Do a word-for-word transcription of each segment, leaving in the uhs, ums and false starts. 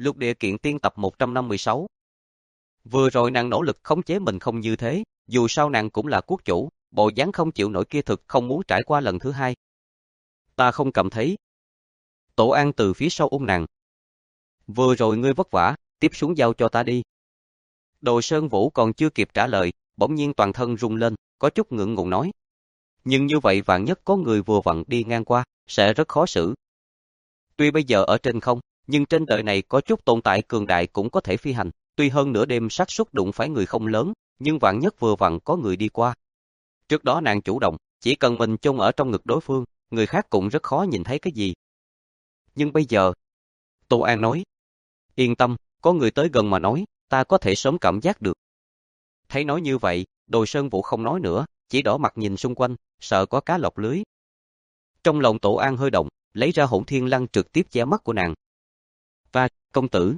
Lục địa kiện tiên tập một trăm năm mươi sáu. Vừa rồi nàng nỗ lực khống chế mình không như thế, dù sao nàng cũng là quốc chủ, bộ dáng không chịu nổi kia thực không muốn trải qua lần thứ hai. Ta không cảm thấy. Tổ An từ phía sau ôm nàng. Vừa rồi ngươi vất vả, tiếp xuống giao cho ta đi. Đồ Sơn Vũ còn chưa kịp trả lời, bỗng nhiên toàn thân rung lên, có chút ngượng ngùng nói. Nhưng như vậy vạn nhất có người vừa vặn đi ngang qua, sẽ rất khó xử. Tuy bây giờ ở trên không, nhưng trên đời này có chút tồn tại cường đại cũng có thể phi hành, tuy hơn nửa đêm xác suất đụng phải người không lớn, nhưng vạn nhất vừa vặn có người đi qua. Trước đó nàng chủ động, chỉ cần mình chôn ở trong ngực đối phương, người khác cũng rất khó nhìn thấy cái gì. Nhưng bây giờ, Tô An nói, yên tâm, có người tới gần mà nói, ta có thể sớm cảm giác được. Thấy nói như vậy, Đồ Sơn Vũ không nói nữa, chỉ đỏ mặt nhìn xung quanh, sợ có cá lọt lưới. Trong lòng Tổ An hơi động, lấy ra Hỗn Thiên Lăng trực tiếp che mắt của nàng. Và, công tử.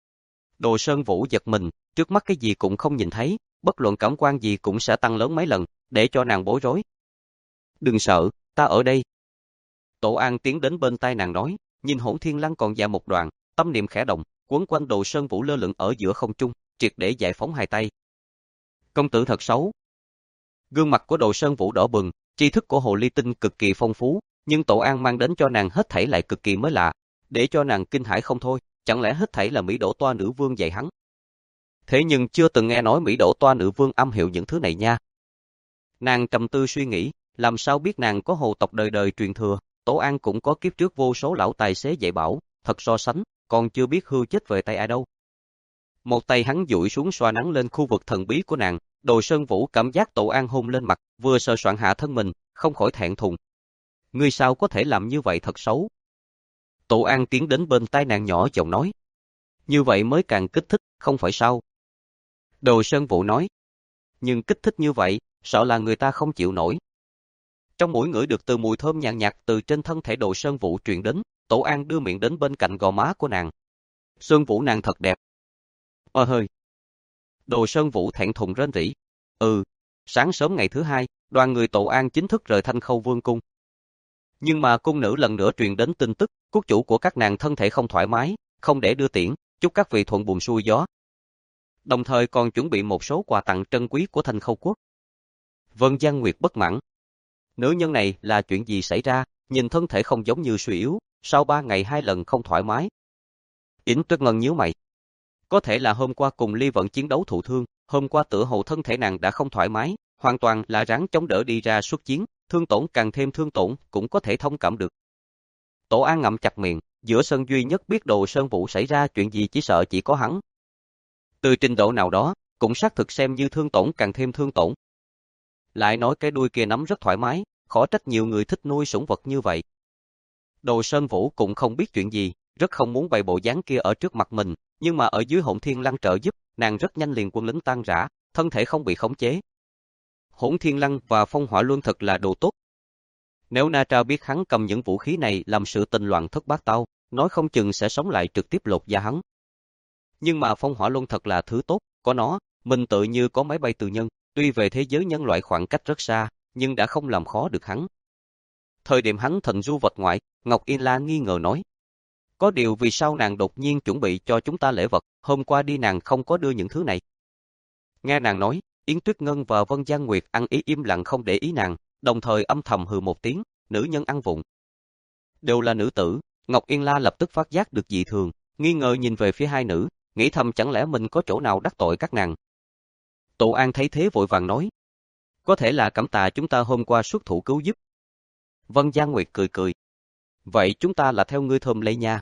Đồ Sơn Vũ giật mình, trước mắt cái gì cũng không nhìn thấy, bất luận cảm quan gì cũng sẽ tăng lớn mấy lần, để cho nàng bối rối. Đừng sợ, ta ở đây. Tổ An tiến đến bên tai nàng nói, nhìn Hỗn Thiên Lăng còn dài một đoạn, tâm niệm khẽ động, quấn quanh Đồ Sơn Vũ lơ lửng ở giữa không trung, triệt để giải phóng hai tay. Công tử thật xấu. Gương mặt của Đồ Sơn Vũ đỏ bừng, tri thức của Hồ Ly Tinh cực kỳ phong phú, nhưng Tổ An mang đến cho nàng hết thảy lại cực kỳ mới lạ, để cho nàng kinh hãi không thôi, chẳng lẽ hết thảy là Mỹ Đỗ Toa nữ vương dạy hắn. Thế nhưng chưa từng nghe nói Mỹ Đỗ Toa nữ vương âm hiệu những thứ này nha. Nàng trầm tư suy nghĩ, làm sao biết nàng có hồ tộc đời đời truyền thừa, Tổ An cũng có kiếp trước vô số lão tài xế dạy bảo, thật so sánh, còn chưa biết hưu chết về tay ai đâu. Một tay hắn duỗi xuống xoa nắng lên khu vực thần bí của nàng, Đồ Sơn Vũ cảm giác Tổ An hôn lên mặt, vừa sờ soạn hạ thân mình, không khỏi thẹn thùng. Ngươi sao có thể làm như vậy thật xấu. Tổ An tiến đến bên tai nàng nhỏ giọng nói. Như vậy mới càng kích thích, không phải sao? Đồ Sơn Vũ nói. Nhưng kích thích như vậy, sợ là người ta không chịu nổi. Trong mũi ngửi được từ mùi thơm nhàn nhạt từ trên thân thể Đồ Sơn Vũ truyền đến, Tổ An đưa miệng đến bên cạnh gò má của nàng. Sơn Vũ nàng thật đẹp. Ơ hơi. Đồ Sơn Vũ thẹn thùng rên rỉ. Ừ, sáng sớm ngày thứ hai, đoàn người Tổ An chính thức rời Thanh Khâu Vương cung. Nhưng mà cung nữ lần nữa truyền đến tin tức, quốc chủ của các nàng thân thể không thoải mái, không để đưa tiễn, chúc các vị thuận buồm xuôi gió. Đồng thời còn chuẩn bị một số quà tặng trân quý của Thanh Khâu quốc. Vân Giang Nguyệt bất mãn. Nữ nhân này là chuyện gì xảy ra, nhìn thân thể không giống như suy yếu, sau ba ngày hai lần không thoải mái. Yến Tuyết Ngân nhíu mày. Có thể là hôm qua cùng Ly Vận chiến đấu thụ thương, hôm qua tựa hồ thân thể nàng đã không thoải mái, hoàn toàn là ráng chống đỡ đi ra xuất chiến, thương tổn càng thêm thương tổn, cũng có thể thông cảm được. Tổ An ngậm chặt miệng, giữa sân duy nhất biết Đồ Sơn Vũ xảy ra chuyện gì chỉ sợ chỉ có hắn. Từ trình độ nào đó, cũng xác thực xem như thương tổn càng thêm thương tổn. Lại nói cái đuôi kia nắm rất thoải mái, khó trách nhiều người thích nuôi sủng vật như vậy. Đồ Sơn Vũ cũng không biết chuyện gì, rất không muốn bày bộ dáng kia ở trước mặt mình, nhưng mà ở dưới Hỗn Thiên Lăng trợ giúp, nàng rất nhanh liền quân lính tan rã, thân thể không bị khống chế. Hỗn Thiên Lăng và Phong Hỏa Luân thật là đồ tốt. Nếu Na Tra biết hắn cầm những vũ khí này làm sự tình loạn thất bát tao, nói không chừng sẽ sống lại trực tiếp lột da hắn. Nhưng mà Phong Hỏa Luân thật là thứ tốt, có nó, mình tự như có máy bay từ nhân, tuy về thế giới nhân loại khoảng cách rất xa, nhưng đã không làm khó được hắn. Thời điểm hắn thịnh du vật ngoại, Ngọc Yên La nghi ngờ nói. Có điều vì sao nàng đột nhiên chuẩn bị cho chúng ta lễ vật, hôm qua đi nàng không có đưa những thứ này. Nghe nàng nói, Yến Tuyết Ngân và Vân Giang Nguyệt ăn ý im lặng không để ý nàng, đồng thời âm thầm hừ một tiếng, nữ nhân ăn vụng. Đều là nữ tử, Ngọc Yên La lập tức phát giác được dị thường, nghi ngờ nhìn về phía hai nữ, nghĩ thầm chẳng lẽ mình có chỗ nào đắc tội các nàng. Tổ An thấy thế vội vàng nói. Có thể là cảm tạ chúng ta hôm qua xuất thủ cứu giúp. Vân Giang Nguyệt cười cười. Vậy chúng ta là theo ngươi thơm lây nha.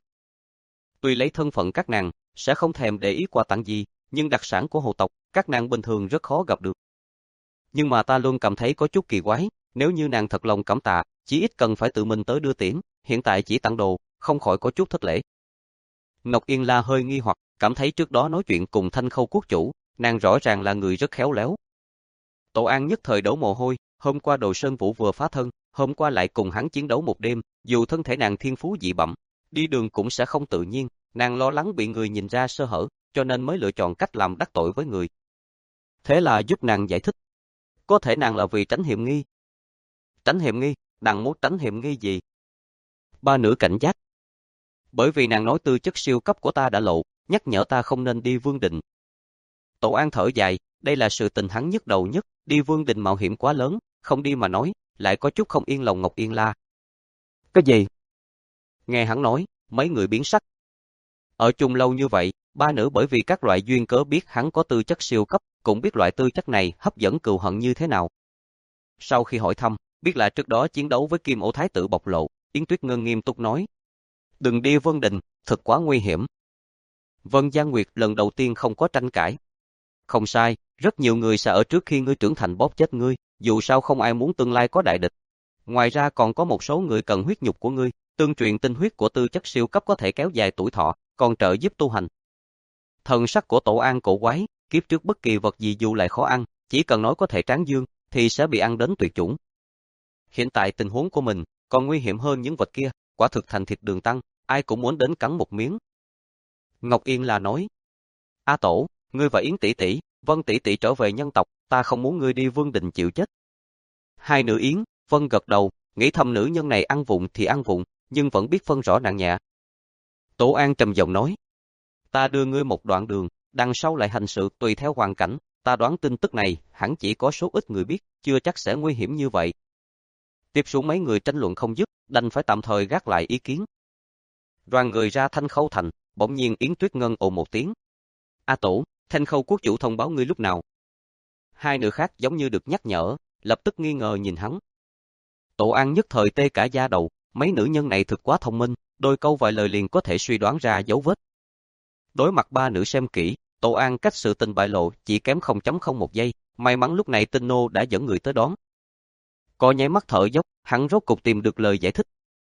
Tuy lấy thân phận các nàng, sẽ không thèm để ý quà tặng gì, nhưng đặc sản của hồ tộc, các nàng bình thường rất khó gặp được. Nhưng mà ta luôn cảm thấy có chút kỳ quái, nếu như nàng thật lòng cảm tạ, chỉ ít cần phải tự mình tới đưa tiễn, hiện tại chỉ tặng đồ, không khỏi có chút thất lễ. Ngọc Yên La hơi nghi hoặc, cảm thấy trước đó nói chuyện cùng Thanh Khâu quốc chủ, nàng rõ ràng là người rất khéo léo. Tổ An nhất thời đổ mồ hôi, hôm qua Đồ Sơn Vũ vừa phá thân, hôm qua lại cùng hắn chiến đấu một đêm, dù thân thể nàng thiên phú dị bẩm, đi đường cũng sẽ không tự nhiên, nàng lo lắng bị người nhìn ra sơ hở, cho nên mới lựa chọn cách làm đắc tội với người. Thế là giúp nàng giải thích. Có thể nàng là vì tránh hiểm nghi. Tránh hiểm nghi, nàng muốn tránh hiểm nghi gì? Ba nữ cảnh giác. Bởi vì nàng nói tư chất siêu cấp của ta đã lộ, nhắc nhở ta không nên đi Vương Đình. Tổ An thở dài, đây là sự tình hắn nhức đầu nhất, đi Vương Đình mạo hiểm quá lớn, không đi mà nói, lại có chút không yên lòng Ngọc Yên La. Cái gì? Nghe hắn nói, mấy người biến sắc. Ở chung lâu như vậy, ba nữ bởi vì các loại duyên cớ biết hắn có tư chất siêu cấp, cũng biết loại tư chất này hấp dẫn cừu hận như thế nào. Sau khi hỏi thăm, biết là trước đó chiến đấu với Kim Ô Thái tử bộc lộ, Yến Tuyết Ngân nghiêm túc nói. Đừng đi Vân Đình, thật quá nguy hiểm. Vân Giang Nguyệt lần đầu tiên không có tranh cãi. Không sai, rất nhiều người sẽ ở trước khi ngươi trưởng thành bóp chết ngươi, dù sao không ai muốn tương lai có đại địch. Ngoài ra còn có một số người cần huyết nhục của ngươi, tương truyền tinh huyết của tư chất siêu cấp có thể kéo dài tuổi thọ, còn trợ giúp tu hành. Thần sắc của Tổ An cổ quái, kiếp trước bất kỳ vật gì dù lại khó ăn, chỉ cần nói có thể tráng dương, thì sẽ bị ăn đến tuyệt chủng. Hiện tại tình huống của mình còn nguy hiểm hơn những vật kia, quả thực thành thịt đường tăng, ai cũng muốn đến cắn một miếng. Ngọc Yên La nói, A Tổ, ngươi và Yến tỷ tỷ, Vân tỷ tỷ trở về nhân tộc, ta không muốn ngươi đi Vương Đình chịu chết. Hai nữ Yến, Vân gật đầu, nghĩ thầm nữ nhân này ăn vụng thì ăn vụng, nhưng vẫn biết phân rõ nặng nhẹ. Tổ An trầm giọng nói, ta đưa ngươi một đoạn đường, đằng sau lại hành sự tùy theo hoàn cảnh, ta đoán tin tức này hẳn chỉ có số ít người biết, chưa chắc sẽ nguy hiểm như vậy. Tiếp xuống mấy người tranh luận không dứt, đành phải tạm thời gác lại ý kiến. Đoàn người ra Thanh Khâu Thành, bỗng nhiên Yến Tuyết Ngân ồ một tiếng. A Tổ, Thanh Khâu quốc chủ thông báo ngươi lúc nào? Hai nữ khác giống như được nhắc nhở, lập tức nghi ngờ nhìn hắn. Tổ An nhất thời tê cả da đầu, mấy nữ nhân này thực quá thông minh, đôi câu vài lời liền có thể suy đoán ra dấu vết. Đối mặt ba nữ xem kỹ, Tổ An cách sự tình bại lộ chỉ kém không phẩy không một giây, may mắn lúc này Tinh Nô đã dẫn người tới đón. Có nháy mắt thở dốc, hắn rốt cục tìm được lời giải thích.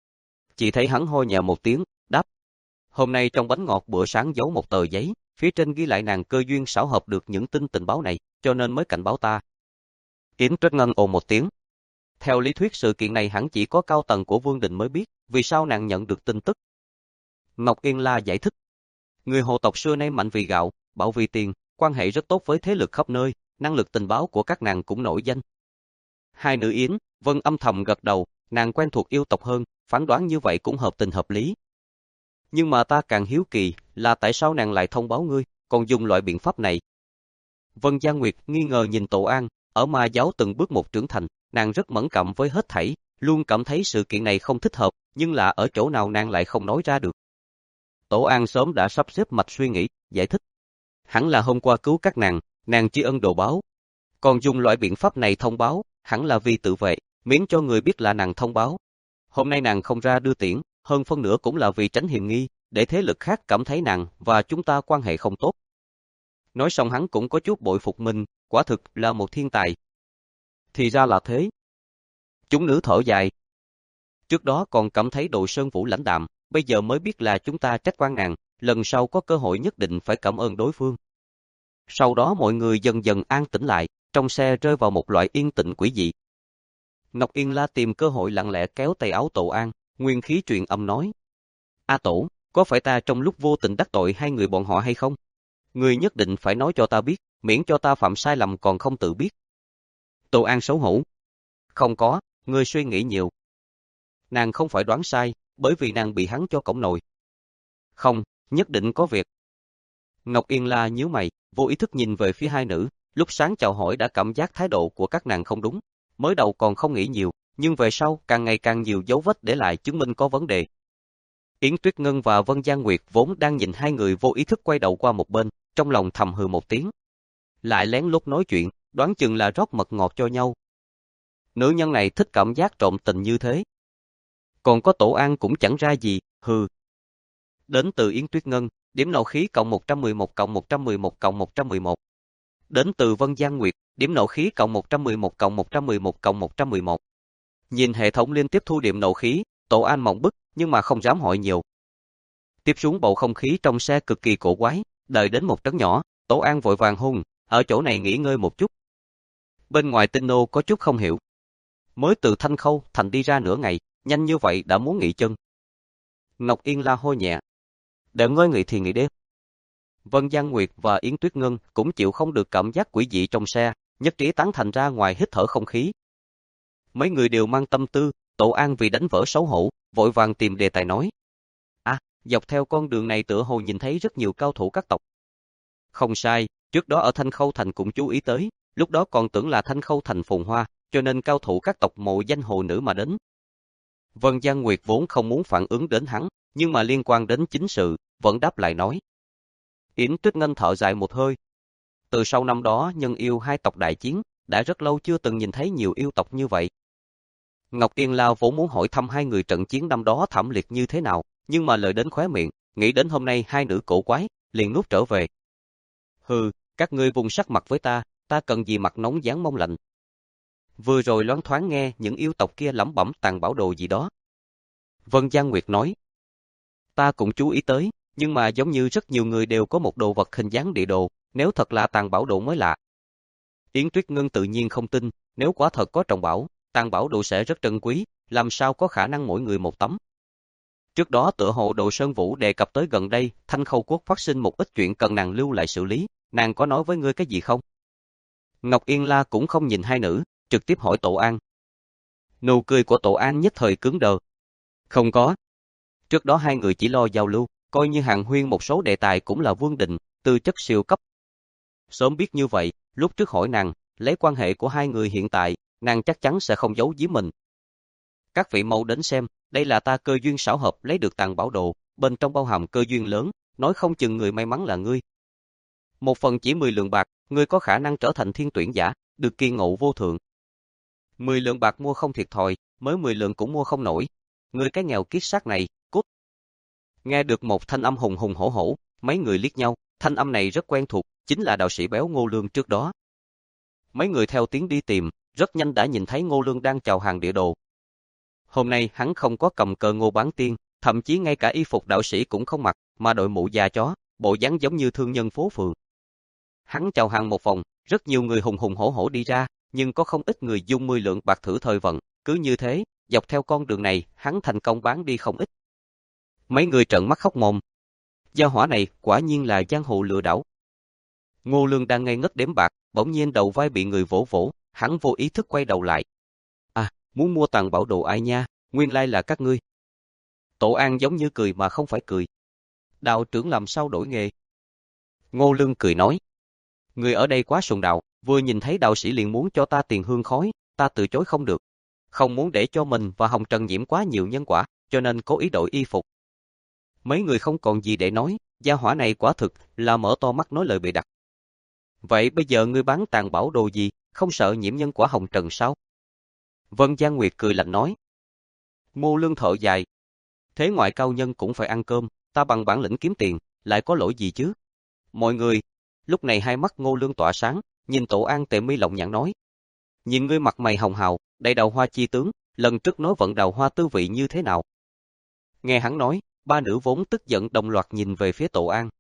Chỉ thấy hắn hô nhẹ một tiếng, đáp. Hôm nay trong bánh ngọt bữa sáng giấu một tờ giấy, phía trên ghi lại nàng cơ duyên xảo hợp được những tin tình báo này, cho nên mới cảnh báo ta. Yến Tuyết Ngân ồ một tiếng. Theo lý thuyết sự kiện này hẳn chỉ có cao tầng của Vương Đình mới biết, vì sao nàng nhận được tin tức. Ngọc Yên La giải thích. Người Hồ tộc xưa nay mạnh vì gạo, bảo vì tiền, quan hệ rất tốt với thế lực khắp nơi, năng lực tình báo của các nàng cũng nổi danh. Hai nữ Yến, Vân âm thầm gật đầu, nàng quen thuộc yêu tộc hơn, phán đoán như vậy cũng hợp tình hợp lý. Nhưng mà ta càng hiếu kỳ là tại sao nàng lại thông báo ngươi, còn dùng loại biện pháp này. Vân Giang Nguyệt nghi ngờ nhìn Tổ An, ở ma giáo từng bước một trưởng thành, nàng rất mẫn cảm với hết thảy, luôn cảm thấy sự kiện này không thích hợp, nhưng là ở chỗ nào nàng lại không nói ra được. Tổ An sớm đã sắp xếp mạch suy nghĩ, giải thích. Hẳn là hôm qua cứu các nàng, nàng tri ân đồ báo. Còn dùng loại biện pháp này thông báo, hẳn là vì tự vệ, miễn cho người biết là nàng thông báo. Hôm nay nàng không ra đưa tiễn, hơn phân nửa cũng là vì tránh hiềm nghi, để thế lực khác cảm thấy nàng và chúng ta quan hệ không tốt. Nói xong hắn cũng có chút bội phục mình, quả thực là một thiên tài. Thì ra là thế. Chúng nữ thở dài. Trước đó còn cảm thấy Đồ Sơn Vũ lãnh đạm, bây giờ mới biết là chúng ta trách quan nàng, lần sau có cơ hội nhất định phải cảm ơn đối phương. Sau đó mọi người dần dần an tĩnh lại, trong xe rơi vào một loại yên tĩnh quỷ dị. Ngọc Yên La tìm cơ hội lặng lẽ kéo tay áo Tổ An, nguyên khí truyền âm nói. A Tổ, có phải ta trong lúc vô tình đắc tội hai người bọn họ hay không? Ngươi nhất định phải nói cho ta biết, miễn cho ta phạm sai lầm còn không tự biết. Tổ An xấu hổ. Không có, ngươi suy nghĩ nhiều. Nàng không phải đoán sai, bởi vì nàng bị hắn cho cổng nồi. Không, nhất định có việc. Ngọc Yên La nhíu mày, vô ý thức nhìn về phía hai nữ, lúc sáng chào hỏi đã cảm giác thái độ của các nàng không đúng. Mới đầu còn không nghĩ nhiều, nhưng về sau càng ngày càng nhiều dấu vết để lại chứng minh có vấn đề. Yến Tuyết Ngân và Vân Giang Nguyệt vốn đang nhìn hai người vô ý thức quay đầu qua một bên, trong lòng thầm hừ một tiếng. Lại lén lút nói chuyện, đoán chừng là rót mật ngọt cho nhau. Nữ nhân này thích cảm giác trộm tình như thế. Còn có Tổ An cũng chẳng ra gì, hừ. Đến từ Yến Tuyết Ngân, điểm nộ khí cộng một trăm mười một cộng một trăm mười một cộng một trăm mười một. Đến từ Vân Giang Nguyệt, điểm nộ khí cộng một trăm mười một cộng một trăm mười một cộng một trăm mười một. Nhìn hệ thống liên tiếp thu điểm nộ khí, Tổ An mộng bức, nhưng mà không dám hỏi nhiều. Tiếp xuống bầu không khí trong xe cực kỳ cổ quái, đợi đến một trấn nhỏ, Tổ An vội vàng hung, ở chỗ này nghỉ ngơi một chút. Bên ngoài Tinh Nô có chút không hiểu. Mới từ Thanh Khâu Thành đi ra nửa ngày, nhanh như vậy đã muốn nghỉ chân. Ngọc Yên La hô nhẹ. Để ngươi nghỉ thì nghỉ đêm. Vân Giang Nguyệt và Yến Tuyết Ngân cũng chịu không được cảm giác quỷ dị trong xe, nhất trí tán thành ra ngoài hít thở không khí. Mấy người đều mang tâm tư, Tổ An vì đánh vỡ xấu hổ, vội vàng tìm đề tài nói. À, Dọc theo con đường này tựa hồ nhìn thấy rất nhiều cao thủ các tộc. Không sai, trước đó ở Thanh Khâu Thành cũng chú ý tới, lúc đó còn tưởng là Thanh Khâu Thành phồn hoa, cho nên cao thủ các tộc mộ danh hồ nữ mà đến. Vân Giang Nguyệt vốn không muốn phản ứng đến hắn, nhưng mà liên quan đến chính sự, vẫn đáp lại nói. Yến Tuyết Ngân thở dài một hơi. Từ sau năm đó nhân yêu hai tộc đại chiến, đã rất lâu chưa từng nhìn thấy nhiều yêu tộc như vậy. Ngọc Yên Lao vốn muốn hỏi thăm hai người trận chiến năm đó thảm liệt như thế nào, nhưng mà lời đến khóe miệng, nghĩ đến hôm nay hai nữ cổ quái, liền nuốt trở về. Hừ, các ngươi vùng sắc mặt với ta, ta cần gì mặt nóng dán mông lạnh. Vừa rồi loáng thoáng nghe những yêu tộc kia lẩm bẩm tàng bảo đồ gì đó. Vân Giang Nguyệt nói. Ta cũng chú ý tới, nhưng mà giống như rất nhiều người đều có một đồ vật hình dáng địa đồ, nếu thật là tàng bảo đồ mới lạ. Yến Tuyết Ngân tự nhiên không tin, nếu quả thật có trọng bảo, tàng bảo đồ sẽ rất trân quý, làm sao có khả năng mỗi người một tấm. Trước đó tựa hồ Đồ Sơn Vũ đề cập tới gần đây, Thanh Khâu Quốc phát sinh một ít chuyện cần nàng lưu lại xử lý, nàng có nói với ngươi cái gì không? Ngọc Yên La cũng không nhìn hai nữ, trực tiếp hỏi Tổ An. Nụ cười của Tổ An nhất thời cứng đờ. Không có. Trước đó hai người chỉ lo giao lưu, coi như hàng huyên một số đề tài cũng là vương định, tư chất siêu cấp. Sớm biết như vậy, lúc trước hỏi nàng, lấy quan hệ của hai người hiện tại, nàng chắc chắn sẽ không giấu giếm mình. Các vị mau đến xem, đây là ta cơ duyên xảo hợp lấy được tàng bảo đồ, bên trong bao hàm cơ duyên lớn, nói không chừng người may mắn là ngươi. Một phần chỉ mười lượng bạc, ngươi có khả năng trở thành thiên tuyển giả, được kỳ ngộ vô thượng. Mười lượng bạc mua không thiệt thòi, mới mười lượng cũng mua không nổi. Ngươi cái nghèo kiết xác này, cút. Nghe được một thanh âm hùng hùng hổ hổ, mấy người liếc nhau, thanh âm này rất quen thuộc, chính là đạo sĩ béo Ngô Lương trước đó. Mấy người theo tiếng đi tìm, rất nhanh đã nhìn thấy Ngô Lương đang chào hàng địa đồ. Hôm nay hắn không có cầm cờ Ngô Bán Tiên, thậm chí ngay cả y phục đạo sĩ cũng không mặc, mà đội mũ da chó, bộ dáng giống như thương nhân phố phường. Hắn chào hàng một vòng, rất nhiều người hùng hùng hổ hổ đi ra, nhưng có không ít người dùng mười lượng bạc thử thời vận, cứ như thế, dọc theo con đường này, hắn thành công bán đi không ít. Mấy người trợn mắt khóc mồm. Gia hỏa này quả nhiên là giang hồ lừa đảo. Ngô Lương đang ngây ngất đếm bạc, bỗng nhiên đầu vai bị người vỗ vỗ, hắn vô ý thức quay đầu lại. À, muốn mua tàng bảo đồ ai nha, nguyên lai là các ngươi. Tổ An giống như cười mà không phải cười. Đạo trưởng làm sao đổi nghề? Ngô Lương cười nói. Người ở đây quá sùng đạo, vừa nhìn thấy đạo sĩ liền muốn cho ta tiền hương khói, ta từ chối không được. Không muốn để cho mình và Hồng Trần nhiễm quá nhiều nhân quả, cho nên cố ý đổi y phục. Mấy người không còn gì để nói, gia hỏa này quả thực là mở to mắt nói lời bịa đặt. Vậy bây giờ ngươi bán tàng bảo đồ gì, không sợ nhiễm nhân quả Hồng Trần sao? Vân Giang Nguyệt cười lạnh nói. Ngô Lương thở dài. Thế ngoại cao nhân cũng phải ăn cơm, ta bằng bản lĩnh kiếm tiền, lại có lỗi gì chứ? Mọi người, lúc này hai mắt Ngô Lương tỏa sáng, nhìn Tổ An tề mi lộng nhãn nói. Nhìn ngươi mặt mày hồng hào, đầy đào hoa chi tướng, lần trước nói vận đào hoa tư vị như thế nào? Nghe hắn nói, ba nữ vốn tức giận đồng loạt nhìn về phía Tổ An.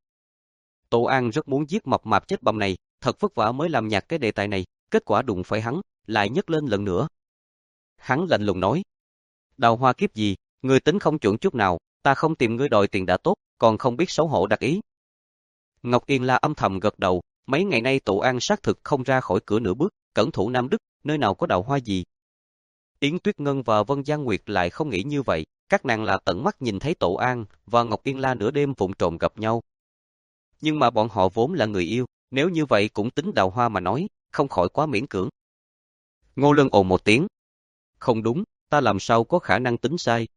Tổ An rất muốn giết mập mạp chết bầm này, thật vất vả mới làm nhạt cái đề tài này, kết quả đụng phải hắn, lại nhấc lên lần nữa. Hắn lạnh lùng nói. Đào hoa kiếp gì, ngươi tính không chuẩn chút nào, ta không tìm ngươi đòi tiền đã tốt, còn không biết xấu hổ đặc ý. Ngọc Yên La âm thầm gật đầu, mấy ngày nay Tổ An xác thực không ra khỏi cửa nửa bước, cẩn thủ Nam Đức, nơi nào có đào hoa gì. Yến Tuyết Ngân và Vân Giang Nguyệt lại không nghĩ như vậy, các nàng là tận mắt nhìn thấy Tổ An và Ngọc Yên La nửa đêm vụng trộm gặp nhau. Nhưng mà bọn họ vốn là người yêu, nếu như vậy cũng tính đào hoa mà nói, không khỏi quá miễn cưỡng. Ngô Lương ồ một tiếng. Không đúng, ta làm sao có khả năng tính sai.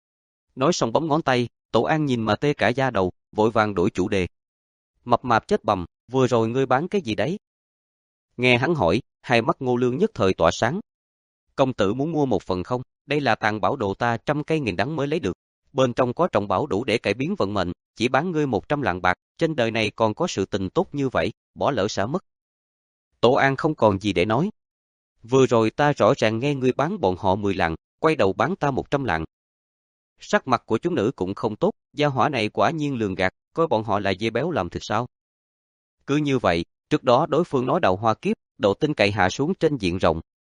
Nói xong bấm ngón tay, Tổ An nhìn mà tê cả da đầu, vội vàng đổi chủ đề. Mập mạp chết bầm, vừa rồi ngươi bán cái gì đấy? Nghe hắn hỏi, hai mắt Ngô Lương nhất thời tỏa sáng. Công tử muốn mua một phần không? Đây là tàng bảo đồ ta trăm cây nghìn đắng mới lấy được. Bên trong có trọng bảo đủ để cải biến vận mệnh, chỉ bán ngươi một trăm lạng bạc, trên đời này còn có sự tình tốt như vậy, bỏ lỡ sẽ mất. Tổ An không còn gì để nói. Vừa rồi ta rõ ràng nghe ngươi bán bọn họ mười lạng, quay đầu bán ta một trăm lạng. Sắc mặt của chúng nữ cũng không tốt, gia hỏa này quả nhiên lường gạt, coi bọn họ là dê béo làm thịt sao. Cứ như vậy, trước đó đối phương nói đào hoa kiếp, độ tin cậy hạ xuống trên diện rộng.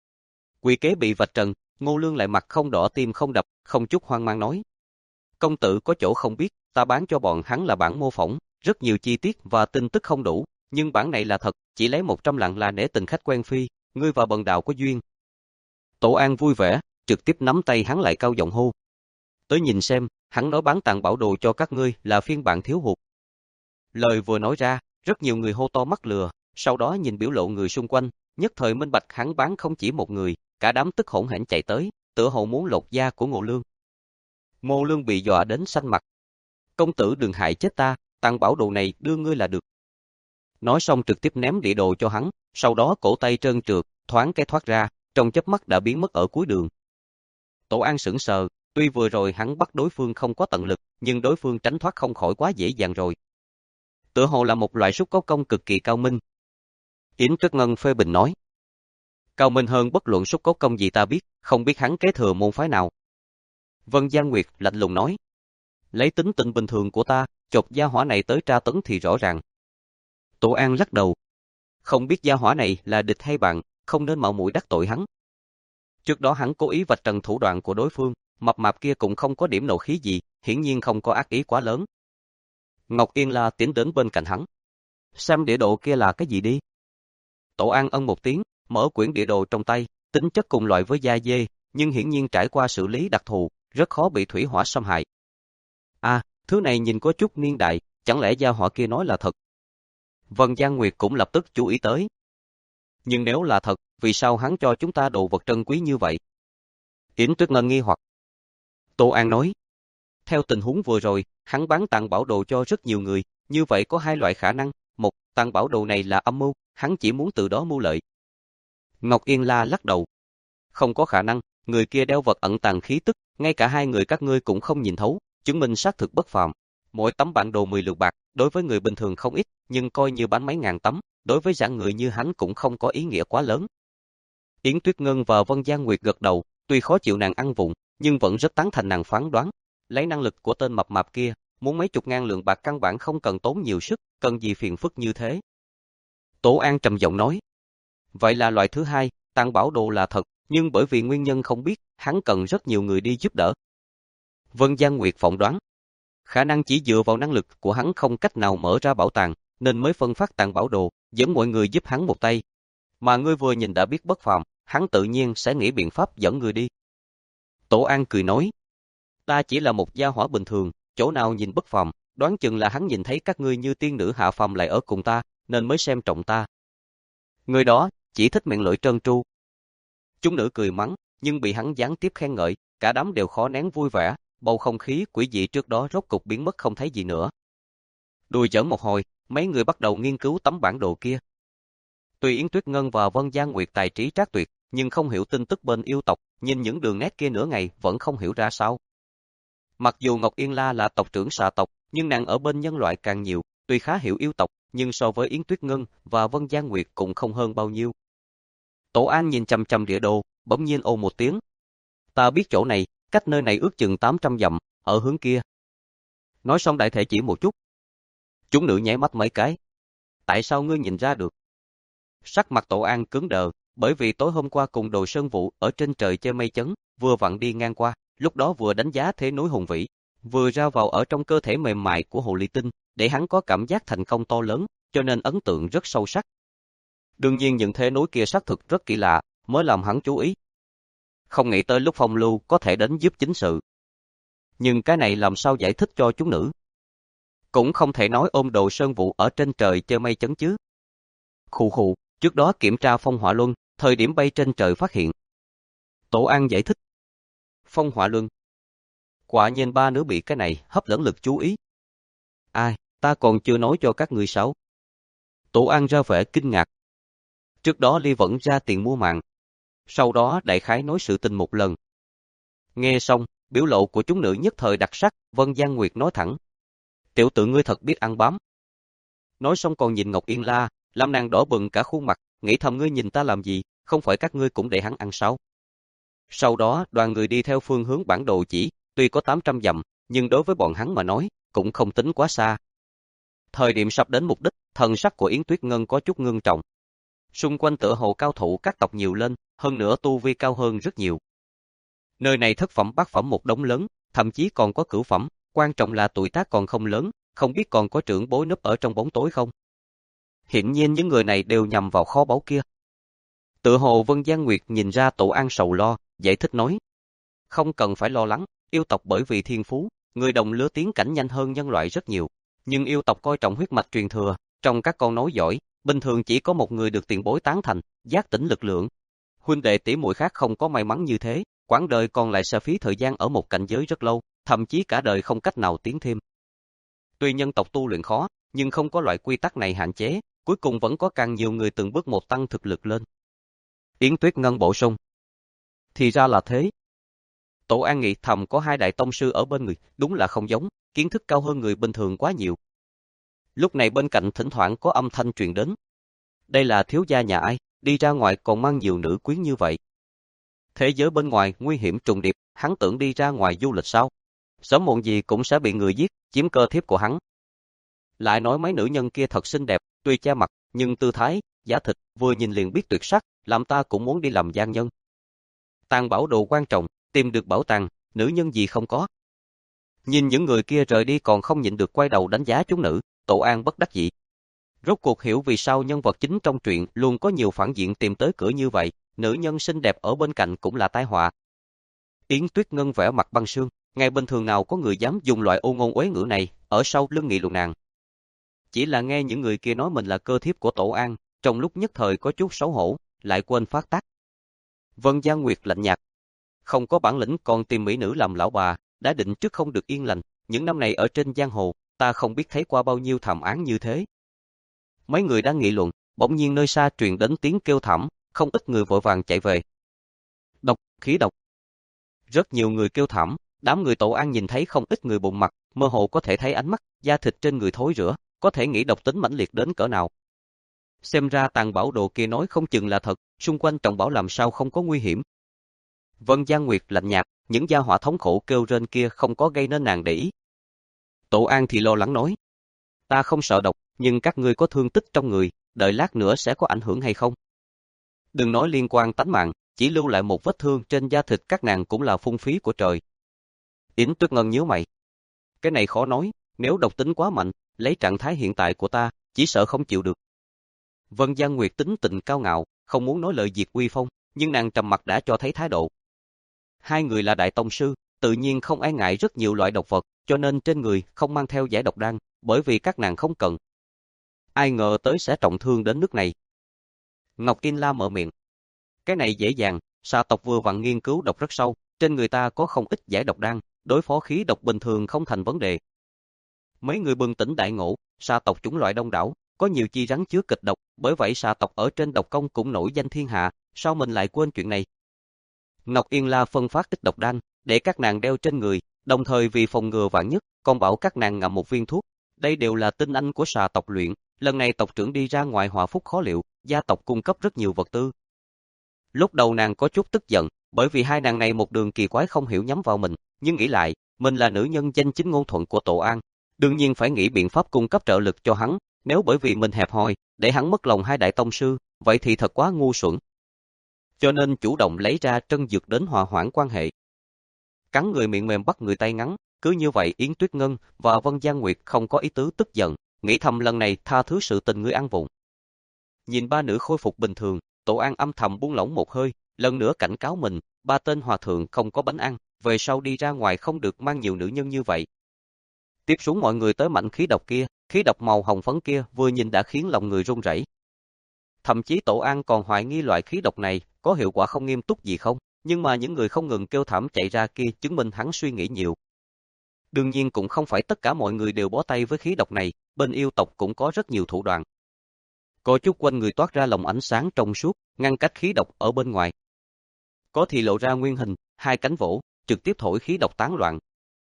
Quy kế bị vạch trần, Ngô Lương lại mặt không đỏ tim không đập, không chút hoang mang nói. Công tử có chỗ không biết, ta bán cho bọn hắn là bản mô phỏng, rất nhiều chi tiết và tin tức không đủ, nhưng bản này là thật, chỉ lấy một trăm lạng là nể tình khách quen phi, ngươi và bần đạo có duyên. Tổ An vui vẻ, trực tiếp nắm tay hắn lại cao giọng hô. Tới nhìn xem, hắn nói bán tàng bảo đồ cho các ngươi là phiên bản thiếu hụt. Lời vừa nói ra, rất nhiều người hô to mắc lừa, sau đó nhìn biểu lộ người xung quanh, nhất thời minh bạch hắn bán không chỉ một người, cả đám tức hổn hển chạy tới, tựa hồ muốn lột da của Ngô Lương. Ngô Lương bị dọa đến xanh mặt. Công tử đừng hại chết ta, tàng bảo đồ này đưa ngươi là được. Nói xong trực tiếp ném địa đồ cho hắn, sau đó cổ tay trơn trượt, thoáng cái thoát ra, trong chớp mắt đã biến mất ở cuối đường. Tổ An sững sờ, tuy vừa rồi hắn bắt đối phương không có tận lực, nhưng đối phương tránh thoát không khỏi quá dễ dàng rồi. Tựa hồ là một loại sút có công cực kỳ cao minh. Yến Tuyết Ngân phê bình nói. Cao minh hơn bất luận sút có công gì ta biết, không biết hắn kế thừa môn phái nào. Vân Giang Nguyệt lạnh lùng nói. Lấy tính tình bình thường của ta, chộp gia hỏa này tới tra tấn thì rõ ràng. Tổ An lắc đầu. Không biết gia hỏa này là địch hay bạn, không nên mạo muội đắc tội hắn. Trước đó hắn cố ý vạch trần thủ đoạn của đối phương, mập mạp kia cũng không có điểm nộ khí gì, hiển nhiên không có ác ý quá lớn. Ngọc Yên La tiến đến bên cạnh hắn. Xem địa đồ kia là cái gì đi. Tổ An ân một tiếng, mở quyển địa đồ trong tay, tính chất cùng loại với da dê, nhưng hiển nhiên trải qua xử lý đặc thù, rất khó bị thủy hỏa xâm hại. À, thứ này nhìn có chút niên đại, chẳng lẽ gia hỏa kia nói là thật? Vân Giang Nguyệt cũng lập tức chú ý tới. Nhưng nếu là thật, vì sao hắn cho chúng ta đồ vật trân quý như vậy? Yến Tuyết Ngân nghi hoặc. Tô An nói. Theo tình huống vừa rồi, hắn bán tàng bảo đồ cho rất nhiều người, như vậy có hai loại khả năng. Một, tàng bảo đồ này là âm mưu, hắn chỉ muốn từ đó mưu lợi. Ngọc Yên La lắc đầu. Không có khả năng, người kia đeo vật ẩn tàng khí tức, ngay cả hai người các ngươi cũng không nhìn thấu, chứng minh xác thực bất phàm. Mỗi tấm bản đồ mười lượng bạc, đối với người bình thường không ít, nhưng coi như bán mấy ngàn tấm, đối với dạng người như hắn cũng không có ý nghĩa quá lớn. Yến Tuyết Ngân và Vân Giang Nguyệt gật đầu, tuy khó chịu nàng ăn vụng, nhưng vẫn rất tán thành nàng phán đoán. Lấy năng lực của tên mập mạp kia, muốn mấy chục ngàn lượng bạc căn bản không cần tốn nhiều sức, cần gì phiền phức như thế. Tổ An trầm giọng nói. Vậy là loại thứ hai, tàng bảo đồ là thật, nhưng bởi vì nguyên nhân không biết, hắn cần rất nhiều người đi giúp đỡ. Vân Giang Nguyệt phỏng đoán. Khả năng chỉ dựa vào năng lực của hắn không cách nào mở ra bảo tàng, nên mới phân phát tàng bảo đồ, dẫn mọi người giúp hắn một tay. Mà ngươi vừa nhìn đã biết bất phàm, hắn tự nhiên sẽ nghĩ biện pháp dẫn người đi. Tổ An cười nói. Ta chỉ là một gia hỏa bình thường, chỗ nào nhìn bất phàm, đoán chừng là hắn nhìn thấy các ngươi như tiên nữ hạ phàm lại ở cùng ta, nên mới xem trọng ta. Người đó, chỉ thích miệng lưỡi trơn tru. Chúng nữ cười mắng, nhưng bị hắn gián tiếp khen ngợi, cả đám đều khó nén vui vẻ, bầu không khí quỷ dị trước đó rốt cục biến mất không thấy gì nữa. Đùi giỡn một hồi, mấy người bắt đầu nghiên cứu tấm bản đồ kia. Tuy Yến Tuyết Ngân và Vân Giang Nguyệt tài trí trác tuyệt, nhưng không hiểu tin tức bên yêu tộc, nhìn những đường nét kia nửa ngày vẫn không hiểu ra sao. Mặc dù Ngọc Yên La là tộc trưởng xà tộc, nhưng nàng ở bên nhân loại càng nhiều, tuy khá hiểu yêu tộc, nhưng so với Yến Tuyết Ngân và Vân Giang Nguyệt cũng không hơn bao nhiêu. Tổ An nhìn chằm chằm địa đồ, bỗng nhiên ồ một tiếng. Ta biết chỗ này, cách nơi này ước chừng tám trăm dặm, ở hướng kia. Nói xong đại thể chỉ một chút. Chúng nữ nháy mắt mấy cái. Tại sao ngươi nhìn ra được? Sắc mặt Tổ An cứng đờ, bởi vì tối hôm qua cùng Đồ Sơn Vũ ở trên trời chơi mây chấn, vừa vặn đi ngang qua, lúc đó vừa đánh giá thế núi hùng vĩ, vừa ra vào ở trong cơ thể mềm mại của hồ ly tinh, để hắn có cảm giác thành công to lớn, cho nên ấn tượng rất sâu sắc. Đương nhiên những thế núi kia xác thực rất kỳ lạ, mới làm hắn chú ý. Không nghĩ tới lúc phong lưu có thể đến giúp chính sự. Nhưng cái này làm sao giải thích cho chúng nữ? Cũng không thể nói ôm Đồ Sơn Vũ ở trên trời chơi mây chấn chứ. Khụ khụ, trước đó kiểm tra phong hỏa luân, thời điểm bay trên trời phát hiện. Tổ An giải thích. Phong hỏa luân. Quả nhiên ba nữ bị cái này hấp dẫn lực chú ý. Ai, ta còn chưa nói cho các người sao? Tổ An ra vẻ kinh ngạc. Trước đó Ly vẫn ra tiền mua mạng. Sau đó đại khái nói sự tình một lần. Nghe xong, biểu lộ của chúng nữ nhất thời đặc sắc, Vân Giang Nguyệt nói thẳng. Tiểu tử ngươi thật biết ăn bám. Nói xong còn nhìn Ngọc Yên La, làm nàng đỏ bừng cả khuôn mặt, nghĩ thầm ngươi nhìn ta làm gì, không phải các ngươi cũng để hắn ăn sao? Sau đó đoàn người đi theo phương hướng bản đồ chỉ, tuy có tám trăm dặm, nhưng đối với bọn hắn mà nói, cũng không tính quá xa. Thời điểm sắp đến mục đích, thần sắc của Yến Tuyết Ngân có chút ngưng trọng. Xung quanh tựa hồ cao thủ các tộc nhiều lên, hơn nữa tu vi cao hơn rất nhiều. Nơi này thất phẩm bát phẩm một đống lớn, thậm chí còn có cửu phẩm, quan trọng là tuổi tác còn không lớn, không biết còn có trưởng bối núp ở trong bóng tối không. Hiển nhiên những người này đều nhằm vào kho báu kia. Tựa hồ Vân Giang Nguyệt nhìn ra Tổ An sầu lo, giải thích nói. Không cần phải lo lắng, yêu tộc bởi vì thiên phú, người đồng lứa tiến cảnh nhanh hơn nhân loại rất nhiều, nhưng yêu tộc coi trọng huyết mạch truyền thừa, trong các con nối dõi, bình thường chỉ có một người được tiền bối tán thành, giác tỉnh lực lượng. Huynh đệ tỷ muội khác không có may mắn như thế, quãng đời còn lại sẽ phí thời gian ở một cảnh giới rất lâu, thậm chí cả đời không cách nào tiến thêm. Tuy nhân tộc tu luyện khó, nhưng không có loại quy tắc này hạn chế, cuối cùng vẫn có càng nhiều người từng bước một tăng thực lực lên. Yến Tuyết Ngân bổ sung. Thì ra là thế. Tổ An nghĩ thầm có hai đại tông sư ở bên người, đúng là không giống, kiến thức cao hơn người bình thường quá nhiều. Lúc này bên cạnh thỉnh thoảng có âm thanh truyền đến. Đây là thiếu gia nhà ai, đi ra ngoài còn mang nhiều nữ quyến như vậy. Thế giới bên ngoài nguy hiểm trùng điệp, hắn tưởng đi ra ngoài du lịch sao? Sớm muộn gì cũng sẽ bị người giết, chiếm cơ thiếp của hắn. Lại nói mấy nữ nhân kia thật xinh đẹp, tuy che mặt, nhưng tư thái, giá thịt, vừa nhìn liền biết tuyệt sắc, làm ta cũng muốn đi làm gian nhân. Tàng bảo đồ quan trọng, tìm được bảo tàng, nữ nhân gì không có. Nhìn những người kia rời đi còn không nhịn được quay đầu đánh giá chúng nữ, Tổ An bất đắc dĩ. Rốt cuộc hiểu vì sao nhân vật chính trong truyện luôn có nhiều phản diện tìm tới cửa như vậy, nữ nhân xinh đẹp ở bên cạnh cũng là tai họa. Yến Tuyết Ngân vẻ mặt băng sương, ngày bình thường nào có người dám dùng loại ô ngôn uế ngữ này, ở sau lưng nghị luận nàng. Chỉ là nghe những người kia nói mình là cơ thiếp của Tổ An, trong lúc nhất thời có chút xấu hổ, lại quên phát tác. Vân Gia Nguyệt lạnh nhạt. Không có bản lĩnh còn tìm mỹ nữ làm lão bà, đã định trước không được yên lành, những năm này ở trên giang hồ, ta không biết thấy qua bao nhiêu thảm án như thế. Mấy người đang nghị luận, bỗng nhiên nơi xa truyền đến tiếng kêu thảm, không ít người vội vàng chạy về. Độc, khí độc. Rất nhiều người kêu thảm, đám người Tổ An nhìn thấy không ít người bụng mặt, mơ hồ có thể thấy ánh mắt, da thịt trên người thối rữa, có thể nghĩ độc tính mãnh liệt đến cỡ nào. Xem ra Tàng Bảo Đồ kia nói không chừng là thật, xung quanh trọng bảo làm sao không có nguy hiểm. Vân Gia Nguyệt lạnh nhạt, những gia hỏa thống khổ kêu rên kia không có gây nên nàng để ý. Tổ An thì lo lắng nói, ta không sợ độc, nhưng các ngươi có thương tích trong người, đợi lát nữa sẽ có ảnh hưởng hay không? Đừng nói liên quan tánh mạng, chỉ lưu lại một vết thương trên da thịt các nàng cũng là phung phí của trời. Yến Tuyết Ngân nhíu mày. Cái này khó nói, nếu độc tính quá mạnh, lấy trạng thái hiện tại của ta, chỉ sợ không chịu được. Vân Gia Nguyệt tính tình cao ngạo, không muốn nói lời diệt uy phong, nhưng nàng trầm mặc đã cho thấy thái độ. Hai người là đại tông sư, tự nhiên không e ngại rất nhiều loại độc vật, cho nên trên người không mang theo giải độc đan, bởi vì các nàng không cần. Ai ngờ tới sẽ trọng thương đến nước này. Ngọc Yên La mở miệng. Cái này dễ dàng, xà tộc vừa vặn nghiên cứu độc rất sâu, trên người ta có không ít giải độc đan, đối phó khí độc bình thường không thành vấn đề. Mấy người bừng tỉnh đại ngộ, xà tộc chủng loại đông đảo, có nhiều chi rắn chứa kịch độc, bởi vậy xà tộc ở trên độc công cũng nổi danh thiên hạ, sao mình lại quên chuyện này? Ngọc Yên La phân phát ít độc đan, để các nàng đeo trên người, đồng thời vì phòng ngừa vạn nhất, còn bảo các nàng ngậm một viên thuốc. Đây đều là tinh anh của xà tộc luyện, lần này tộc trưởng đi ra ngoài họa phúc khó liệu, gia tộc cung cấp rất nhiều vật tư. Lúc đầu nàng có chút tức giận, bởi vì hai nàng này một đường kỳ quái không hiểu nhắm vào mình, nhưng nghĩ lại, mình là nữ nhân danh chính ngôn thuận của Tổ An, đương nhiên phải nghĩ biện pháp cung cấp trợ lực cho hắn, nếu bởi vì mình hẹp hòi, để hắn mất lòng hai đại tông sư, vậy thì thật quá ngu xuẩn. Cho nên chủ động lấy ra trân dược đến hòa hoãn quan hệ. Cắn người miệng mềm bắt người tay ngắn, cứ như vậy Yến Tuyết Ngân và Vân Gia Nguyệt không có ý tứ tức giận, nghĩ thầm lần này tha thứ sự tình ngươi ăn vụng. Nhìn ba nữ khôi phục bình thường, Tổ An âm thầm buông lỏng một hơi, lần nữa cảnh cáo mình, ba tên hòa thượng không có bánh ăn, về sau đi ra ngoài không được mang nhiều nữ nhân như vậy. Tiếp xuống mọi người tới mảnh khí độc kia, khí độc màu hồng phấn kia vừa nhìn đã khiến lòng người run rẩy. Thậm chí Tổ An còn hoài nghi loại khí độc này có hiệu quả không nghiêm túc gì không, nhưng mà những người không ngừng kêu thảm chạy ra kia chứng minh hắn suy nghĩ nhiều. Đương nhiên cũng không phải tất cả mọi người đều bó tay với khí độc này, bên yêu tộc cũng có rất nhiều thủ đoạn. Có chút quanh người toát ra lồng ánh sáng trong suốt, ngăn cách khí độc ở bên ngoài. Có thì lộ ra nguyên hình, hai cánh vỗ, trực tiếp thổi khí độc tán loạn.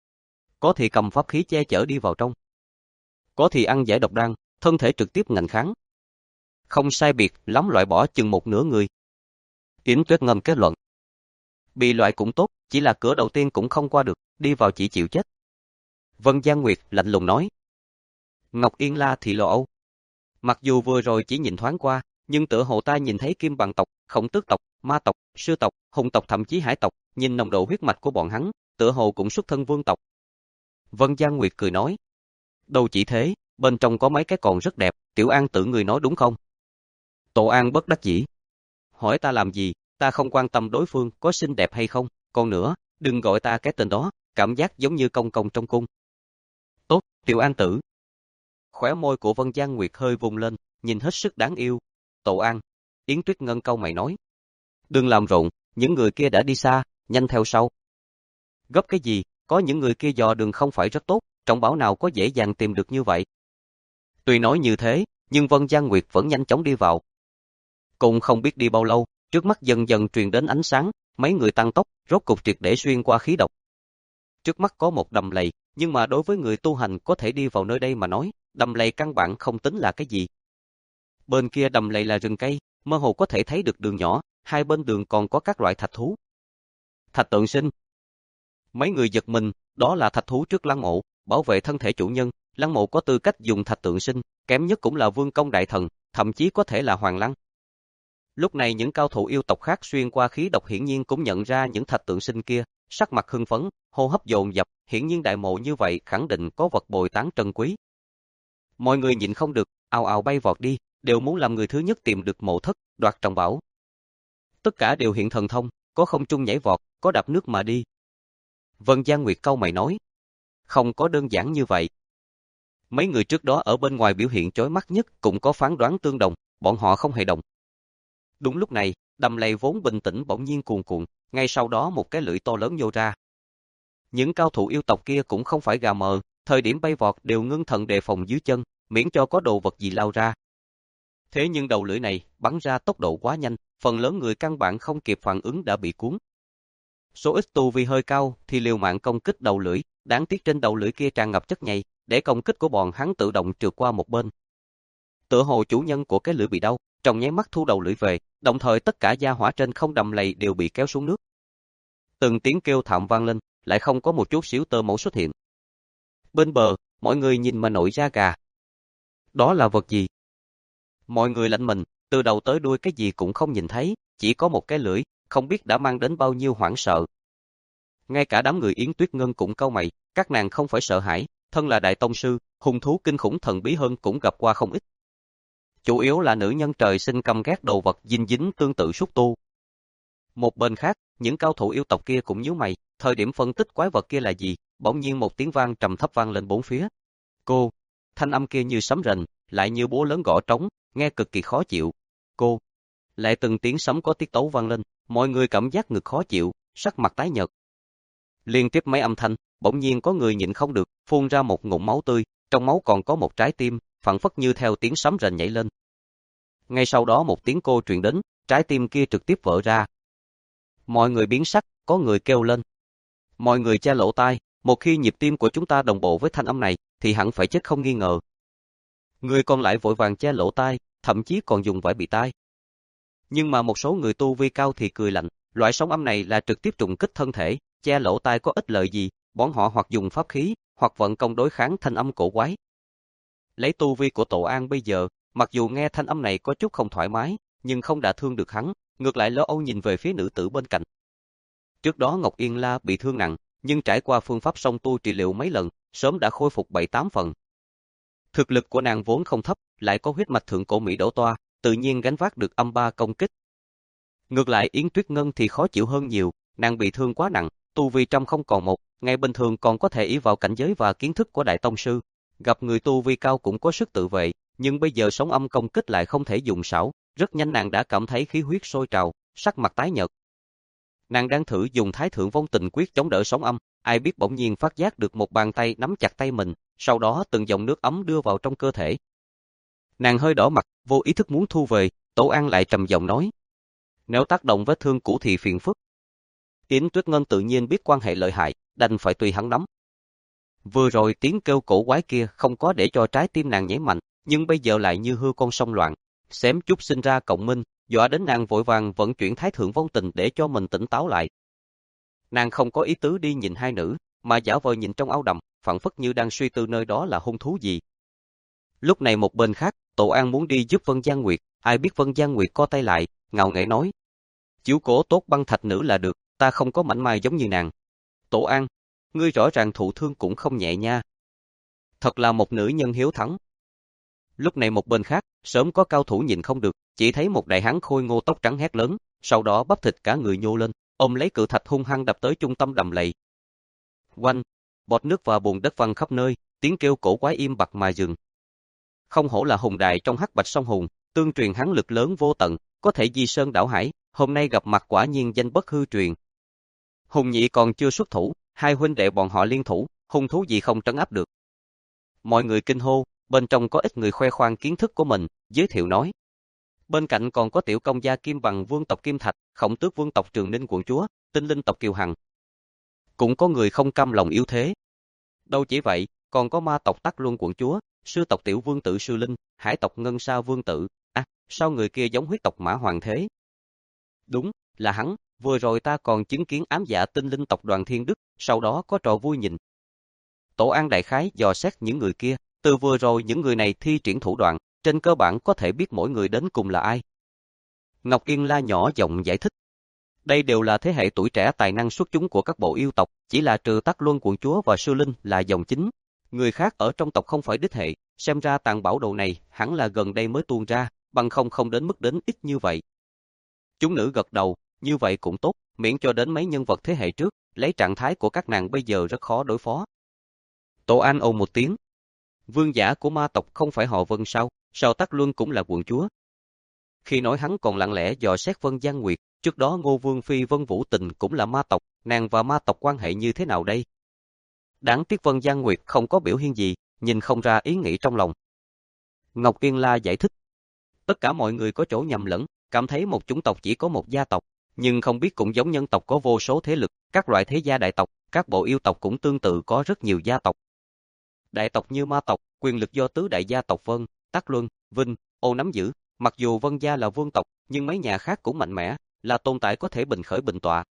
Có thì cầm pháp khí che chở đi vào trong. Có thì ăn giải độc đan, thân thể trực tiếp ngạnh kháng. Không sai biệt, lắm loại bỏ chừng một nửa người. Yến Tuyết Ngân kết luận. Bị loại cũng tốt, chỉ là cửa đầu tiên cũng không qua được, đi vào chỉ chịu chết. Vân Gia Nguyệt lạnh lùng nói. Ngọc Yên La thì lo âu. Mặc dù vừa rồi chỉ nhìn thoáng qua, nhưng tựa hồ ta nhìn thấy Kim Bằng tộc, Khổng Tước tộc, Ma tộc, Sư tộc, Hùng tộc thậm chí Hải tộc, nhìn nồng độ huyết mạch của bọn hắn, tựa hồ cũng xuất thân vương tộc. Vân Gia Nguyệt cười nói. Đâu chỉ thế, bên trong có mấy cái còn rất đẹp, Tiểu An tự người nói đúng không? Tổ An bất đắc dĩ. Hỏi ta làm gì, ta không quan tâm đối phương có xinh đẹp hay không, còn nữa, đừng gọi ta cái tên đó, cảm giác giống như công công trong cung. Tốt, Tiểu An tử. Khóe môi của Vân Giang Nguyệt hơi vùng lên, nhìn hết sức đáng yêu. Tổ An, Yến Tuyết Ngân cau mày nói. Đừng làm rộn, những người kia đã đi xa, nhanh theo sau. Gấp cái gì, có những người kia dò đường không phải rất tốt, trọng bảo nào có dễ dàng tìm được như vậy. Tuy nói như thế, nhưng Vân Giang Nguyệt vẫn nhanh chóng đi vào. Cũng không biết đi bao lâu, trước mắt dần dần truyền đến ánh sáng, mấy người tăng tốc, rốt cục triệt để xuyên qua khí độc. Trước mắt có một đầm lầy, nhưng mà đối với người tu hành có thể đi vào nơi đây mà nói, đầm lầy căn bản không tính là cái gì. Bên kia đầm lầy là rừng cây, mơ hồ có thể thấy được đường nhỏ, hai bên đường còn có các loại thạch thú. Thạch Tượng Sinh. Mấy người giật mình, đó là thạch thú trước lăng mộ, bảo vệ thân thể chủ nhân, lăng mộ có tư cách dùng thạch tượng sinh, kém nhất cũng là vương công đại thần, thậm chí có thể là hoàng lăng. Lúc này những cao thủ yêu tộc khác xuyên qua khí độc hiển nhiên cũng nhận ra những thạch tượng sinh kia, sắc mặt hưng phấn, hô hấp dồn dập, hiển nhiên đại mộ như vậy khẳng định có vật bồi tán trân quý. Mọi người nhịn không được, ào ào bay vọt đi, đều muốn làm người thứ nhất tìm được mộ thất, đoạt trọng bảo. Tất cả đều hiện thần thông, có không trung nhảy vọt, có đạp nước mà đi. Vân Giang Nguyệt cau mày nói, không có đơn giản như vậy. Mấy người trước đó ở bên ngoài biểu hiện chói mắt nhất cũng có phán đoán tương đồng, bọn họ không hề đồng. Đúng lúc này, đầm lầy vốn bình tĩnh bỗng nhiên cuồn cuộn, ngay sau đó một cái lưỡi to lớn nhô ra. Những cao thủ yêu tộc kia cũng không phải gà mờ, thời điểm bay vọt đều ngưng thần đề phòng dưới chân, miễn cho có đồ vật gì lao ra. Thế nhưng đầu lưỡi này bắn ra tốc độ quá nhanh, phần lớn người căn bản không kịp phản ứng đã bị cuốn. Số ít tu vi hơi cao thì liều mạng công kích đầu lưỡi, đáng tiếc trên đầu lưỡi kia tràn ngập chất nhầy, để công kích của bọn hắn tự động trượt qua một bên. Tựa hồ chủ nhân của cái lưỡi bị đau, trong nháy mắt thu đầu lưỡi về, đồng thời tất cả gia hỏa trên không đầm lầy đều bị kéo xuống nước. Từng tiếng kêu thảm vang lên, lại không có một chút xíu tơ máu xuất hiện. Bên bờ, mọi người nhìn mà nổi da gà. Đó là vật gì? Mọi người lạnh mình, từ đầu tới đuôi cái gì cũng không nhìn thấy, chỉ có một cái lưỡi, không biết đã mang đến bao nhiêu hoảng sợ. Ngay cả đám người Yến Tuyết Ngân cũng cau mày, các nàng không phải sợ hãi, thân là đại tông sư, hung thú kinh khủng thần bí hơn cũng gặp qua không ít. Chủ yếu là nữ nhân trời sinh căm ghét đồ vật dinh dính tương tự xúc tu. Một bên khác, những cao thủ yêu tộc kia cũng nhíu mày, thời điểm phân tích quái vật kia là gì, bỗng nhiên một tiếng vang trầm thấp vang lên bốn phía. Cô, thanh âm kia như sấm rền, lại như búa lớn gõ trống, nghe cực kỳ khó chịu. Cô, lại từng tiếng sấm có tiết tấu vang lên, mọi người cảm giác ngực khó chịu, sắc mặt tái nhợt. Liên tiếp mấy âm thanh, bỗng nhiên có người nhịn không được, phun ra một ngụm máu tươi, trong máu còn có một trái tim, phảng phất như theo tiếng sấm rền nhảy lên. Ngay sau đó một tiếng cô truyền đến, trái tim kia trực tiếp vỡ ra. Mọi người biến sắc, có người kêu lên. Mọi người che lỗ tai, một khi nhịp tim của chúng ta đồng bộ với thanh âm này, thì hẳn phải chết không nghi ngờ. Người còn lại vội vàng che lỗ tai, thậm chí còn dùng vải bịt tai. Nhưng mà một số người tu vi cao thì cười lạnh, loại sóng âm này là trực tiếp trùng kích thân thể, che lỗ tai có ích lợi gì, bọn họ hoặc dùng pháp khí, hoặc vận công đối kháng thanh âm cổ quái. Lấy tu vi của Tổ An bây giờ, mặc dù nghe thanh âm này có chút không thoải mái, nhưng không đả thương được hắn, ngược lại lo âu nhìn về phía nữ tử bên cạnh. Trước đó Ngọc Yên La bị thương nặng, nhưng trải qua phương pháp song tu trị liệu mấy lần, sớm đã khôi phục bảy tám phần. Thực lực của nàng vốn không thấp, lại có huyết mạch thượng cổ Mỹ đổ toa, tự nhiên gánh vác được âm ba công kích. Ngược lại Yến Tuyết Ngân thì khó chịu hơn nhiều, nàng bị thương quá nặng, tu vi trăm không còn một, ngày bình thường còn có thể ỷ vào cảnh giới và kiến thức của đại tông sư, gặp người tu vi cao cũng có sức tự vệ, nhưng bây giờ sóng âm công kích lại không thể dùng xảo, rất nhanh nàng đã cảm thấy khí huyết sôi trào, sắc mặt tái nhợt. Nàng đang thử dùng Thái Thượng Vong Tình Quyết chống đỡ sóng âm, ai biết bỗng nhiên phát giác được một bàn tay nắm chặt tay mình, sau đó từng dòng nước ấm đưa vào trong cơ thể. Nàng hơi đỏ mặt, vô ý thức muốn thu về, Tổ An lại trầm giọng nói: "Nếu tác động vết thương cũ thì phiền phức." Yến Tuyết Ngân tự nhiên biết quan hệ lợi hại, đành phải tùy hắn nắm. Vừa rồi tiếng kêu cổ quái kia không có để cho trái tim nàng nhảy mạnh, nhưng bây giờ lại như hươu con sông loạn, xém chút sinh ra cộng minh, dọa đến nàng vội vàng vận chuyển Thái Thượng Vong Tình để cho mình tỉnh táo lại. Nàng không có ý tứ đi nhìn hai nữ, mà giả vờ nhìn trong áo đầm, phảng phất như đang suy tư nơi đó là hung thú gì. Lúc này một bên khác, Tổ An muốn đi giúp Vân Giang Nguyệt, ai biết Vân Giang Nguyệt co tay lại, ngạo nghễ nói: "Chiếu cố tốt băng thạch nữ là được, ta không có mảnh mai giống như nàng." "Tổ An, ngươi rõ ràng thụ thương cũng không nhẹ nha. Thật là một nữ nhân hiếu thắng." Lúc này một bên khác, sớm có cao thủ nhìn không được, chỉ thấy một đại hán khôi ngô tóc trắng hét lớn, sau đó bắp thịt cả người nhô lên, ôm lấy cự thạch hung hăng đập tới trung tâm đầm lầy. Oanh, bọt nước và bùn đất văng khắp nơi, tiếng kêu cổ quái im bặt mà dừng. Không hổ là hùng đại trong hắc bạch song hùng, tương truyền hắn lực lớn vô tận, có thể di sơn đảo hải, hôm nay gặp mặt quả nhiên danh bất hư truyền. Hùng nhị còn chưa xuất thủ, hai huynh đệ bọn họ liên thủ, hung thú gì không trấn áp được. Mọi người kinh hô, bên trong có ít người khoe khoang kiến thức của mình, giới thiệu nói. Bên cạnh còn có tiểu công gia Kim Bằng vương tộc Kim Thạch, Khổng Tước vương tộc Trường Ninh quận chúa, Tinh Linh tộc Kiều Hằng. Cũng có người không cam lòng yếu thế. Đâu chỉ vậy, còn có ma tộc Tắc Luân quận chúa, sư tộc Tiểu Vương tử Sư Linh, hải tộc Ngân Sa vương tử. À, sao người kia giống huyết tộc Mã Hoàng thế? Đúng, là hắn, vừa rồi ta còn chứng kiến ám dạ Tinh Linh tộc Đoàn Thiên Đức, sau đó có trò vui nhìn. Tổ An đại khái dò xét những người kia, từ vừa rồi những người này thi triển thủ đoạn, trên cơ bản có thể biết mỗi người đến cùng là ai. Ngọc Yên La nhỏ giọng giải thích. Đây đều là thế hệ tuổi trẻ tài năng xuất chúng của các bộ yêu tộc, chỉ là trừ Tắc Luân quận chúa và Sư Linh là dòng chính. Người khác ở trong tộc không phải đích hệ, xem ra tàng bảo đồ này hẳn là gần đây mới tuôn ra, bằng không không đến mức đến ít như vậy. Chúng nữ gật đầu, như vậy cũng tốt, miễn cho đến mấy nhân vật thế hệ trước, lấy trạng thái của các nàng bây giờ rất khó đối phó. Tổ An ồ một tiếng. Vương giả của ma tộc không phải họ Vân sao, sao Tắc Luân cũng là quận chúa. Khi nói hắn còn lặng lẽ dò xét Vân Giang Nguyệt, trước đó Ngô Vương Phi Vân Vũ Tình cũng là ma tộc, nàng và ma tộc quan hệ như thế nào đây? Đáng tiếc Vân Giang Nguyệt không có biểu hiện gì, nhìn không ra ý nghĩ trong lòng. Ngọc Yên La giải thích. Tất cả mọi người có chỗ nhầm lẫn, cảm thấy một chủng tộc chỉ có một gia tộc, nhưng không biết cũng giống nhân tộc có vô số thế lực, các loại thế gia đại tộc, các bộ yêu tộc cũng tương tự có rất nhiều gia tộc. Đại tộc như ma tộc, quyền lực do tứ đại gia tộc Vân, Tắc Luân, Vinh, Ô nắm giữ, mặc dù Vân gia là vương tộc, nhưng mấy nhà khác cũng mạnh mẽ, là tồn tại có thể bình khởi bình tọa.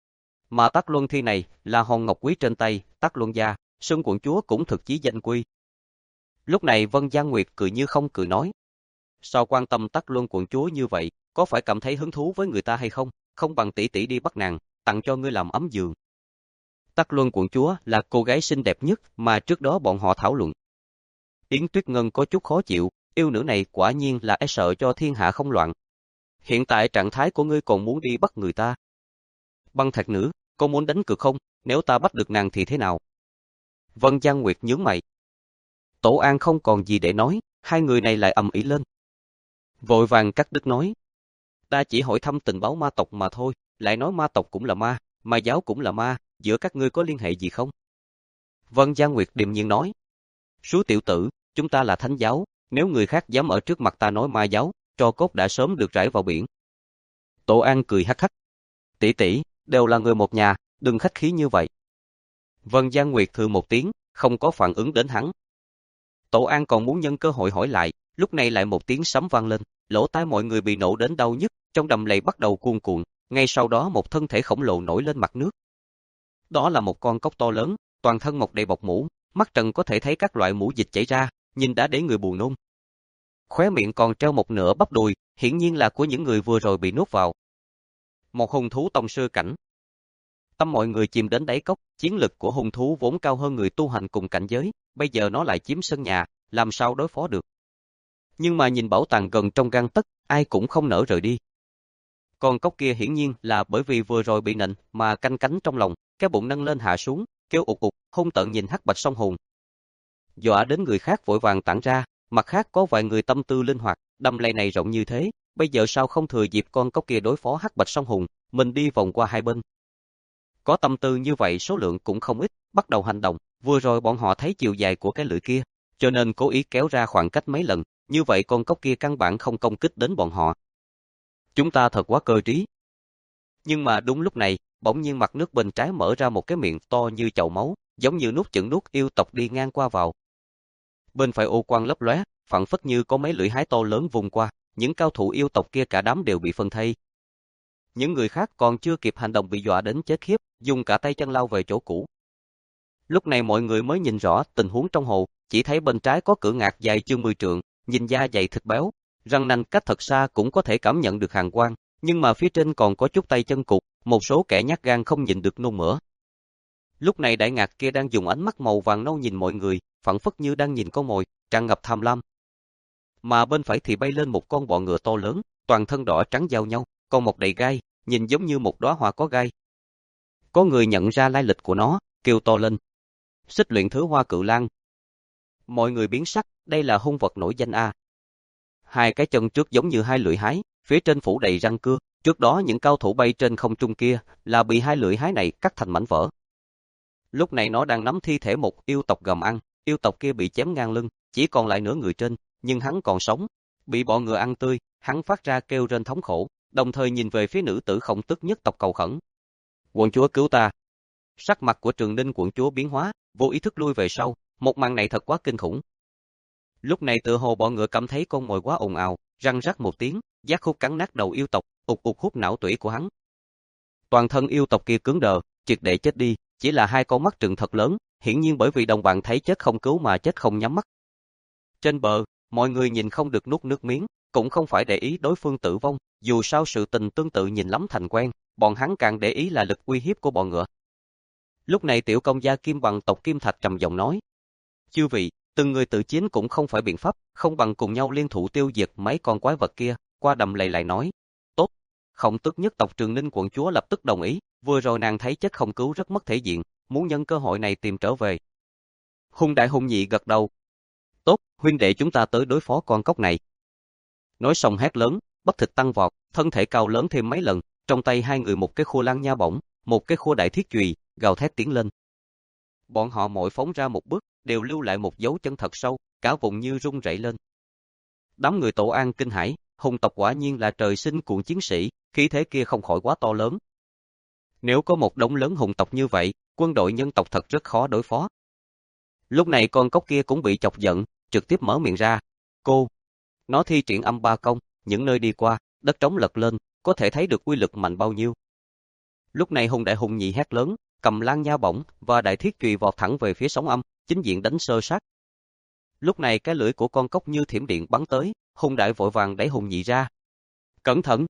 Mà Tắc Luân thi này là hòn ngọc quý trên tay, Tắc Luân gia, Sơn quận chúa cũng thực chí danh quy. Lúc này Vân Giang Nguyệt cười như không cười nói. Sao quan tâm Tắc Luân quận chúa như vậy, có phải cảm thấy hứng thú với người ta hay không, không bằng tỷ tỷ đi bắt nàng, tặng cho ngươi làm ấm giường. Tắc Luân quận chúa là cô gái xinh đẹp nhất mà trước đó bọn họ thảo luận. Yến Tuyết Ngân có chút khó chịu, yêu nữ này quả nhiên là e sợ cho thiên hạ không loạn. Hiện tại trạng thái của ngươi còn muốn đi bắt người ta. Băng Thạch nữ, cô muốn đánh cược không, nếu ta bắt được nàng thì thế nào? Vân Giang Nguyệt nhướng mày. Tổ An không còn gì để nói, hai người này lại ầm ĩ lên. Vội vàng cắt đứt nói. Ta chỉ hỏi thăm tình báo ma tộc mà thôi, lại nói ma tộc cũng là ma, ma giáo cũng là ma, giữa các ngươi có liên hệ gì không? Vân Giang Nguyệt điềm nhiên nói. Sú tiểu tử, chúng ta là thánh giáo, nếu người khác dám ở trước mặt ta nói ma giáo, tro cốt đã sớm được rải vào biển. Tổ An cười hắc hắc. Tỷ tỷ, đều là người một nhà, đừng khách khí như vậy. Vân Giang Nguyệt thư một tiếng, không có phản ứng đến hắn. Tổ An còn muốn nhân cơ hội hỏi lại, lúc này lại một tiếng sấm vang lên, lỗ tai mọi người bị nổ đến đau nhức, trong đầm lầy bắt đầu cuồn cuộn, ngay sau đó một thân thể khổng lồ nổi lên mặt nước. Đó là một con cóc to lớn, toàn thân mọc đầy bọc mũ, mắt trần có thể thấy các loại mũ dịch chảy ra, nhìn đã để người buồn nôn. Khóe miệng còn treo một nửa bắp đùi, hiển nhiên là của những người vừa rồi bị nuốt vào. Một hung thú tông sư cảnh. Tâm mọi người chìm đến đáy cốc, chiến lực của hung thú vốn cao hơn người tu hành cùng cảnh giới, bây giờ nó lại chiếm sân nhà, làm sao đối phó được. Nhưng mà nhìn bảo tàng gần trong gang tấc, ai cũng không nỡ rời đi. Con cóc kia hiển nhiên là bởi vì vừa rồi bị nện mà canh cánh trong lòng, cái bụng nâng lên hạ xuống, kêu ụt ụt, hung tợn nhìn hắc bạch song hồn. Dọa đến người khác vội vàng tản ra, mặt khác có vài người tâm tư linh hoạt, đầm lầy này rộng như thế, bây giờ sao không thừa dịp con cóc kia đối phó hắc bạch song hồn, mình đi vòng qua hai bên. Có tâm tư như vậy số lượng cũng không ít, bắt đầu hành động, vừa rồi bọn họ thấy chiều dài của cái lưỡi kia, cho nên cố ý kéo ra khoảng cách mấy lần, như vậy con cóc kia căn bản không công kích đến bọn họ. Chúng ta thật quá cơ trí. Nhưng mà đúng lúc này, bỗng nhiên mặt nước bên trái mở ra một cái miệng to như chậu máu, giống như nuốt chửng nuốt yêu tộc đi ngang qua vào. Bên phải ô quang lấp lóe, phảng phất như có mấy lưỡi hái to lớn vùng qua, những cao thủ yêu tộc kia cả đám đều bị phân thây. Những người khác còn chưa kịp hành động bị dọa đến chết khiếp, dùng cả tay chân lao về chỗ cũ. Lúc này mọi người mới nhìn rõ tình huống trong hồ, chỉ thấy bên trái có cửa ngạc dài chừng mười trượng, nhìn da dày thịt béo, răng nanh cách thật xa cũng có thể cảm nhận được hàn quang, nhưng mà phía trên còn có chút tay chân cụt, một số kẻ nhát gan không nhịn được nôn mửa. Lúc này đại ngạc kia đang dùng ánh mắt màu vàng nâu nhìn mọi người, phảng phất như đang nhìn con mồi, tràn ngập tham lam. Mà bên phải thì bay lên một con bọ ngựa to lớn, toàn thân đỏ trắng giao nhau, con mọc đầy gai, nhìn giống như một đóa hoa có gai. Có người nhận ra lai lịch của nó, kêu to lên. Xích luyện thứ Hoa Cự Lang. Mọi người biến sắc, đây là hung vật nổi danh a. Hai cái chân trước giống như hai lưỡi hái, phía trên phủ đầy răng cưa, trước đó những cao thủ bay trên không trung kia là bị hai lưỡi hái này cắt thành mảnh vỡ. Lúc này nó đang nắm thi thể một yêu tộc gầm ăn, yêu tộc kia bị chém ngang lưng, chỉ còn lại nửa người trên, nhưng hắn còn sống, bị bọn ngựa ăn tươi, hắn phát ra kêu rên thống khổ, đồng thời nhìn về phía nữ tử Khổng Tước nhất tộc cầu khẩn. Quận chúa cứu ta. Sắc mặt của Trường Ninh quận chúa biến hóa, vô ý thức lui về sau, một màn này thật quá kinh khủng. Lúc này tựa hồ bọn ngựa cảm thấy con mồi quá ồn ào, răng rắc một tiếng, giác khúc cắn nát đầu yêu tộc, ụt ụt hút não tủy của hắn. Toàn thân yêu tộc kia cứng đờ, triệt để chết đi, chỉ là hai con mắt trừng thật lớn, hiển nhiên bởi vì đồng bạn thấy chết không cứu mà chết không nhắm mắt. Trên bờ, mọi người nhìn không được nuốt nước miếng, cũng không phải để ý đối phương tử vong, dù sao sự tình tương tự nhìn lắm thành quen, bọn hắn càng để ý là lực uy hiếp của bọn ngựa. Lúc này tiểu công gia Kim Bằng tộc Kim Thạch trầm giọng nói: "Chư vị, từng người tự chiến cũng không phải biện pháp, không bằng cùng nhau liên thủ tiêu diệt mấy con quái vật kia." Qua đầm lầy lại nói: "Tốt." Khổng Tước nhất tộc Trường Ninh quận chúa lập tức đồng ý, vừa rồi nàng thấy chết không cứu rất mất thể diện, muốn nhân cơ hội này tìm trở về. Hung Đại Hung Nhị gật đầu: "Tốt, huynh đệ chúng ta tới đối phó con cóc này." Nói xong hét lớn, bắp thịt tăng vọt, thân thể cao lớn thêm mấy lần, trong tay hai người một cái khua lang nha bổng, một cái khua đại thiết chùy, gào thét tiến lên. Bọn họ mỗi phóng ra một bước, đều lưu lại một dấu chân thật sâu, cả vùng như rung rẩy lên. Đám người Tổ An kinh hãi, hùng tộc quả nhiên là trời sinh cuồng chiến sĩ, khí thế kia không khỏi quá to lớn. Nếu có một đống lớn hùng tộc như vậy, quân đội nhân tộc thật rất khó đối phó. Lúc này con cóc kia cũng bị chọc giận, trực tiếp mở miệng ra: "Cô!" Nó thi triển âm ba công, những nơi đi qua, đất trống lật lên, có thể thấy được uy lực mạnh bao nhiêu. Lúc này Hùng Đại Hùng Nhị hét lớn, cầm lang nha bổng và đại thiết chùy vọt thẳng về phía sóng âm, chính diện đánh sơ sát. Lúc này cái lưỡi của con cóc như thiểm điện bắn tới, Hùng Đại vội vàng đẩy Hùng Nhị ra. "Cẩn thận!"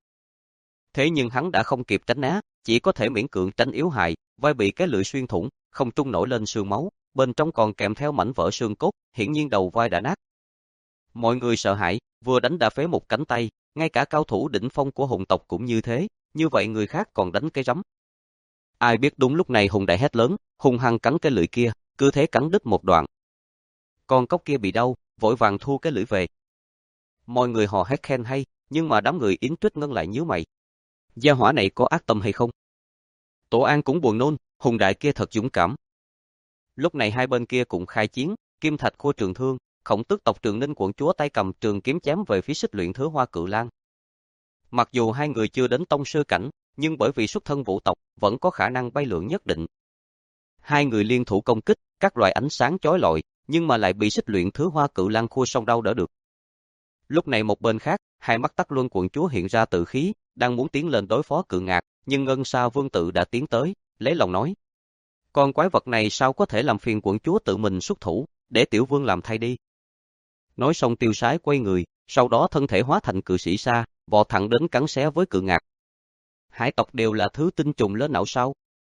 Thế nhưng hắn đã không kịp tránh né, chỉ có thể miễn cưỡng tránh yếu hại, vai bị cái lưỡi xuyên thủng, không trung nổi lên sương máu, bên trong còn kèm theo mảnh vỡ xương cốt, hiển nhiên đầu vai đã nát. Mọi người sợ hãi, vừa đánh đã phế một cánh tay, ngay cả cao thủ đỉnh phong của hùng tộc cũng như thế, như vậy người khác còn đánh cái rắm. Ai biết đúng lúc này Hùng Đại hét lớn, hung hăng cắn cái lưỡi kia, cứ thế cắn đứt một đoạn. Con cóc kia bị đau, vội vàng thu cái lưỡi về. Mọi người hò hét khen hay, nhưng mà đám người Yến Tuyết Ngân lại nhíu mày. Gia hỏa này có ác tâm hay không? Tổ An cũng buồn nôn, Hùng Đại kia thật dũng cảm. Lúc này hai bên kia cũng khai chiến, Kim Thạch khua trường thương, Khổng Tước tộc Trường Ninh quận chúa tay cầm trường kiếm chém về phía Xích Luyện thứ Hoa Cự Lang. Mặc dù hai người chưa đến tông sư cảnh, nhưng bởi vì xuất thân vũ tộc, vẫn có khả năng bay lượn nhất định. Hai người liên thủ công kích, các loại ánh sáng chói lọi, nhưng mà lại bị Xích Luyện thứ Hoa Cự Lang khua song đau đỡ được. Lúc này một bên khác, hai mắt Tắc Luân quận chúa hiện ra tự khí, đang muốn tiến lên đối phó Cự Ngạc, nhưng Ngân Sa Vương tự đã tiến tới, lấy lòng nói: "Con quái vật này sao có thể làm phiền quận chúa tự mình xuất thủ, để tiểu vương làm thay đi." Nói xong tiêu sái quay người, sau đó thân thể hóa thành cự sĩ sa, vọt thẳng đến cắn xé với Cự Ngạc. Hải tộc đều là thứ tinh trùng lớn não sao?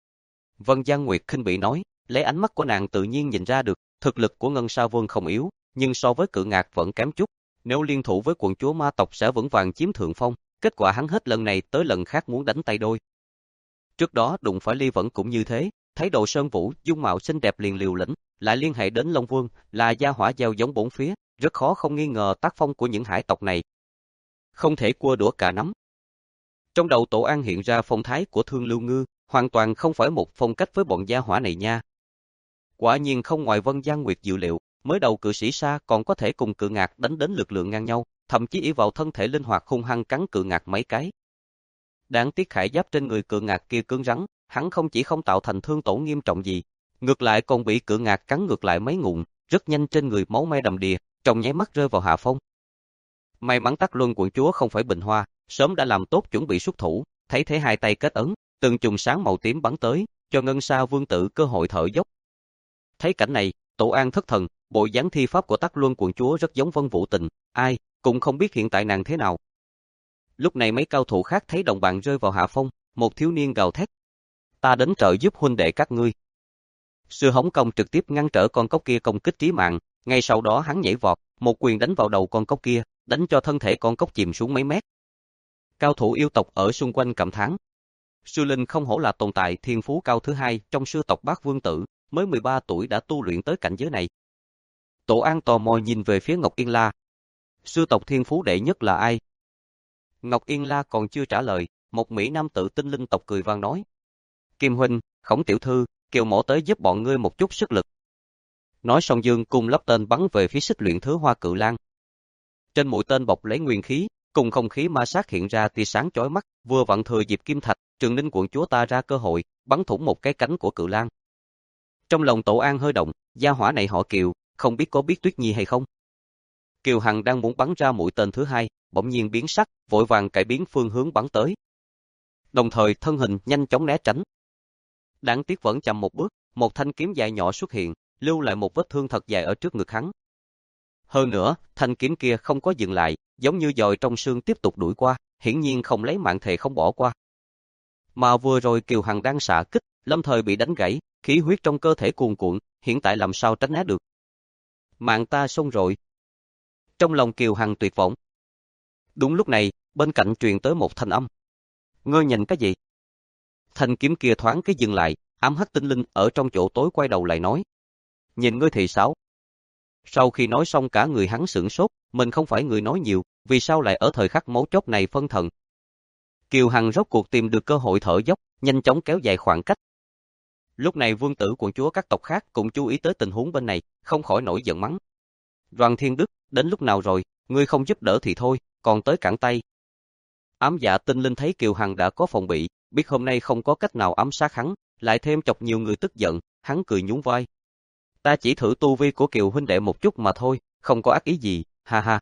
Vân Giang Nguyệt khinh bỉ nói, lấy ánh mắt của nàng tự nhiên nhìn ra được, thực lực của Ngân Sa Vương không yếu, nhưng so với Cự Ngạc vẫn kém chút. Nếu liên thủ với quận chúa ma tộc sẽ vững vàng chiếm thượng phong, kết quả hắn hết lần này tới lần khác muốn đánh tay đôi. Trước đó đụng phải Ly Vẫn cũng như thế, thấy Độ Sơn Vũ dung mạo xinh đẹp liền liều lĩnh, lại liên hệ đến Long Vương, là gia hỏa gieo giống bốn phía, rất khó không nghi ngờ tác phong của những hải tộc này. Không thể cua đũa cả nắm. Trong đầu Tổ An hiện ra phong thái của Thương Lưu Ngư, hoàn toàn không phải một phong cách với bọn gia hỏa này nha. Quả nhiên không ngoài Vân Giang Nguyệt dự liệu, mới đầu cự sĩ sa còn có thể cùng Cự Ngạc đánh đến lực lượng ngang nhau, thậm chí ỷ vào thân thể linh hoạt hung hăng cắn Cự Ngạc mấy cái. Đáng tiếc khải giáp trên người Cự Ngạc kia cứng rắn, hắn không chỉ không tạo thành thương tổn nghiêm trọng gì, ngược lại còn bị Cự Ngạc cắn ngược lại mấy ngụm, rất nhanh trên người máu me đầm đìa, trong nháy mắt rơi vào hạ phong. May mắn Tắc Luân quận chúa không phải bình hoa, sớm đã làm tốt chuẩn bị xuất thủ, thấy thế hai tay kết ấn, từng chùm sáng màu tím bắn tới, cho Ngân Sa Vương tử cơ hội thở dốc. Thấy cảnh này, Tổ An thất thần, bộ dáng thi pháp của Tắc Luân quận chúa rất giống Vân Vũ Tình, ai cũng không biết hiện tại nàng thế nào. Lúc này mấy cao thủ khác thấy đồng bạn rơi vào hạ phong, một thiếu niên gào thét: "Ta đến trợ giúp huynh đệ các ngươi." Sư Hống Công trực tiếp ngăn trở con cóc kia công kích chí mạng, ngay sau đó hắn nhảy vọt, một quyền đánh vào đầu con cóc kia, đánh cho thân thể con cóc chìm xuống mấy mét. Cao thủ yêu tộc ở xung quanh cảm thán: Sư Linh không hổ là tồn tại thiên phú cao thứ hai trong sư tộc Bát Vương Tử, mới mười ba tuổi đã tu luyện tới cảnh giới này. Tổ An tò mò nhìn về phía Ngọc Yên La. Sư tộc thiên phú đệ nhất là ai? Ngọc Yên La còn chưa trả lời, một mỹ nam tử tinh linh tộc cười vang nói. Kim huynh, Khổng tiểu thư, Kiều mổ tới giúp bọn ngươi một chút sức lực. Nói xong dương cung lắp tên bắn về phía xích luyện thứ Hoa Cự Lang. Trên mũi tên bọc lấy nguyên khí, cùng không khí ma sát hiện ra tia sáng chói mắt, vừa vặn thừa dịp kim thạch, Trường Ninh quận chúa ta ra cơ hội, bắn thủng một cái cánh của Cự Lang. Trong lòng Tổ An hơi động, gia hỏa này họ Kiều, không biết có biết Tuyết Nhi hay không. Kiều Hằng đang muốn bắn ra mũi tên thứ hai, bỗng nhiên biến sắc, vội vàng cải biến phương hướng bắn tới. Đồng thời thân hình nhanh chóng né tránh. Đáng tiếc vẫn chậm một bước, một thanh kiếm dài nhỏ xuất hiện, lưu lại một vết thương thật dài ở trước ngực hắn. Hơn nữa, thanh kiếm kia không có dừng lại, giống như dòi trong xương tiếp tục đuổi qua, hiển nhiên không lấy mạng thề không bỏ qua. Mà vừa rồi Kiều Hằng đang xạ kích, lâm thời bị đánh gãy, khí huyết trong cơ thể cuồn cuộn, hiện tại làm sao tránh né được. Mạng ta xong rồi. Trong lòng Kiều Hằng tuyệt vọng. Đúng lúc này, bên cạnh truyền tới một thanh âm. Ngươi nhìn cái gì? Thanh kiếm kia thoáng cái dừng lại, ám hắc tinh linh ở trong chỗ tối quay đầu lại nói. Nhìn ngươi thì sao? Sau khi nói xong cả người hắn sửng sốt, mình không phải người nói nhiều, vì sao lại ở thời khắc mấu chốt này phân thần. Kiều Hằng rốt cuộc tìm được cơ hội thở dốc, nhanh chóng kéo dài khoảng cách. Lúc này vương tử quận chúa các tộc khác cũng chú ý tới tình huống bên này, không khỏi nổi giận mắng. Đoàn Thiên Đức, đến lúc nào rồi, ngươi không giúp đỡ thì thôi, còn tới cản tay. Ám dạ tinh linh thấy Kiều Hằng đã có phòng bị, biết hôm nay không có cách nào ám sát hắn, lại thêm chọc nhiều người tức giận, hắn cười nhún vai. Ta chỉ thử tu vi của Kiều huynh đệ một chút mà thôi, không có ác ý gì, ha ha.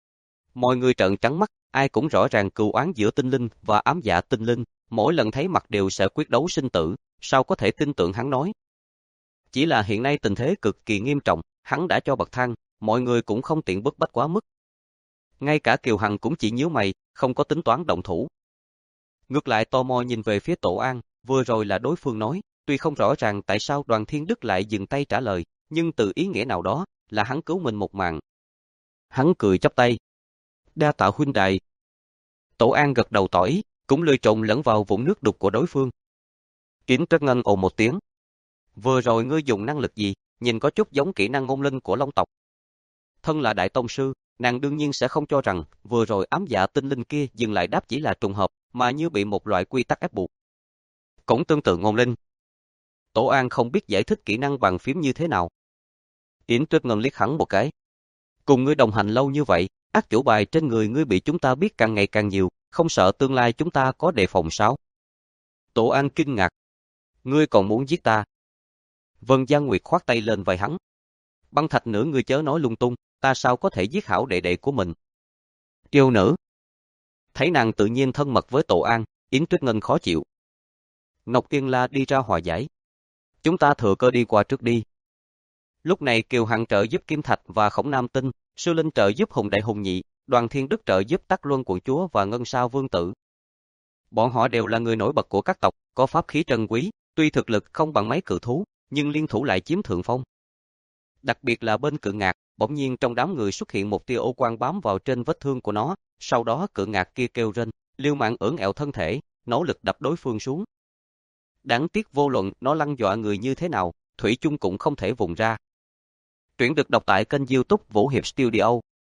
Mọi người trợn trắng mắt, ai cũng rõ ràng cừu oán giữa tinh linh và ám dạ tinh linh, mỗi lần thấy mặt đều sẽ quyết đấu sinh tử, sao có thể tin tưởng hắn nói. Chỉ là hiện nay tình thế cực kỳ nghiêm trọng, hắn đã cho bậc thang, mọi người cũng không tiện bức bách quá mức. Ngay cả Kiều Hằng cũng chỉ nhíu mày, không có tính toán động thủ. Ngược lại tò mò nhìn về phía Tổ An, vừa rồi là đối phương nói, tuy không rõ ràng tại sao Đoàn Thiên Đức lại dừng tay trả lời, nhưng từ ý nghĩa nào đó, là hắn cứu mình một mạng. Hắn cười chắp tay. Đa tạ huynh đài. Tổ An gật đầu tỏ ý, cũng lười trộn lẫn vào vũng nước đục của đối phương. Yến Tuyết Ngân ồ một tiếng. Vừa rồi ngươi dùng năng lực gì, nhìn có chút giống kỹ năng ngôn linh của Long tộc. Thân là đại tông sư, nàng đương nhiên sẽ không cho rằng vừa rồi ám dạ tinh linh kia dừng lại đáp chỉ là trùng hợp, mà như bị một loại quy tắc ép buộc. Cũng tương tự ngôn linh. Tổ An không biết giải thích kỹ năng bàn phím như thế nào. Yến Tuyết Ngân liếc hắn một cái. Cùng ngươi đồng hành lâu như vậy, ác chủ bài trên người ngươi bị chúng ta biết càng ngày càng nhiều, không sợ tương lai chúng ta có đề phòng sao? Tổ An kinh ngạc. Ngươi còn muốn giết ta? Vân Giang Nguyệt khoát tay lên vai hắn. Băng Thạch nữa ngươi chớ nói lung tung, ta sao có thể giết hảo đệ đệ của mình? Yêu nữ. Thấy nàng tự nhiên thân mật với Tổ An, Yến Tuyết Ngân khó chịu. Ngọc Yên La đi ra hòa giải. Chúng ta thừa cơ đi qua trước đi. Lúc này Kiều Hằng trợ giúp Kim Thạch và Khổng Nam Tinh, Sư Linh trợ giúp Hùng Đại Hùng Nhị, Đoàn Thiên Đức trợ giúp Tắc Luân quận chúa và Ngân Sao Vương Tử. Bọn họ đều là người nổi bật của các tộc, có pháp khí trân quý, tuy thực lực không bằng mấy cự thú, nhưng liên thủ lại chiếm thượng phong. Đặc biệt là bên Cự Ngạc, bỗng nhiên trong đám người xuất hiện một tia ô quang bám vào trên vết thương của nó, sau đó Cự Ngạc kia kêu rên, liều mạng ưỡn ẹo thân thể, nỗ lực đập đối phương xuống. Đáng tiếc vô luận nó lăng dọa người như thế nào, thủy chung cũng không thể vùng ra. Truyện được đọc tại kênh YouTube Vũ Hiệp Studio.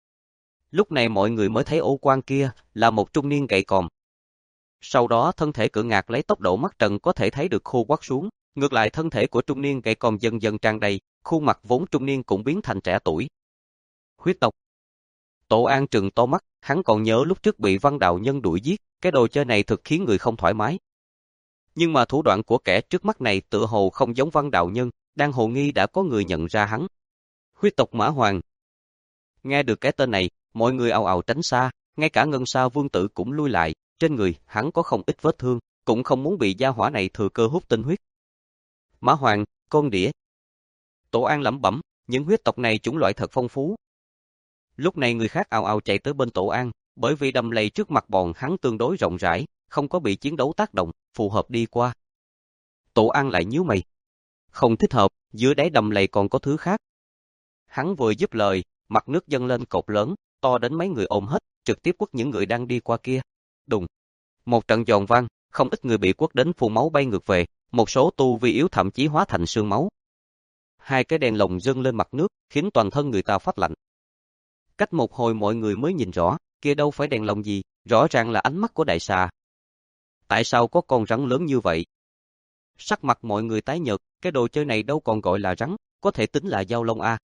Lúc này mọi người mới thấy ô quang kia là một trung niên gậy còm. Sau đó thân thể Cự Ngạc lấy tốc độ mắt trần có thể thấy được khô quắt xuống, ngược lại thân thể của trung niên gậy còm dần dần tràn đầy, khuôn mặt vốn trung niên cũng biến thành trẻ tuổi. Huyết tộc. Tổ An trừng to mắt, hắn còn nhớ lúc trước bị Văn đạo nhân đuổi giết, cái đồ chơi này thực khiến người không thoải mái. Nhưng mà thủ đoạn của kẻ trước mắt này tựa hồ không giống Văn đạo nhân, đang hồ nghi đã có người nhận ra hắn. Huyết tộc Mã Hoàng. Nghe được cái tên này, mọi người ào ào tránh xa, ngay cả Ngân Sao Vương Tử cũng lui lại, trên người hắn có không ít vết thương, cũng không muốn bị gia hỏa này thừa cơ hút tinh huyết. Mã Hoàng, con đĩa. Tổ An lẩm bẩm, những huyết tộc này chủng loại thật phong phú. Lúc này người khác ào ào chạy tới bên Tổ An, bởi vì đầm lầy trước mặt bọn hắn tương đối rộng rãi, không có bị chiến đấu tác động, phù hợp đi qua. Tổ An lại nhíu mày. Không thích hợp, dưới đáy đầm lầy còn có thứ khác. Hắn vừa dứt lời, mặt nước dâng lên cột lớn, to đến mấy người ôm hết, trực tiếp quất những người đang đi qua kia. Đùng. Một trận giòn vang, không ít người bị quất đến phun máu bay ngược về, một số tu vi yếu thậm chí hóa thành sương máu. Hai cái đèn lồng dâng lên mặt nước, khiến toàn thân người ta phát lạnh. Cách một hồi mọi người mới nhìn rõ, kia đâu phải đèn lồng gì, rõ ràng là ánh mắt của đại xà. Tại sao có con rắn lớn như vậy? Sắc mặt mọi người tái nhợt, cái đồ chơi này đâu còn gọi là rắn, có thể tính là dao lông a.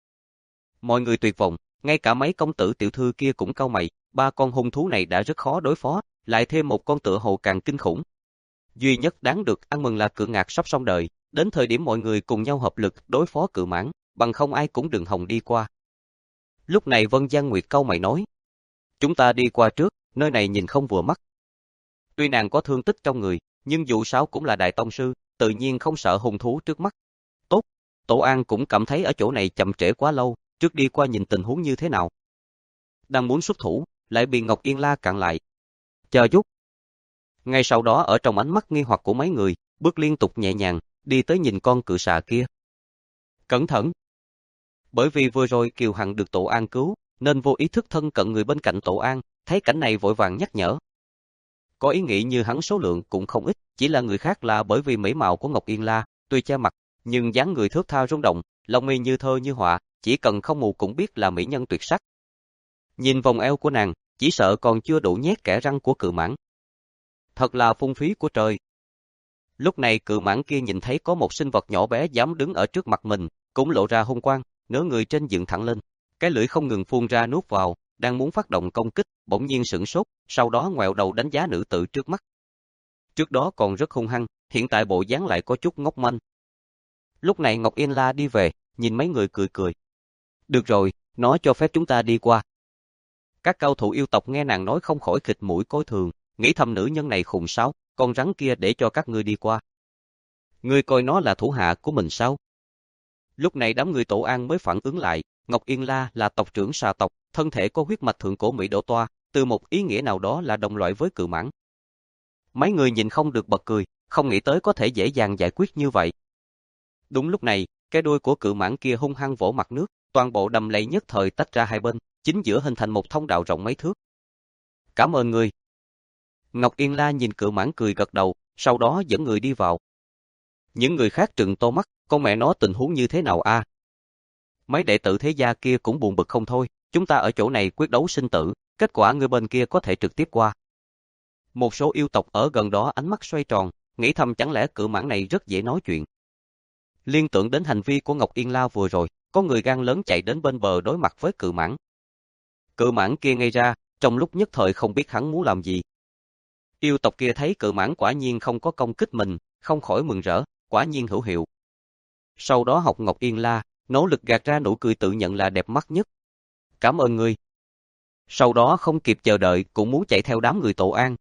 Mọi người tuyệt vọng, ngay cả mấy công tử tiểu thư kia cũng cau mày, ba con hung thú này đã rất khó đối phó, lại thêm một con tựa hồ càng kinh khủng. Duy nhất đáng được ăn mừng là Cự Ngạc sắp xong đời, đến thời điểm mọi người cùng nhau hợp lực đối phó Cự Mãng, bằng không ai cũng đừng hòng đi qua. Lúc này Vân Giang Nguyệt cau mày nói, chúng ta đi qua trước, nơi này nhìn không vừa mắt. Tuy nàng có thương tích trong người, nhưng dù sao cũng là đại tông sư, tự nhiên không sợ hung thú trước mắt. Tốt, Tổ An cũng cảm thấy ở chỗ này chậm trễ quá lâu, trước đi qua nhìn tình huống như thế nào. Đang muốn xuất thủ, lại bị Ngọc Yên La cản lại. Chờ chút. Ngay sau đó ở trong ánh mắt nghi hoặc của mấy người, bước liên tục nhẹ nhàng, đi tới nhìn con cự xà kia. Cẩn thận! Bởi vì vừa rồi Kiều Hằng được Tổ An cứu, nên vô ý thức thân cận người bên cạnh Tổ An, thấy cảnh này vội vàng nhắc nhở. Có ý nghĩ như hắn số lượng cũng không ít, chỉ là người khác là bởi vì mỹ mạo của Ngọc Yên La, tuy che mặt, nhưng dáng người thướt tha rung động, lông mi như thơ như họa, chỉ cần không mù cũng biết là mỹ nhân tuyệt sắc. Nhìn vòng eo của nàng, chỉ sợ còn chưa đủ nhét kẽ răng của Cự Mãng. Thật là phung phí của trời. Lúc này Cự Mãng kia nhìn thấy có một sinh vật nhỏ bé dám đứng ở trước mặt mình, cũng lộ ra hung quang, nửa người trên dựng thẳng lên, cái lưỡi không ngừng phun ra nuốt vào, đang muốn phát động công kích, bỗng nhiên sửng sốt, sau đó ngoẹo đầu đánh giá nữ tử trước mắt. Trước đó còn rất hung hăng, hiện tại bộ dáng lại có chút ngốc manh. Lúc này Ngọc Yên La đi về, nhìn mấy người cười cười. Được rồi, nó cho phép chúng ta đi qua. Các cao thủ yêu tộc nghe nàng nói không khỏi khịt mũi coi thường, nghĩ thầm nữ nhân này khùng sao, con rắn kia để cho các ngươi đi qua. Ngươi coi nó là thủ hạ của mình sao? Lúc này đám người Tổ An mới phản ứng lại, Ngọc Yên La là tộc trưởng xà tộc, thân thể có huyết mạch thượng cổ Mỹ Đỗ Toa, từ một ý nghĩa nào đó là đồng loại với Cự Mãng. Mấy người nhìn không được bật cười, không nghĩ tới có thể dễ dàng giải quyết như vậy. Đúng lúc này, cái đuôi của Cự Mãng kia hung hăng vỗ mặt nước, toàn bộ đầm lầy nhất thời tách ra hai bên, chính giữa hình thành một thông đạo rộng mấy thước. Cảm ơn ngươi. Ngọc Yên La nhìn Cự Mãng cười gật đầu, sau đó dẫn người đi vào. Những người khác trừng to mắt, con mẹ nó tình huống như thế nào a? Mấy đệ tử thế gia kia cũng buồn bực không thôi, chúng ta ở chỗ này quyết đấu sinh tử, kết quả người bên kia có thể trực tiếp qua. Một số yêu tộc ở gần đó ánh mắt xoay tròn, nghĩ thầm chẳng lẽ Cự Mãng này rất dễ nói chuyện. Liên tưởng đến hành vi của Ngọc Yên La vừa rồi, có người gan lớn chạy đến bên bờ đối mặt với Cự Mãng. Cự Mãng kia ngây ra, trong lúc nhất thời không biết hắn muốn làm gì. Yêu tộc kia thấy Cự Mãng quả nhiên không có công kích mình, không khỏi mừng rỡ, quả nhiên hữu hiệu. Sau đó học Ngọc Yên La, nỗ lực gạt ra nụ cười tự nhận là đẹp mắt nhất. Cảm ơn ngươi. Sau đó không kịp chờ đợi cũng muốn chạy theo đám người Tổ An.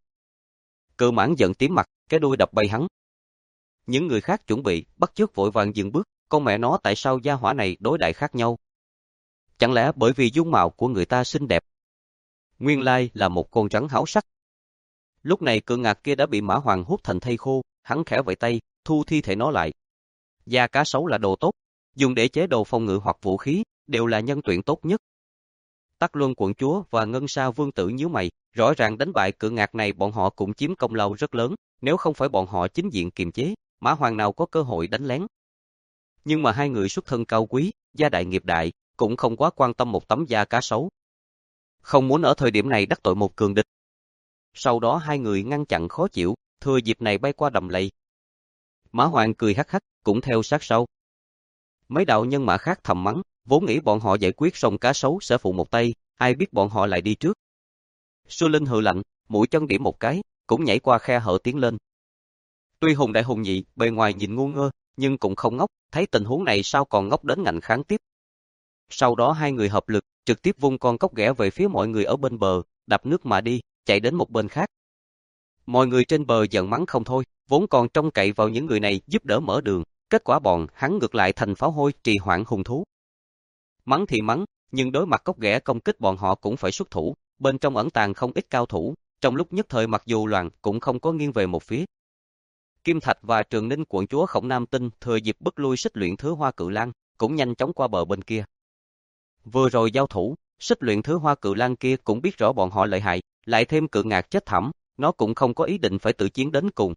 Cự Mãng giận tím mặt, cái đuôi đập bay hắn. Những người khác chuẩn bị, bắt chước vội vàng dừng bước, con mẹ nó tại sao gia hỏa này đối đại khác nhau? Chẳng lẽ bởi vì dung mạo của người ta xinh đẹp? Nguyên lai là một con rắn háo sắc. Lúc này Cự Ngạc kia đã bị Mã Hoàng hút thành thây khô, hắn khẽ vẫy tay, thu thi thể nó lại. Da cá sấu là đồ tốt, dùng để chế đồ phòng ngự hoặc vũ khí, đều là nhân tuyển tốt nhất. Tắc Luân quận chúa và Ngân Sa vương tử nhíu mày, rõ ràng đánh bại Cự Ngạc này bọn họ cũng chiếm công lao rất lớn, nếu không phải bọn họ chính diện kiềm chế, Mã Hoàng nào có cơ hội đánh lén. Nhưng mà hai người xuất thân cao quý, gia đại nghiệp đại, cũng không quá quan tâm một tấm da cá sấu. Không muốn ở thời điểm này đắc tội một cường địch. Sau đó hai người ngăn chặn khó chịu, thừa dịp này bay qua đầm lầy. Mã Hoàng cười hắc hắc, cũng theo sát sau. Mấy đạo nhân mã khác thầm mắng, vốn nghĩ bọn họ giải quyết xong cá sấu sẽ phụ một tay, ai biết bọn họ lại đi trước. Sư Linh hừ lạnh, mũi chân điểm một cái, cũng nhảy qua khe hở tiến lên. Tuy hùng đại hùng nhị, bề ngoài nhìn ngu ngơ, nhưng cũng không ngốc, thấy tình huống này sao còn ngốc đến ngạnh kháng tiếp. Sau đó hai người hợp lực, trực tiếp vung con cốc ghẻ về phía mọi người ở bên bờ, đạp nước mà đi, chạy đến một bên khác. Mọi người trên bờ giận mắng không thôi, vốn còn trông cậy vào những người này giúp đỡ mở đường, kết quả bọn hắn ngược lại thành pháo hôi trì hoãn hung thú. Mắng thì mắng, nhưng đối mặt cốc ghẻ công kích bọn họ cũng phải xuất thủ, bên trong ẩn tàng không ít cao thủ, trong lúc nhất thời mặc dù loạn cũng không có nghiêng về một phía. Kim Thạch và Trường Ninh quận chúa Khổng Nam Tinh thừa dịp bức lui Xích Luyện Thứ Hoa Cự Lang, cũng nhanh chóng qua bờ bên kia. Vừa rồi giao thủ, Xích Luyện Thứ Hoa Cự Lang kia cũng biết rõ bọn họ lợi hại, lại thêm Cự Ngạc chết thảm, nó cũng không có ý định phải tự chiến đến cùng.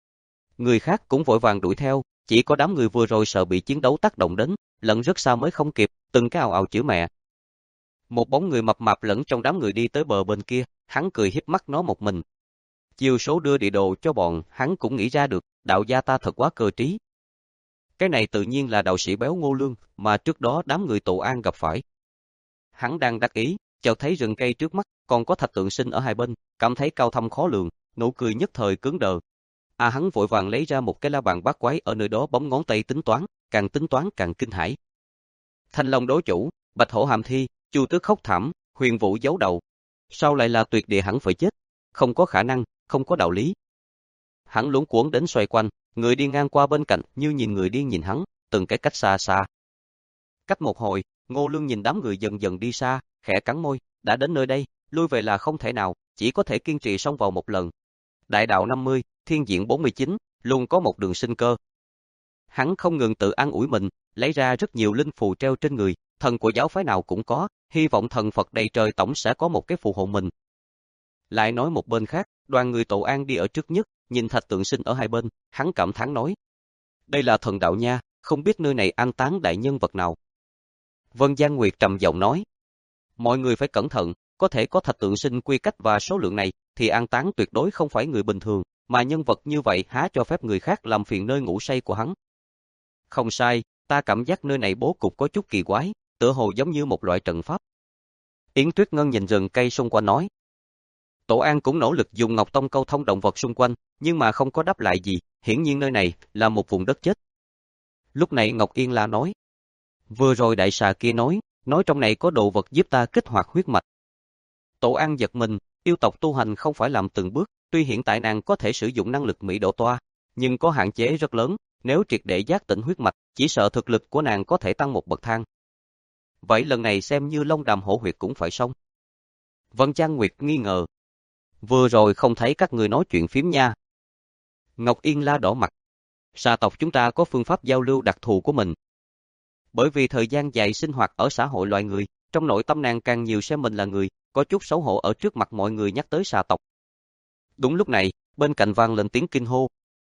Người khác cũng vội vàng đuổi theo, chỉ có đám người vừa rồi sợ bị chiến đấu tác động đến, lẫn rất xa mới không kịp, từng cái ào ào chửi mẹ. Một bóng người mập mạp lẫn trong đám người đi tới bờ bên kia, hắn cười hiếp mắt nó một mình. Chiêu số đưa địa đồ cho bọn, hắn cũng nghĩ ra được, đạo gia ta thật quá cơ trí. Cái này tự nhiên là đạo sĩ béo Ngô Lương, mà trước đó đám người Tổ An gặp phải. Hắn đang đắc ý, chợt thấy rừng cây trước mắt, còn có thạch tượng sinh ở hai bên, cảm thấy cao thâm khó lường, nụ cười nhất thời cứng đờ. À hắn vội vàng lấy ra một cái la bàn bát quái ở nơi đó bấm ngón tay tính toán, càng tính toán càng kinh hãi. Thanh Long đối chủ, Bạch Hổ hàm thi, Chu Tước khóc thảm, Huyền Vũ giấu đầu. Sao lại là tuyệt địa hẳn phải chết? Không có khả năng, không có đạo lý. Hắn luống cuống đến xoay quanh, người đi ngang qua bên cạnh như nhìn người điên nhìn hắn, từng cái cách xa xa. Cách một hồi, Ngô Lương nhìn đám người dần dần đi xa, khẽ cắn môi, đã đến nơi đây, lui về là không thể nào, chỉ có thể kiên trì xông vào một lần. Đại đạo năm mươi, thiên diện bốn mươi chín, luôn có một đường sinh cơ. Hắn không ngừng tự an ủi mình, lấy ra rất nhiều linh phù treo trên người, thần của giáo phái nào cũng có, hy vọng thần Phật đầy trời tổng sẽ có một cái phù hộ mình. Lại nói một bên khác, đoàn người Tổ An đi ở trước nhất, nhìn thạch tượng sinh ở hai bên, hắn cảm thán nói. Đây là thần đạo nha, không biết nơi này an táng đại nhân vật nào. Vân Giang Nguyệt trầm giọng nói. Mọi người phải cẩn thận, có thể có thạch tượng sinh quy cách và số lượng này, thì an táng tuyệt đối không phải người bình thường, mà nhân vật như vậy há cho phép người khác làm phiền nơi ngủ say của hắn. Không sai, ta cảm giác nơi này bố cục có chút kỳ quái, tựa hồ giống như một loại trận pháp. Yến Tuyết Ngân nhìn rừng cây xung quanh nói. Tổ An cũng nỗ lực dùng Ngọc Tông câu thông động vật xung quanh, nhưng mà không có đáp lại gì, hiển nhiên nơi này là một vùng đất chết. Lúc này Ngọc Yên La nói. Vừa rồi đại xà kia nói, nói trong này có đồ vật giúp ta kích hoạt huyết mạch. Tổ An giật mình, yêu tộc tu hành không phải làm từng bước, tuy hiện tại nàng có thể sử dụng năng lực Mỹ độ toa, nhưng có hạn chế rất lớn, nếu triệt để giác tỉnh huyết mạch, chỉ sợ thực lực của nàng có thể tăng một bậc thang. Vậy lần này xem như Long Đàm hổ huyệt cũng phải xong. Vân Trang Nguyệt nghi ngờ. Vừa rồi không thấy các người nói chuyện phím nha. Ngọc Yên La đỏ mặt. Xà tộc chúng ta có phương pháp giao lưu đặc thù của mình. Bởi vì thời gian dài sinh hoạt ở xã hội loài người, trong nội tâm nàng càng nhiều xem mình là người, có chút xấu hổ ở trước mặt mọi người nhắc tới xà tộc. Đúng lúc này, bên cạnh vang lên tiếng kinh hô.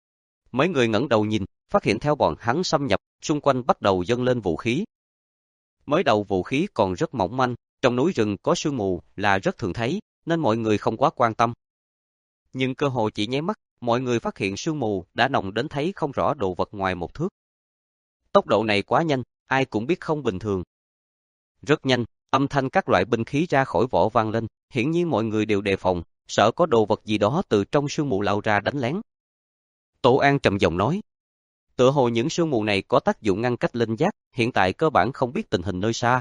Mấy người ngẩng đầu nhìn, phát hiện theo bọn hắn xâm nhập, xung quanh bắt đầu dâng lên vũ khí. Mới đầu vũ khí còn rất mỏng manh, trong núi rừng có sương mù là rất thường thấy, nên mọi người không quá quan tâm. Nhưng cơ hội chỉ nháy mắt, mọi người phát hiện sương mù đã nồng đến thấy không rõ đồ vật ngoài một thước. Tốc độ này quá nhanh, ai cũng biết không bình thường. Rất nhanh, âm thanh các loại binh khí ra khỏi vỏ vang lên, hiển nhiên mọi người đều đề phòng, sợ có đồ vật gì đó từ trong sương mù lao ra đánh lén. Tổ An trầm giọng nói. Tựa hồ những sương mù này có tác dụng ngăn cách linh giác, hiện tại cơ bản không biết tình hình nơi xa.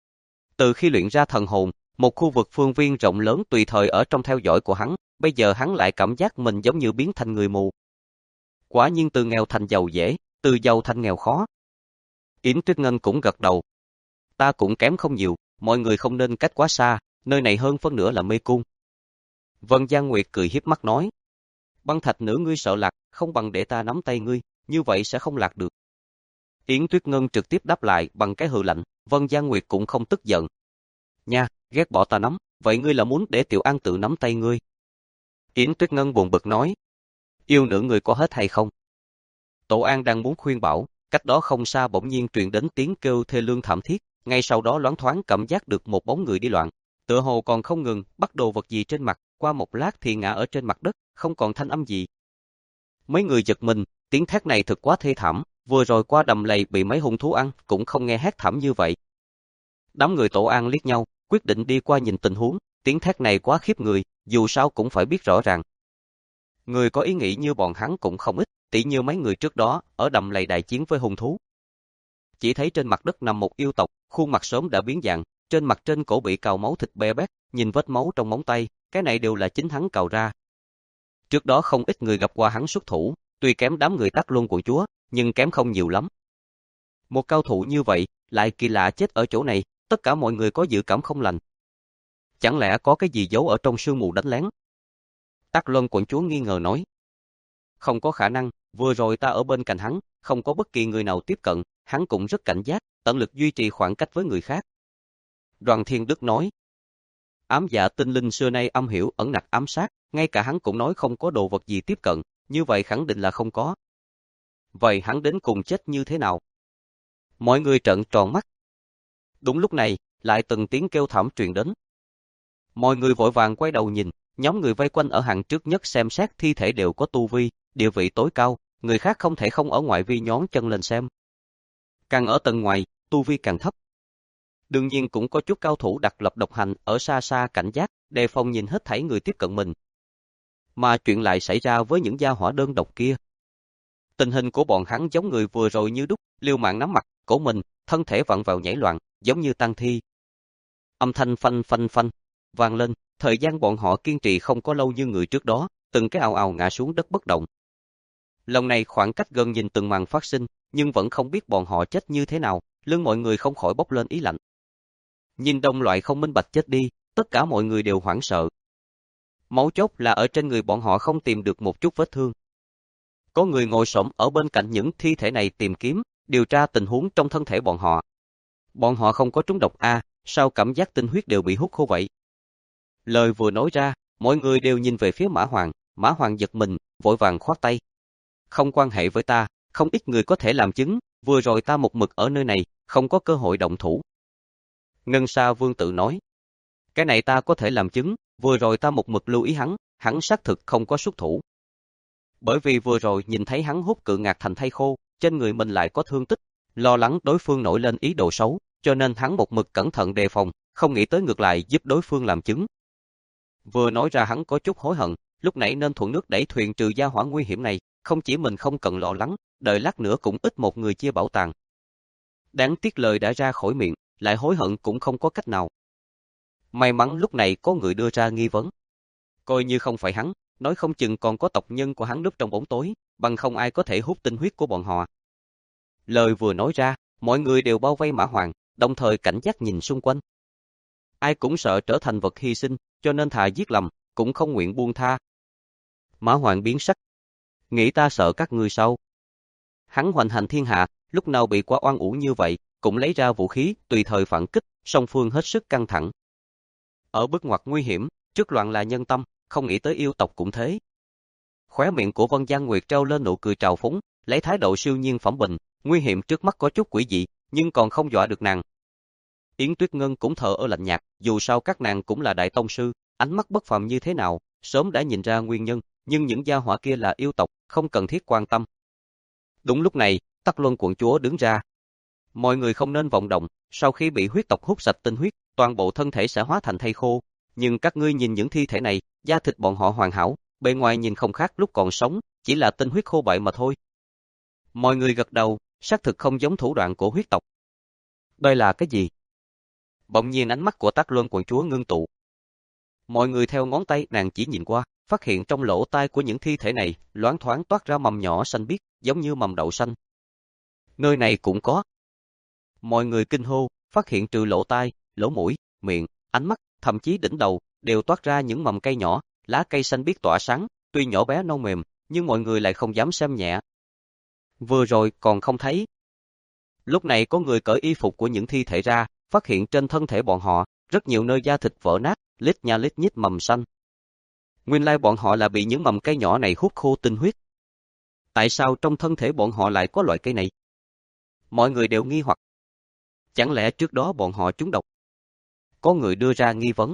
Từ khi luyện ra thần hồn, một khu vực phương viên rộng lớn tùy thời ở trong theo dõi của hắn, bây giờ hắn lại cảm giác mình giống như biến thành người mù. Quả nhiên từ nghèo thành giàu dễ, từ giàu thành nghèo khó. Yến Tuyết Ngân cũng gật đầu. Ta cũng kém không nhiều, mọi người không nên cách quá xa, nơi này hơn phân nửa là mê cung. Vân Giang Nguyệt cười hiếp mắt nói. Băng thạch nữ ngươi sợ lạc, không bằng để ta nắm tay ngươi, như vậy sẽ không lạc được. Yến Tuyết Ngân trực tiếp đáp lại bằng cái hừ lạnh, Vân Giang Nguyệt cũng không tức giận. Nha, ghét bỏ ta nắm, vậy ngươi là muốn để Tiểu An tự nắm tay ngươi? Yến Tuyết Ngân buồn bực nói. Yêu nữ người có hết hay không? Tổ An đang muốn khuyên bảo, cách đó không xa bỗng nhiên truyền đến tiếng kêu thê lương thảm thiết, ngay sau đó loáng thoáng cảm giác được một bóng người đi loạn, tựa hồ còn không ngừng bắt đồ vật gì trên mặt, qua một lát thì ngã ở trên mặt đất, không còn thanh âm gì. Mấy người giật mình, tiếng thét này thật quá thê thảm, vừa rồi qua đầm lầy bị mấy hung thú ăn, cũng không nghe hét thảm như vậy. Đám người Tổ An liếc nhau, quyết định đi qua nhìn tình huống, tiếng thét này quá khiếp người, dù sao cũng phải biết rõ ràng. Người có ý nghĩ như bọn hắn cũng không ít, tỉ như mấy người trước đó, ở đầm lầy đại chiến với hung thú. Chỉ thấy trên mặt đất nằm một yêu tộc, khuôn mặt sớm đã biến dạng, trên mặt trên cổ bị cào máu thịt be bét, nhìn vết máu trong móng tay, cái này đều là chính hắn cào ra. Trước đó không ít người gặp qua hắn xuất thủ, tuy kém đám người Tắc Luân Quận Chúa, nhưng kém không nhiều lắm. Một cao thủ như vậy, lại kỳ lạ chết ở chỗ này, tất cả mọi người có dự cảm không lành. Chẳng lẽ có cái gì giấu ở trong sương mù đánh lén? Tắc Luân Quận Chúa nghi ngờ nói. Không có khả năng, vừa rồi ta ở bên cạnh hắn, không có bất kỳ người nào tiếp cận, hắn cũng rất cảnh giác, tận lực duy trì khoảng cách với người khác. Đoàn Thiên Đức nói. Ám dạ tinh linh xưa nay âm hiểu ẩn nặc ám sát, ngay cả hắn cũng nói không có đồ vật gì tiếp cận, như vậy khẳng định là không có. Vậy hắn đến cùng chết như thế nào? Mọi người trợn tròn mắt. Đúng lúc này, lại từng tiếng kêu thảm truyền đến. Mọi người vội vàng quay đầu nhìn, nhóm người vây quanh ở hàng trước nhất xem xét thi thể đều có tu vi, địa vị tối cao, người khác không thể không ở ngoại vi nhón chân lên xem. Càng ở tầng ngoài, tu vi càng thấp. Đương nhiên cũng có chút cao thủ đặc lập độc hành ở xa xa cảnh giác, đề phòng nhìn hết thảy người tiếp cận mình. Mà chuyện lại xảy ra với những gia hỏa đơn độc kia. Tình hình của bọn hắn giống người vừa rồi như đúc, liều mạng nắm mặt, cổ mình, thân thể vặn vẹo nhảy loạn, giống như tang thi. Âm thanh phanh phanh phanh vang lên, thời gian bọn họ kiên trì không có lâu như người trước đó, từng cái ào ào ngã xuống đất bất động. Lần này khoảng cách gần nhìn từng màn phát sinh, nhưng vẫn không biết bọn họ chết như thế nào, lưng mọi người không khỏi bốc lên ý lạnh. Nhìn đồng loại không minh bạch chết đi, tất cả mọi người đều hoảng sợ. Mấu chốt là ở trên người bọn họ không tìm được một chút vết thương. Có người ngồi xổm ở bên cạnh những thi thể này tìm kiếm, điều tra tình huống trong thân thể bọn họ. Bọn họ không có trúng độc a, sao cảm giác tinh huyết đều bị hút khô vậy? Lời vừa nói ra, mọi người đều nhìn về phía Mã Hoàng, Mã Hoàng giật mình, vội vàng khoát tay. Không quan hệ với ta, không ít người có thể làm chứng, vừa rồi ta một mực ở nơi này, không có cơ hội động thủ. Ngân Sa Vương tự nói. Cái này ta có thể làm chứng, vừa rồi ta một mực lưu ý hắn, hắn xác thực không có xuất thủ. Bởi vì vừa rồi nhìn thấy hắn hút cự ngạc thành thây khô, trên người mình lại có thương tích, lo lắng đối phương nổi lên ý đồ xấu, cho nên hắn một mực cẩn thận đề phòng, không nghĩ tới ngược lại giúp đối phương làm chứng. Vừa nói ra hắn có chút hối hận, lúc nãy nên thuận nước đẩy thuyền trừ gia hỏa nguy hiểm này, không chỉ mình không cần lo lắng, đợi lát nữa cũng ít một người chia bảo tàng. Đáng tiếc lời đã ra khỏi miệng, lại hối hận cũng không có cách nào. May mắn lúc này có người đưa ra nghi vấn. Coi như không phải hắn, nói không chừng còn có tộc nhân của hắn núp trong bóng tối, bằng không ai có thể hút tinh huyết của bọn họ. Lời vừa nói ra, mọi người đều bao vây Mã Hoàng, đồng thời cảnh giác nhìn xung quanh. Ai cũng sợ trở thành vật hy sinh, cho nên thà giết lầm, cũng không nguyện buông tha. Mã Hoàng biến sắc. Nghĩ ta sợ các ngươi sao? Hắn hoành hành thiên hạ, lúc nào bị quá oan uổng như vậy, cũng lấy ra vũ khí, tùy thời phản kích, song phương hết sức căng thẳng. Ở bước ngoặt nguy hiểm, trước loạn là nhân tâm, không nghĩ tới yêu tộc cũng thế. Khóe miệng của Vân Giang Nguyệt treo lên nụ cười trào phúng, lấy thái độ siêu nhiên phẩm bình, nguy hiểm trước mắt có chút quỷ dị, nhưng còn không dọa được nàng. Yến Tuyết Ngân cũng thờ ơ lạnh nhạt, dù sao các nàng cũng là đại tông sư, ánh mắt bất phàm như thế nào, sớm đã nhìn ra nguyên nhân, nhưng những gia hỏa kia là yêu tộc, không cần thiết quan tâm. Đúng lúc này, Tắc Luân quận chúa đứng ra. Mọi người không nên vọng động, sau khi bị huyết tộc hút sạch tinh huyết, toàn bộ thân thể sẽ hóa thành thây khô. Nhưng các ngươi nhìn những thi thể này, da thịt bọn họ hoàn hảo, bề ngoài nhìn không khác lúc còn sống, chỉ là tinh huyết khô bại mà thôi. Mọi người gật đầu, xác thực không giống thủ đoạn của huyết tộc. Đây là cái gì? Bỗng nhiên ánh mắt của Tắc Luân quận chúa ngưng tụ. Mọi người theo ngón tay nàng chỉ nhìn qua, phát hiện trong lỗ tai của những thi thể này, loáng thoáng toát ra mầm nhỏ xanh biếc, giống như mầm đậu xanh. Nơi này cũng có. Mọi người kinh hô, phát hiện trừ lỗ tai, lỗ mũi, miệng, ánh mắt, thậm chí đỉnh đầu, đều toát ra những mầm cây nhỏ, lá cây xanh biếc tỏa sáng, tuy nhỏ bé non mềm, nhưng mọi người lại không dám xem nhẹ. Vừa rồi còn không thấy. Lúc này có người cởi y phục của những thi thể ra, phát hiện trên thân thể bọn họ, rất nhiều nơi da thịt vỡ nát, lít nha lít nhít mầm xanh. Nguyên lai bọn họ là bị những mầm cây nhỏ này hút khô tinh huyết. Tại sao trong thân thể bọn họ lại có loại cây này? Mọi người đều nghi hoặc. Chẳng lẽ trước đó bọn họ trúng độc? Có người đưa ra nghi vấn.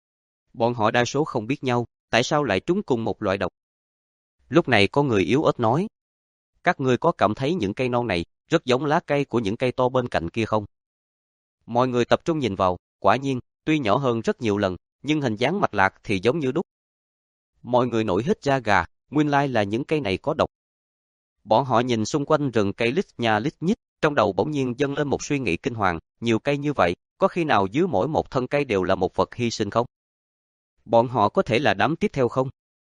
Bọn họ đa số không biết nhau, tại sao lại trúng cùng một loại độc? Lúc này có người yếu ớt nói. Các ngươi có cảm thấy những cây non này rất giống lá cây của những cây to bên cạnh kia không? Mọi người tập trung nhìn vào, quả nhiên, tuy nhỏ hơn rất nhiều lần, nhưng hình dáng mạch lạc thì giống như đúc. Mọi người nổi hết da gà, nguyên lai là những cây này có độc. Bọn họ nhìn xung quanh rừng cây lít nha lít nhít, trong đầu bỗng nhiên dâng lên một suy nghĩ kinh hoàng, nhiều cây như vậy, có khi nào dưới mỗi một thân cây đều là một vật hy sinh không? Bọn họ có thể là đám tiếp theo không?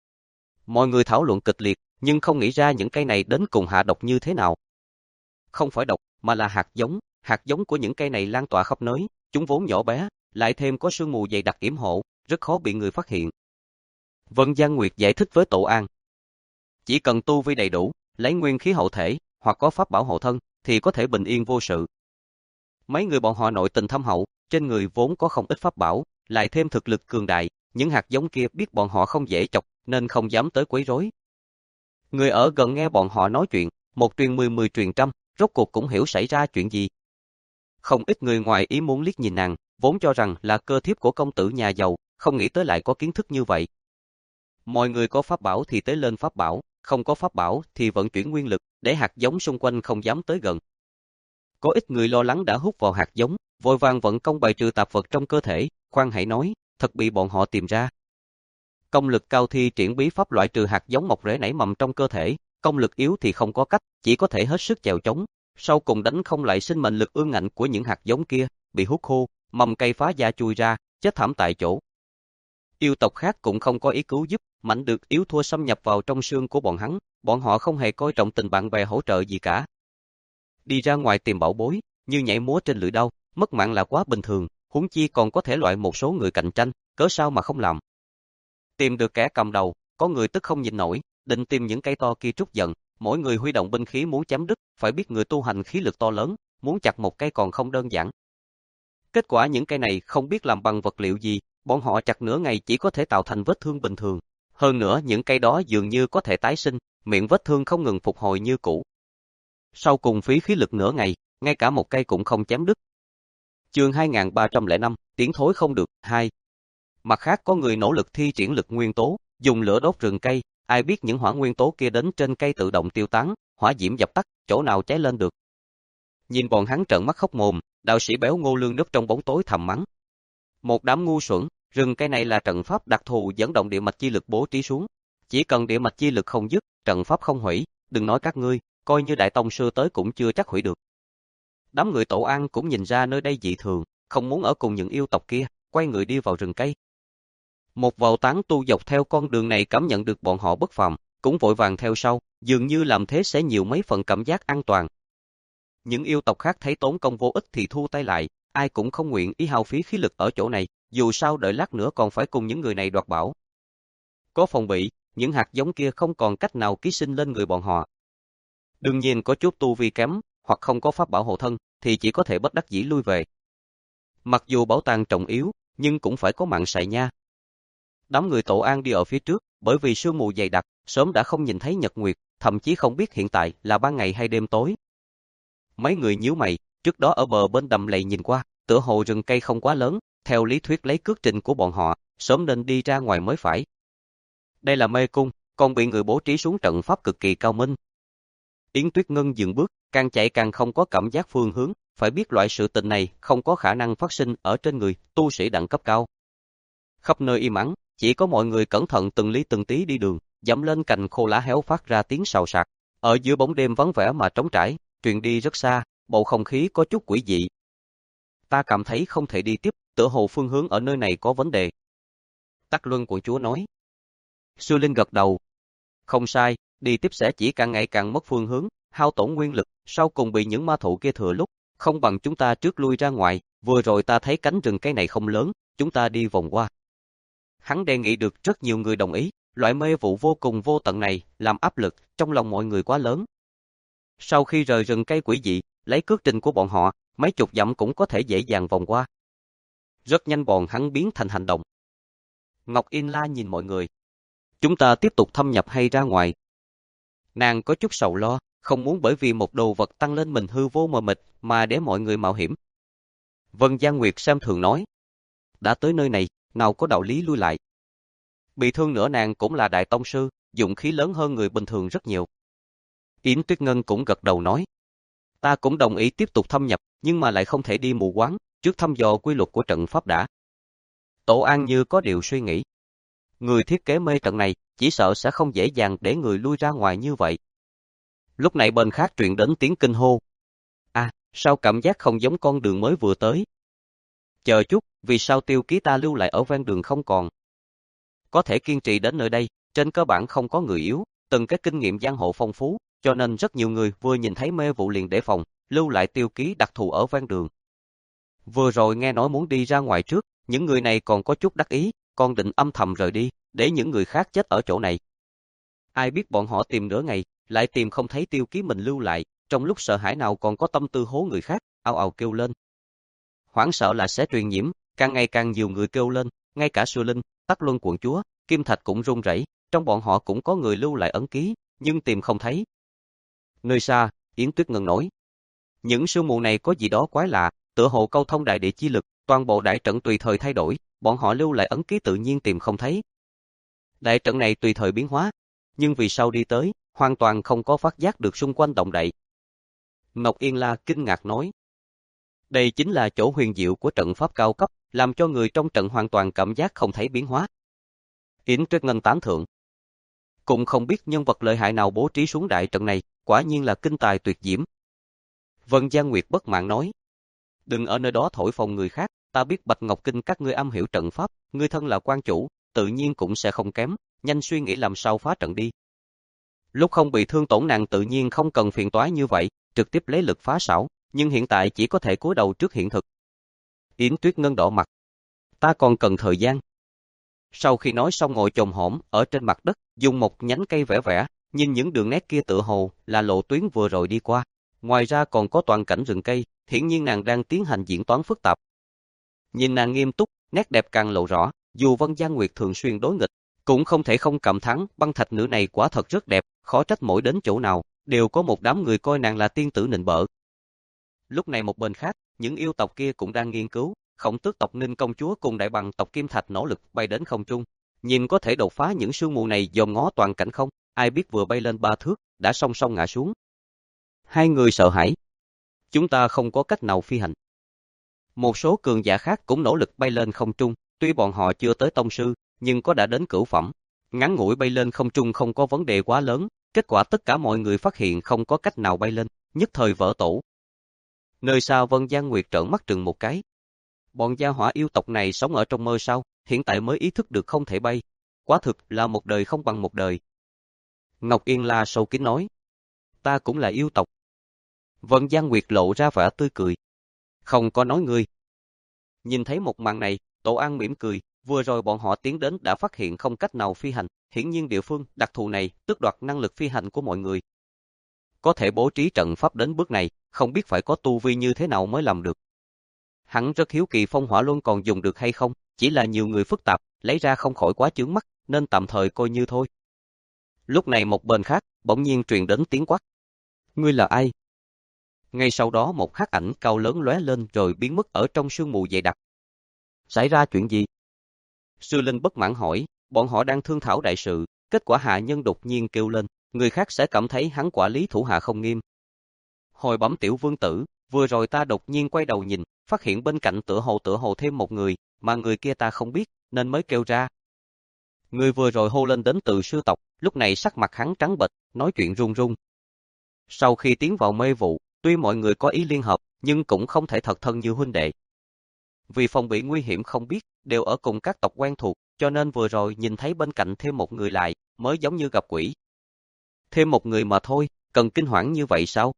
Mọi người thảo luận kịch liệt, nhưng không nghĩ ra những cây này đến cùng hạ độc như thế nào. Không phải độc, mà là hạt giống, hạt giống của những cây này lan tỏa khắp nơi, chúng vốn nhỏ bé, lại thêm có sương mù dày đặc yểm hộ, rất khó bị người phát hiện. Vân Giang Nguyệt giải thích với Tổ An. Chỉ cần tu vi đầy đủ, lấy nguyên khí hậu thể, hoặc có pháp bảo hộ thân, thì có thể bình yên vô sự. Mấy người bọn họ nội tình thâm hậu, trên người vốn có không ít pháp bảo, lại thêm thực lực cường đại, những hạt giống kia biết bọn họ không dễ chọc, nên không dám tới quấy rối. Người ở gần nghe bọn họ nói chuyện, một truyền mười mười truyền trăm, rốt cuộc cũng hiểu xảy ra chuyện gì. Không ít người ngoài ý muốn liếc nhìn nàng, vốn cho rằng là cơ thiếp của công tử nhà giàu, không nghĩ tới lại có kiến thức như vậy. Mọi người có pháp bảo thì tế lên pháp bảo, không có pháp bảo thì vận chuyển nguyên lực, để hạt giống xung quanh không dám tới gần. Có ít người lo lắng đã hút vào hạt giống, vội vàng vận công bài trừ tạp vật trong cơ thể, khoan hãy nói, thật bị bọn họ tìm ra. Công lực cao thi triển bí pháp loại trừ hạt giống mọc rễ nảy mầm trong cơ thể, công lực yếu thì không có cách, chỉ có thể hết sức chèo chống, sau cùng đánh không lại sinh mệnh lực ương ngạnh của những hạt giống kia, bị hút khô, mầm cây phá da chui ra, chết thảm tại chỗ. Yêu tộc khác cũng không có ý cứu giúp, mạnh được yếu thua xâm nhập vào trong xương của bọn hắn, bọn họ không hề coi trọng tình bạn bè hỗ trợ gì cả. Đi ra ngoài tìm bảo bối, như nhảy múa trên lưỡi đao, mất mạng là quá bình thường, huống chi còn có thể loại một số người cạnh tranh, cớ sao mà không làm. Tìm được kẻ cầm đầu, có người tức không nhịn nổi, định tìm những cây to kia trút giận, mỗi người huy động binh khí muốn chém đứt, phải biết người tu hành khí lực to lớn, muốn chặt một cây còn không đơn giản. Kết quả những cây này không biết làm bằng vật liệu gì, bọn họ chặt nửa ngày chỉ có thể tạo thành vết thương bình thường. Hơn nữa những cây đó dường như có thể tái sinh, miệng vết thương không ngừng phục hồi như cũ. Sau cùng phí khí lực nửa ngày, ngay cả một cây cũng không chém đứt. Chương hai nghìn ba trăm lẻ năm, tiếng thối không được, hai. Mặt khác có người nỗ lực thi triển lực nguyên tố, dùng lửa đốt rừng cây, ai biết những hỏa nguyên tố kia đến trên cây tự động tiêu tán, hỏa diễm dập tắt, chỗ nào cháy lên được. Nhìn bọn hắn trợn mắt khóc mồm, đạo sĩ béo Ngô Lương núp trong bóng tối thầm mắng. Một đám ngu xuẩn, rừng cây này là trận pháp đặc thù dẫn động địa mạch chi lực bố trí xuống. Chỉ cần địa mạch chi lực không dứt, trận pháp không hủy, đừng nói các ngươi, coi như đại tông sư tới cũng chưa chắc hủy được. Đám người Tổ An cũng nhìn ra nơi đây dị thường, không muốn ở cùng những yêu tộc kia, quay người đi vào rừng cây. Một vào tán tu dọc theo con đường này cảm nhận được bọn họ bất phàm, cũng vội vàng theo sau, dường như làm thế sẽ nhiều mấy phần cảm giác an toàn. Những yêu tộc khác thấy tốn công vô ích thì thu tay lại, ai cũng không nguyện ý hao phí khí lực ở chỗ này, dù sao đợi lát nữa còn phải cùng những người này đoạt bảo. Có phòng bị, những hạt giống kia không còn cách nào ký sinh lên người bọn họ. Đương nhiên có chút tu vi kém, hoặc không có pháp bảo hộ thân, thì chỉ có thể bất đắc dĩ lui về. Mặc dù bảo tàng trọng yếu, nhưng cũng phải có mạng sạy nha. Đám người Tổ An đi ở phía trước, bởi vì sương mù dày đặc, sớm đã không nhìn thấy nhật nguyệt, thậm chí không biết hiện tại là ban ngày hay đêm tối. Mấy người nhíu mày, trước đó ở bờ bên đầm lầy nhìn qua, tựa hồ rừng cây không quá lớn, theo lý thuyết lấy cước trình của bọn họ, sớm nên đi ra ngoài mới phải. Đây là mê cung, còn bị người bố trí xuống trận pháp cực kỳ cao minh. Yến Tuyết Ngân dừng bước, càng chạy càng không có cảm giác phương hướng, phải biết loại sự tình này không có khả năng phát sinh ở trên người tu sĩ đẳng cấp cao. Khắp nơi im ắng, chỉ có mọi người cẩn thận từng lý từng tí đi đường, dẫm lên cành khô lá héo phát ra tiếng xào xạc. Ở giữa bóng đêm vắng vẻ mà trống trải, truyền đi rất xa, bầu không khí có chút quỷ dị. Ta cảm thấy không thể đi tiếp, tựa hồ phương hướng ở nơi này có vấn đề. Tắc Luân của chúa nói. Sư Linh gật đầu. Không sai, đi tiếp sẽ chỉ càng ngày càng mất phương hướng, hao tổn nguyên lực, sau cùng bị những ma thụ kia thừa lúc, không bằng chúng ta trước lui ra ngoài, vừa rồi ta thấy cánh rừng cây này không lớn, chúng ta đi vòng qua. Hắn đề nghị được rất nhiều người đồng ý, loại mê vụ vô cùng vô tận này, làm áp lực trong lòng mọi người quá lớn. Sau khi rời rừng cây quỷ dị, lấy cước trình của bọn họ, mấy chục dặm cũng có thể dễ dàng vòng qua. Rất nhanh bọn hắn biến thành hành động. Ngọc Yên La nhìn mọi người. Chúng ta tiếp tục thâm nhập hay ra ngoài? Nàng có chút sầu lo, không muốn bởi vì một đồ vật tăng lên mình hư vô mờ mịt mà để mọi người mạo hiểm. Vân Giang Nguyệt xem thường nói. Đã tới nơi này, nào có đạo lý lui lại. Bị thương nữa nàng cũng là đại tông sư, dụng khí lớn hơn người bình thường rất nhiều. Yến Tuyết Ngân cũng gật đầu nói. Ta cũng đồng ý tiếp tục thâm nhập, nhưng mà lại không thể đi mù quáng, trước thăm dò quy luật của trận pháp đã. Tổ An như có điều suy nghĩ. Người thiết kế mê trận này, chỉ sợ sẽ không dễ dàng để người lui ra ngoài như vậy. Lúc này bên khác truyền đến tiếng kinh hô. À, sao cảm giác không giống con đường mới vừa tới? Chờ chút, vì sao tiêu ký ta lưu lại ở ven đường không còn? Có thể kiên trì đến nơi đây, trên cơ bản không có người yếu, từng cái kinh nghiệm giang hồ phong phú, cho nên rất nhiều người vừa nhìn thấy mê vụ liền đề phòng, lưu lại tiêu ký đặc thù ở ven đường. Vừa rồi nghe nói muốn đi ra ngoài trước, những người này còn có chút đắc ý, còn định âm thầm rời đi, để những người khác chết ở chỗ này. Ai biết bọn họ tìm nửa ngày, lại tìm không thấy tiêu ký mình lưu lại, trong lúc sợ hãi nào còn có tâm tư hố người khác, ào ào kêu lên. Hoảng sợ là sẽ truyền nhiễm, càng ngày càng nhiều người kêu lên, ngay cả Sư Linh, Tắc Luân quận chúa, Kim Thạch cũng run rẩy, trong bọn họ cũng có người lưu lại ấn ký, nhưng tìm không thấy. Nơi xa, Yến Tuyết Ngân nói, những sương mù này có gì đó quái lạ, tựa hồ câu thông đại địa chi lực, toàn bộ đại trận tùy thời thay đổi, bọn họ lưu lại ấn ký tự nhiên tìm không thấy. Đại trận này tùy thời biến hóa, nhưng vì sao đi tới, hoàn toàn không có phát giác được xung quanh động đậy. Ngọc Yên La kinh ngạc nói, đây chính là chỗ huyền diệu của trận pháp cao cấp, làm cho người trong trận hoàn toàn cảm giác không thấy biến hóa. Yến Tuyết Ngân tán thưởng, cũng không biết nhân vật lợi hại nào bố trí xuống đại trận này, quả nhiên là kinh tài tuyệt diễm. Vân Giang Nguyệt bất mãn nói, đừng ở nơi đó thổi phồng người khác, ta biết Bạch Ngọc Kinh các ngươi am hiểu trận pháp, ngươi thân là quan chủ, tự nhiên cũng sẽ không kém, nhanh suy nghĩ làm sao phá trận đi. Lúc không bị thương tổn nàng tự nhiên không cần phiền toái như vậy, trực tiếp lấy lực phá xảo, nhưng hiện tại chỉ có thể cúi đầu trước hiện thực. Yến Tuyết Ngân đỏ mặt, ta còn cần thời gian. Sau khi nói xong ngồi chồm hổm ở trên mặt đất, dùng một nhánh cây vẽ vẽ, nhìn những đường nét kia tựa hồ là lộ tuyến vừa rồi đi qua. Ngoài ra còn có toàn cảnh rừng cây, hiển nhiên nàng đang tiến hành diễn toán phức tạp. Nhìn nàng nghiêm túc, nét đẹp càng lộ rõ, dù Vân Giang Nguyệt thường xuyên đối nghịch, cũng không thể không cảm thán băng thạch nữ này quả thật rất đẹp, khó trách mỗi đến chỗ nào, đều có một đám người coi nàng là tiên tử nịnh bợ. Lúc này một bên khác, những yêu tộc kia cũng đang nghiên cứu, Khổng Tước tộc Ninh công chúa cùng đại bằng tộc Kim Thạch nỗ lực bay đến không trung, nhìn có thể đột phá những sương mù này dòm ngó toàn cảnh không, ai biết vừa bay lên ba thước, đã song song ngã xuống. Hai người sợ hãi. Chúng ta không có cách nào phi hành. Một số cường giả khác cũng nỗ lực bay lên không trung, tuy bọn họ chưa tới tông sư, nhưng có đã đến cửu phẩm. Ngắn ngủi bay lên không trung không có vấn đề quá lớn, kết quả tất cả mọi người phát hiện không có cách nào bay lên, nhất thời vỡ tổ. Nơi xa Vân Giang Nguyệt trợn mắt trừng một cái. Bọn gia hỏa yêu tộc này sống ở trong mơ sao, hiện tại mới ý thức được không thể bay. Quả thực là một đời không bằng một đời. Ngọc Yên La sâu kín nói, ta cũng là yêu tộc. Vân Giang Nguyệt lộ ra vẻ tươi cười. Không có nói ngươi. Nhìn thấy một màn này, Tổ An mỉm cười, vừa rồi bọn họ tiến đến đã phát hiện không cách nào phi hành, hiển nhiên địa phương đặc thù này tước đoạt năng lực phi hành của mọi người. Có thể bố trí trận pháp đến bước này, không biết phải có tu vi như thế nào mới làm được. Hắn rất hiếu kỳ phong hỏa luân còn dùng được hay không, chỉ là nhiều người phức tạp, lấy ra không khỏi quá chướng mắt, nên tạm thời coi như thôi. Lúc này một bên khác, bỗng nhiên truyền đến tiếng quát. Ngươi là ai? Ngay sau đó một hắc ảnh cao lớn lóe lên rồi biến mất ở trong sương mù dày đặc. Xảy ra chuyện gì? Sư Linh bất mãn hỏi, bọn họ đang thương thảo đại sự, kết quả hạ nhân đột nhiên kêu lên, người khác sẽ cảm thấy hắn quản lý thủ hạ không nghiêm. Hồi bẩm tiểu vương tử, vừa rồi ta đột nhiên quay đầu nhìn, phát hiện bên cạnh tựa hồ tựa hồ thêm một người, mà người kia ta không biết, nên mới kêu ra. Người vừa rồi hô lên đến từ sư tộc, lúc này sắc mặt hắn trắng bệch, nói chuyện run run. Sau khi tiến vào mê vụ, tuy mọi người có ý liên hợp, nhưng cũng không thể thật thân như huynh đệ. Vì phòng bị nguy hiểm không biết, đều ở cùng các tộc quen thuộc, cho nên vừa rồi nhìn thấy bên cạnh thêm một người lại, mới giống như gặp quỷ. Thêm một người mà thôi, cần kinh hoảng như vậy sao?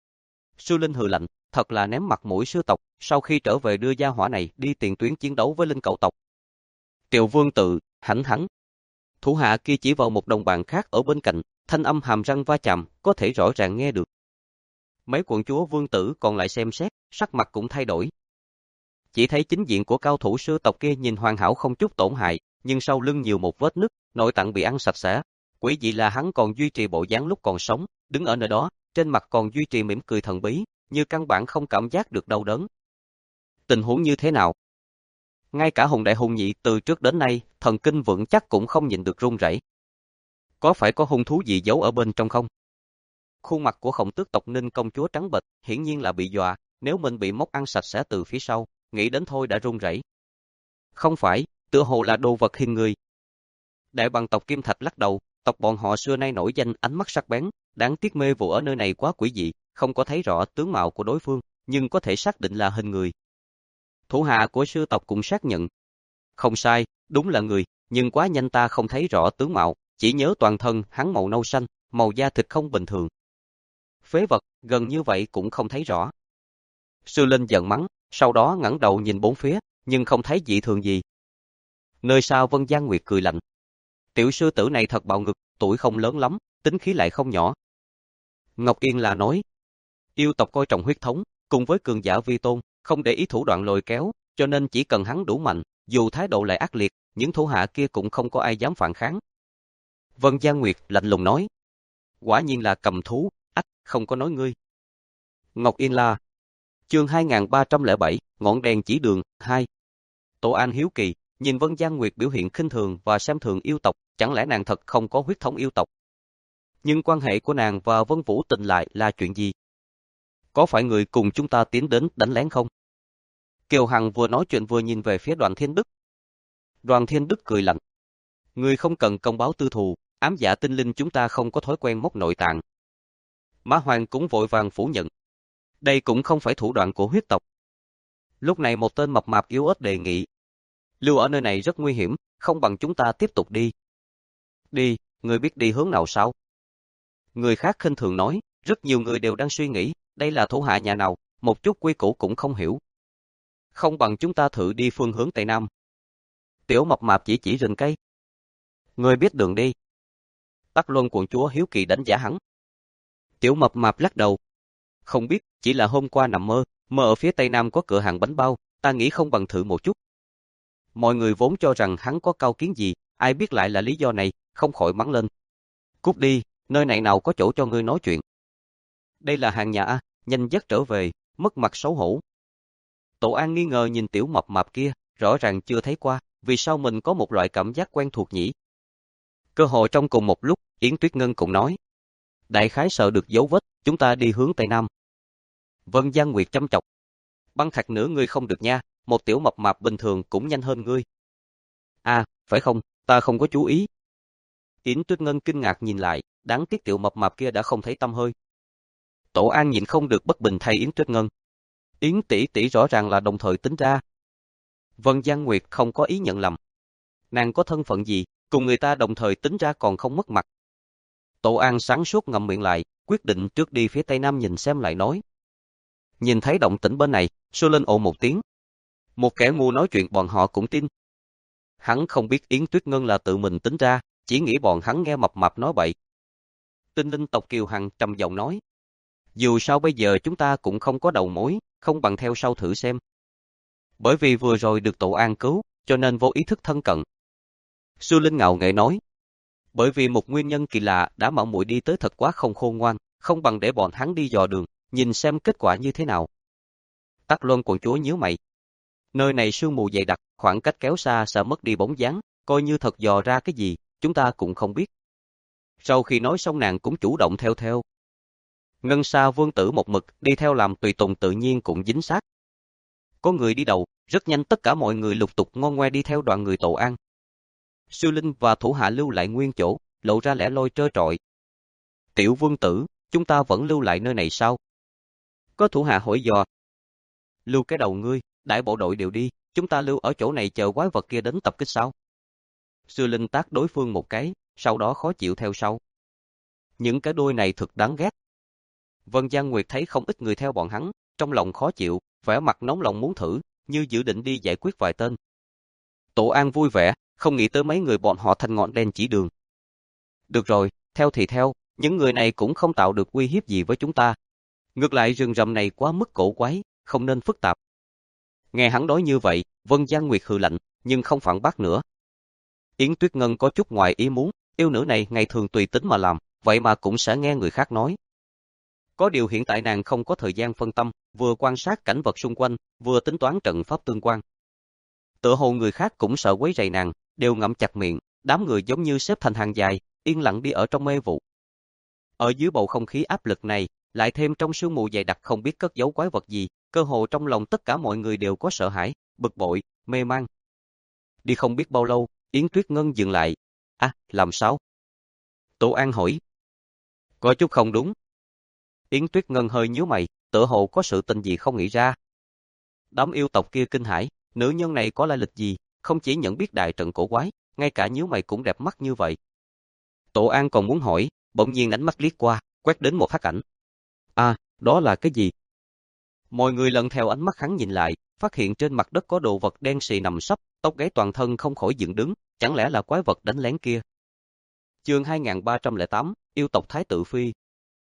Sư Linh hừ lạnh, thật là ném mặt mũi sư tộc, sau khi trở về đưa gia hỏa này đi tiền tuyến chiến đấu với linh cậu tộc. Triệu Vương tự, hãnh hắn. Thủ hạ kia chỉ vào một đồng bạn khác ở bên cạnh, thanh âm hàm răng va chạm, có thể rõ ràng nghe được. Mấy quận chúa vương tử còn lại xem xét, sắc mặt cũng thay đổi. Chỉ thấy chính diện của cao thủ sư tộc kia nhìn hoàn hảo không chút tổn hại, nhưng sau lưng nhiều một vết nứt, nội tạng bị ăn sạch sẽ. Quỷ dị là hắn còn duy trì bộ dáng lúc còn sống, đứng ở nơi đó, trên mặt còn duy trì mỉm cười thần bí, như căn bản không cảm giác được đau đớn. Tình huống như thế nào? Ngay cả Hùng Đại Hùng Nhị từ trước đến nay, thần kinh vững chắc cũng không nhịn được run rẩy. Có phải có hung thú gì giấu ở bên trong không? Khuôn mặt của Khổng Tước tộc Ninh công chúa trắng bệch, hiển nhiên là bị dọa, nếu mình bị móc ăn sạch sẽ từ phía sau, nghĩ đến thôi đã run rẩy. Không phải, tựa hồ là đồ vật hình người. Đại bằng tộc Kim Thạch lắc đầu, tộc bọn họ xưa nay nổi danh ánh mắt sắc bén, đáng tiếc mê vụ ở nơi này quá quỷ dị, không có thấy rõ tướng mạo của đối phương, nhưng có thể xác định là hình người. Thủ hạ của sư tộc cũng xác nhận. Không sai, đúng là người, nhưng quá nhanh ta không thấy rõ tướng mạo, chỉ nhớ toàn thân hắn màu nâu xanh, màu da thịt không bình thường. Phế vật, gần như vậy cũng không thấy rõ. Sư Linh giận mắng, sau đó ngẩng đầu nhìn bốn phía, nhưng không thấy dị thường gì. Nơi xa Vân Giang Nguyệt cười lạnh. Tiểu sư tử này thật bạo ngực, tuổi không lớn lắm, tính khí lại không nhỏ. Ngọc Yên là nói, yêu tộc coi trọng huyết thống, cùng với cường giả vi tôn, không để ý thủ đoạn lôi kéo, cho nên chỉ cần hắn đủ mạnh, dù thái độ lại ác liệt, những thủ hạ kia cũng không có ai dám phản kháng. Vân Gia Nguyệt lạnh lùng nói, quả nhiên là cầm thú, ách, không có nói ngươi. Ngọc Yên La, chương hai nghìn ba trăm lẻ bảy, ngọn đèn chỉ đường, hai. Tổ An hiếu kỳ, nhìn Vân Gia Nguyệt biểu hiện khinh thường và xem thường yêu tộc, chẳng lẽ nàng thật không có huyết thống yêu tộc? Nhưng quan hệ của nàng và Vân Vũ Tình lại là chuyện gì? Có phải người cùng chúng ta tiến đến đánh lén không? Kiều Hằng vừa nói chuyện vừa nhìn về phía Đoàn Thiên Đức. Đoàn Thiên Đức cười lạnh. Ngươi không cần công báo tư thù, ám dạ tinh linh chúng ta không có thói quen móc nội tạng. Mã Hoàng cũng vội vàng phủ nhận. Đây cũng không phải thủ đoạn của huyết tộc. Lúc này một tên mập mạp yếu ớt đề nghị. Lưu ở nơi này rất nguy hiểm, không bằng chúng ta tiếp tục đi. Đi, ngươi biết đi hướng nào sao? Người khác khinh thường nói, rất nhiều người đều đang suy nghĩ, đây là thủ hạ nhà nào, một chút quy củ cũng không hiểu. Không bằng chúng ta thử đi phương hướng Tây Nam. Tiểu mập mạp chỉ chỉ rừng cây. Ngươi biết đường đi. Tắc Luân quận chúa hiếu kỳ đánh giá hắn. Tiểu mập mạp lắc đầu. Không biết, chỉ là hôm qua nằm mơ, mơ ở phía Tây Nam có cửa hàng bánh bao, ta nghĩ không bằng thử một chút. Mọi người vốn cho rằng hắn có cao kiến gì, ai biết lại là lý do này, không khỏi mắng lên. Cút đi, nơi này nào có chỗ cho ngươi nói chuyện. Đây là hàng nhà A, nhanh dắt trở về, mất mặt xấu hổ. Tổ An nghi ngờ nhìn tiểu mập mạp kia, rõ ràng chưa thấy qua, vì sao mình có một loại cảm giác quen thuộc nhỉ? Cơ hội trong cùng một lúc, Yến Tuyết Ngân cũng nói. Đại khái sợ được dấu vết, chúng ta đi hướng Tây Nam. Vân Gia Nguyệt chăm chọc. Băng Thạch nữa ngươi không được nha, một tiểu mập mạp bình thường cũng nhanh hơn ngươi. À, phải không, ta không có chú ý. Yến Tuyết Ngân kinh ngạc nhìn lại, đáng tiếc tiểu mập mạp kia đã không thấy tăm hơi. Tổ An nhịn không được bất bình thay Yến Tuyết Ngân. Yến tỷ tỷ rõ ràng là đồng thời tính ra. Vân Gia Nguyệt không có ý nhận lầm. Nàng có thân phận gì, cùng người ta đồng thời tính ra còn không mất mặt. Tổ An sáng suốt ngậm miệng lại, quyết định trước đi phía Tây Nam nhìn xem lại nói. Nhìn thấy động tĩnh bên này, xô lên ồ một tiếng. Một kẻ ngu nói chuyện bọn họ cũng tin. Hắn không biết Yến Tuyết Ngân là tự mình tính ra, chỉ nghĩ bọn hắn nghe mập mạp nói bậy. Tinh linh tộc Kiều Hằng trầm giọng nói. Dù sao bây giờ chúng ta cũng không có đầu mối, không bằng theo sau thử xem. Bởi vì vừa rồi được Tổ An cứu, cho nên vô ý thức thân cận. Sư Linh ngạo nghễ nói. Bởi vì một nguyên nhân kỳ lạ đã mạo muội đi tới thật quá không khôn ngoan, không bằng để bọn hắn đi dò đường, nhìn xem kết quả như thế nào. Tắc Luân quận chúa nhíu mày. Nơi này sương mù dày đặc, khoảng cách kéo xa sẽ mất đi bóng dáng, coi như thật dò ra cái gì, chúng ta cũng không biết. Sau khi nói xong nàng cũng chủ động theo theo. Ngân Sa Vương tử một mực đi theo làm tùy tùng tự nhiên cũng dính sát. Có người đi đầu, rất nhanh tất cả mọi người lục tục ngon ngoe đi theo đoàn người Tổ An. Sư Linh và thủ hạ lưu lại nguyên chỗ, lộ ra lẻ loi trơ trọi. Tiểu Vương tử, chúng ta vẫn lưu lại nơi này sao? Có thủ hạ hỏi dò. Lưu cái đầu ngươi, đại bộ đội đều đi, chúng ta lưu ở chỗ này chờ quái vật kia đến tập kích sao? Sư Linh tát đối phương một cái, sau đó khó chịu theo sau. Những cái đuôi này thực đáng ghét. Vân Gia Nguyệt thấy không ít người theo bọn hắn, trong lòng khó chịu, vẻ mặt nóng lòng muốn thử, như dự định đi giải quyết vài tên. Tổ An vui vẻ, không nghĩ tới mấy người bọn họ thành ngọn đèn chỉ đường. Được rồi, theo thì theo, những người này cũng không tạo được uy hiếp gì với chúng ta. Ngược lại rừng rậm này quá mức cổ quái, không nên phức tạp. Nghe hắn nói như vậy, Vân Gia Nguyệt hừ lạnh, nhưng không phản bác nữa. Yến Tuyết Ngân có chút ngoài ý muốn, yêu nữ này ngày thường tùy tính mà làm, vậy mà cũng sẽ nghe người khác nói. Có điều hiện tại nàng không có thời gian phân tâm, vừa quan sát cảnh vật xung quanh, vừa tính toán trận pháp tương quan. Tựa hồ người khác cũng sợ quấy rầy nàng, đều ngậm chặt miệng, đám người giống như xếp thành hàng dài, yên lặng đi ở trong mê vụ. Ở dưới bầu không khí áp lực này, lại thêm trong sương mù dày đặc không biết cất giấu quái vật gì, cơ hồ trong lòng tất cả mọi người đều có sợ hãi, bực bội, mê man. Đi không biết bao lâu, Yến Tuyết Ngân dừng lại. À, làm sao? Tổ An hỏi. Có chút không đúng. Yến Tuyết Ngân hơi nhíu mày, tựa hồ có sự tình gì không nghĩ ra. Đám yêu tộc kia kinh hãi, nữ nhân này có lai lịch gì, không chỉ nhận biết đại trận cổ quái, ngay cả nhíu mày cũng đẹp mắt như vậy. Tổ An còn muốn hỏi, bỗng nhiên ánh mắt liếc qua, quét đến một hắc ảnh. À, đó là cái gì? Mọi người lần theo ánh mắt hắn nhìn lại, phát hiện trên mặt đất có đồ vật đen xì nằm sấp, tóc gáy toàn thân không khỏi dựng đứng, chẳng lẽ là quái vật đánh lén kia? Chương hai nghìn ba trăm lẻ tám, yêu tộc Thái Tự Phi.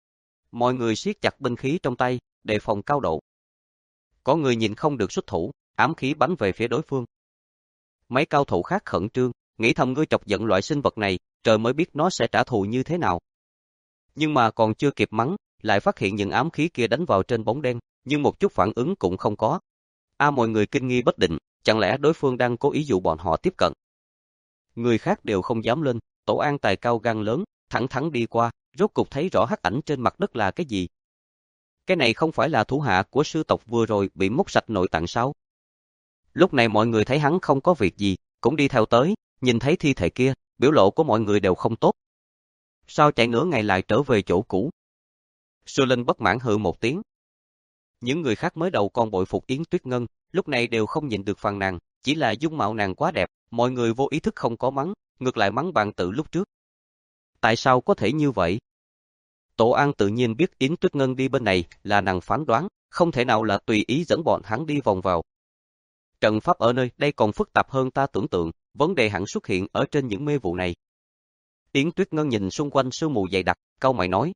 Mọi người siết chặt binh khí trong tay, đề phòng cao độ. Có người nhìn không được xuất thủ, ám khí bắn về phía đối phương. Mấy cao thủ khác khẩn trương, nghĩ thầm ngươi chọc giận loại sinh vật này, trời mới biết nó sẽ trả thù như thế nào. Nhưng mà còn chưa kịp mắng, lại phát hiện những ám khí kia đánh vào trên bóng đen, nhưng một chút phản ứng cũng không có. A mọi người kinh nghi bất định, chẳng lẽ đối phương đang cố ý dụ bọn họ tiếp cận. Người khác đều không dám lên, Tổ An tài cao gan lớn, thẳng thắn đi qua, rốt cục thấy rõ hắc ảnh trên mặt đất là cái gì. Cái này không phải là thủ hạ của sư tộc vừa rồi bị móc sạch nội tạng sao? Lúc này mọi người thấy hắn không có việc gì, cũng đi theo tới, nhìn thấy thi thể kia, biểu lộ của mọi người đều không tốt. Sao chạy nửa ngày lại trở về chỗ cũ? Sư Linh bất mãn hừ một tiếng. Những người khác mới đầu còn bội phục Yến Tuyết Ngân, lúc này đều không nhịn được phàn nàn, chỉ là dung mạo nàng quá đẹp, mọi người vô ý thức không có mắng, ngược lại mắng bạn tự lúc trước. Tại sao có thể như vậy? Tổ An tự nhiên biết Yến Tuyết Ngân đi bên này là nàng phán đoán, không thể nào là tùy ý dẫn bọn hắn đi vòng vào. Trận pháp ở nơi đây còn phức tạp hơn ta tưởng tượng, vấn đề hẳn xuất hiện ở trên những mê vụ này. Yến Tuyết Ngân nhìn xung quanh sương mù dày đặc, cau mày nói.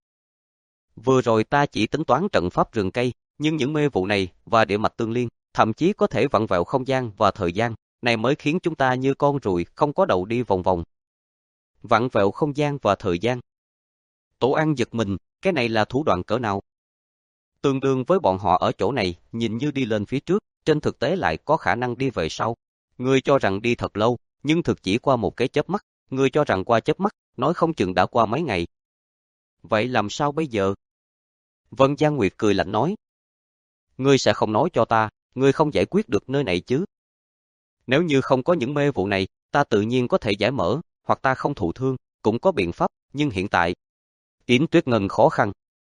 Vừa rồi ta chỉ tính toán trận pháp rừng cây, nhưng những mê vụ này và địa mạch tương liên, thậm chí có thể vặn vẹo không gian và thời gian, này mới khiến chúng ta như con ruồi không có đầu đi vòng vòng. Vặn vẹo không gian và thời gian. Tổ An giật mình, cái này là thủ đoạn cỡ nào? Tương đương với bọn họ ở chỗ này, nhìn như đi lên phía trước, trên thực tế lại có khả năng đi về sau. Người cho rằng đi thật lâu, nhưng thực chỉ qua một cái chớp mắt, người cho rằng qua chớp mắt, nói không chừng đã qua mấy ngày. Vậy làm sao bây giờ? Vân Giang Nguyệt cười lạnh nói. Ngươi sẽ không nói cho ta, ngươi không giải quyết được nơi này chứ? Nếu như không có những mê vụ này, ta tự nhiên có thể giải mở, hoặc ta không thụ thương, cũng có biện pháp, nhưng hiện tại... Yến Tuyết Ngân khó khăn.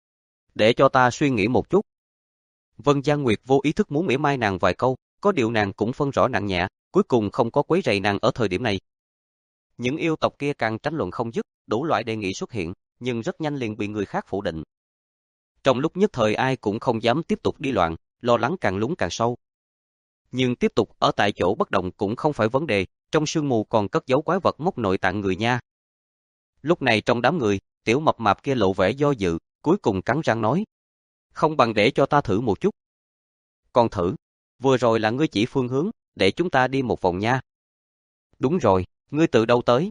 Để cho ta suy nghĩ một chút. Vân Giang Nguyệt vô ý thức muốn mỉa mai nàng vài câu, có điều nàng cũng phân rõ nặng nhẹ, cuối cùng không có quấy rầy nàng ở thời điểm này. Những yêu tộc kia càng tranh luận không dứt, đủ loại đề nghị xuất hiện, nhưng rất nhanh liền bị người khác phủ định. Trong lúc nhất thời ai cũng không dám tiếp tục đi loạn, lo lắng càng lún càng sâu. Nhưng tiếp tục ở tại chỗ bất động cũng không phải vấn đề, trong sương mù còn cất giấu quái vật móc nội tạng người nha. Lúc này trong đám người, tiểu mập mạp kia lộ vẻ do dự, cuối cùng cắn răng nói. Không bằng để cho ta thử một chút. Còn thử, vừa rồi là ngươi chỉ phương hướng, để chúng ta đi một vòng nha. Đúng rồi, ngươi từ đâu tới?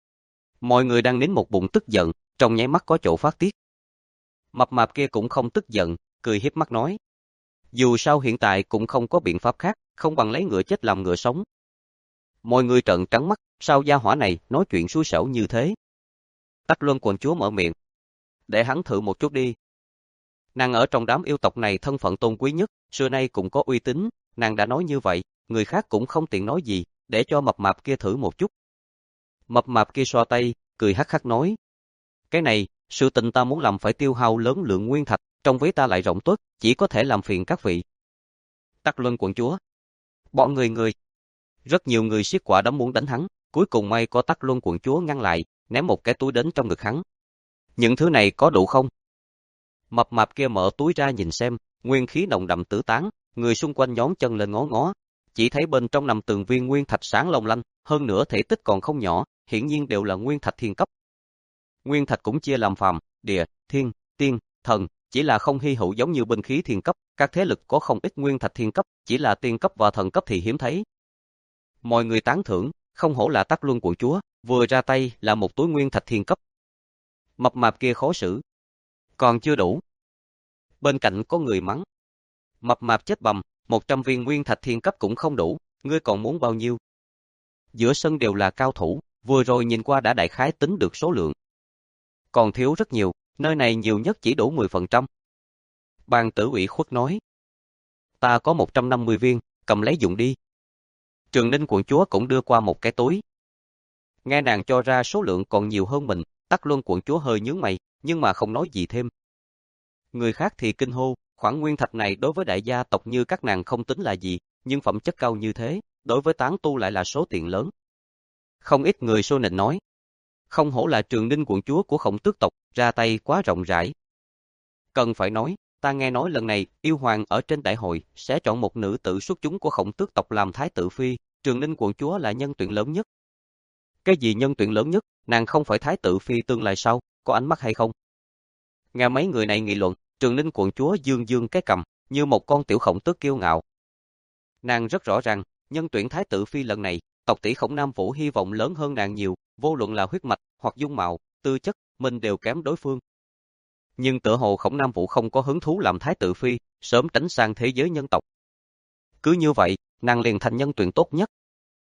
Mọi người đang nín một bụng tức giận, trong nháy mắt có chỗ phát tiết. Mập mạp kia cũng không tức giận, cười hiếp mắt nói. Dù sao hiện tại cũng không có biện pháp khác, không bằng lấy ngựa chết làm ngựa sống. Mọi người trợn trắng mắt, sao gia hỏa này nói chuyện xui xẻo như thế? Tắc Luân quận chúa mở miệng. Để hắn thử một chút đi. Nàng ở trong đám yêu tộc này thân phận tôn quý nhất, xưa nay cũng có uy tín, nàng đã nói như vậy, người khác cũng không tiện nói gì, để cho mập mạp kia thử một chút. Mập mạp kia xoa tay, cười hắc hắc nói. Cái này, sự tình ta muốn làm phải tiêu hao lớn lượng nguyên thạch, trong ví ta lại rộng tốt, chỉ có thể làm phiền các vị. Tắc Luân quận chúa. Bọn người người. Rất nhiều người siết quả đấm muốn đánh hắn, cuối cùng may có Tắc Luân quận chúa ngăn lại, ném một cái túi đến trong ngực hắn. Những thứ này có đủ không? Mập mạp kia mở túi ra nhìn xem, nguyên khí nồng đậm tứ tán, người xung quanh nhón chân lên ngó ngó, chỉ thấy bên trong nằm từng viên nguyên thạch sáng long lanh, hơn nữa thể tích còn không nhỏ, hiển nhiên đều là nguyên thạch thiên cấp. Nguyên thạch cũng chia làm phàm, địa, thiên, tiên, thần, chỉ là không hy hữu giống như binh khí thiên cấp, các thế lực có không ít nguyên thạch thiên cấp, chỉ là tiên cấp và thần cấp thì hiếm thấy. Mọi người tán thưởng, không hổ là Tắc Luân quận chúa, vừa ra tay là một túi nguyên thạch thiên cấp. Mập mạp kia khó xử. Còn chưa đủ. Bên cạnh có người mắng. Mập mạp chết bầm, một trăm viên nguyên thạch thiên cấp cũng không đủ, ngươi còn muốn bao nhiêu? Giữa sân đều là cao thủ, vừa rồi nhìn qua đã đại khái tính được số lượng. Còn thiếu rất nhiều, nơi này nhiều nhất chỉ đủ mười phần trăm. Bàn tử ủy khuất nói. Ta có một trăm năm mươi viên, cầm lấy dụng đi. Trường Ninh quận chúa cũng đưa qua một cái túi. Nghe nàng cho ra số lượng còn nhiều hơn mình, Tắc Luân quận chúa hơi nhướng mày, nhưng mà không nói gì thêm. Người khác thì kinh hô, khoản nguyên thạch này đối với đại gia tộc như các nàng không tính là gì, nhưng phẩm chất cao như thế, đối với tán tu lại là số tiền lớn. Không ít người xô nịnh nói. Không hổ là Trường Ninh quận chúa của Khổng Tước tộc, ra tay quá rộng rãi. Cần phải nói, ta nghe nói lần này, yêu hoàng ở trên đại hội, sẽ chọn một nữ tử xuất chúng của Khổng Tước tộc làm thái tử phi, Trường Ninh quận chúa là nhân tuyển lớn nhất. Cái gì nhân tuyển lớn nhất, nàng không phải thái tử phi tương lai sao, có ánh mắt hay không? Nghe mấy người này nghị luận, Trường Ninh quận chúa dương dương cái cầm, như một con tiểu Khổng Tước kiêu ngạo. Nàng rất rõ ràng, nhân tuyển thái tử phi lần này, tộc tỷ Khổng Nam Vũ hy vọng lớn hơn nàng nhiều, vô luận là huyết mạch hoặc dung mạo, tư chất, mình đều kém đối phương. Nhưng tựa hồ Khổng Nam Vũ không có hứng thú làm thái tử phi, sớm tránh sang thế giới nhân tộc. Cứ như vậy, nàng liền thành nhân tuyển tốt nhất.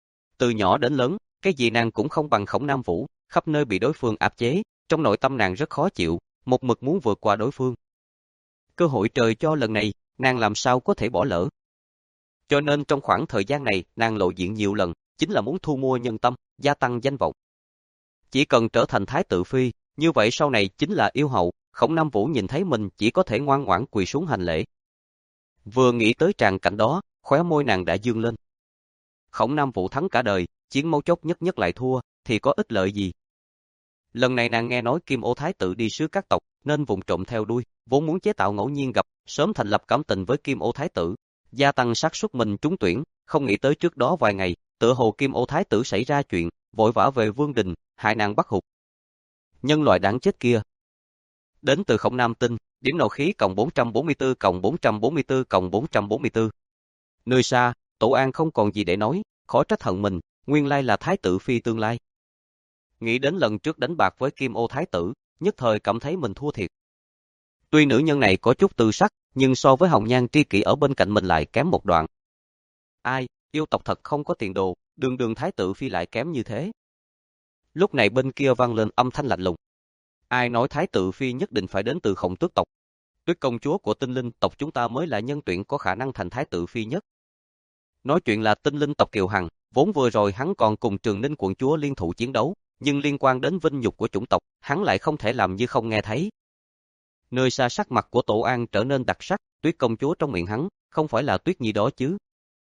Từ nhỏ đến lớn, cái gì nàng cũng không bằng Khổng Nam Vũ, khắp nơi bị đối phương áp chế, trong nội tâm nàng rất khó chịu, một mực muốn vượt qua đối phương. Cơ hội trời cho lần này, nàng làm sao có thể bỏ lỡ. Cho nên trong khoảng thời gian này, nàng lộ diện nhiều lần, chính là muốn thu mua nhân tâm, gia tăng danh vọng. Chỉ cần trở thành thái tử phi, như vậy sau này chính là yêu hậu, Khổng Nam Vũ nhìn thấy mình chỉ có thể ngoan ngoãn quỳ xuống hành lễ. Vừa nghĩ tới tràng cảnh đó, khóe môi nàng đã dương lên. Khổng Nam Vũ thắng cả đời, chiến mấu chốt nhất nhất lại thua, thì có ích lợi gì? Lần này nàng nghe nói Kim Ô Thái tử đi sứ các tộc, nên vùng trộm theo đuôi, vốn muốn chế tạo ngẫu nhiên gặp, sớm thành lập cảm tình với Kim Ô Thái tử, gia tăng xác suất mình trúng tuyển, không nghĩ tới trước đó vài ngày, tựa hồ Kim Ô Thái tử xảy ra chuyện, vội vã về Vương đình, hại nàng bắt hụt. Nhân loại đáng chết kia. Đến từ Khổng Nam Tinh, điểm nộ khí cộng bốn trăm bốn mươi tư cộng bốn trăm bốn mươi tư cộng bốn trăm bốn mươi tư. Nơi xa, Tổ An không còn gì để nói, khó trách hận mình, nguyên lai là thái tử phi tương lai. Nghĩ đến lần trước đánh bạc với Kim Ô Thái tử, nhất thời cảm thấy mình thua thiệt. Tuy nữ nhân này có chút tư sắc, nhưng so với hồng nhan tri kỷ ở bên cạnh mình lại kém một đoạn. Ai, yêu tộc thật không có tiền đồ, đường đường thái tử phi lại kém như thế. Lúc này bên kia vang lên âm thanh lạnh lùng. Ai nói thái tử phi nhất định phải đến từ Khổng tước tộc? Tuyết công chúa của tinh linh tộc chúng ta mới là nhân tuyển có khả năng thành thái tử phi nhất. Nói chuyện là tinh linh tộc Kiều Hằng, vốn vừa rồi hắn còn cùng Trường Ninh quận chúa liên thủ chiến đấu, nhưng liên quan đến vinh nhục của chủng tộc, hắn lại không thể làm như không nghe thấy. Nơi xa sắc mặt của Tổ An trở nên đặc sắc, Tuyết công chúa trong miệng hắn, không phải là Tuyết Nhi đó chứ.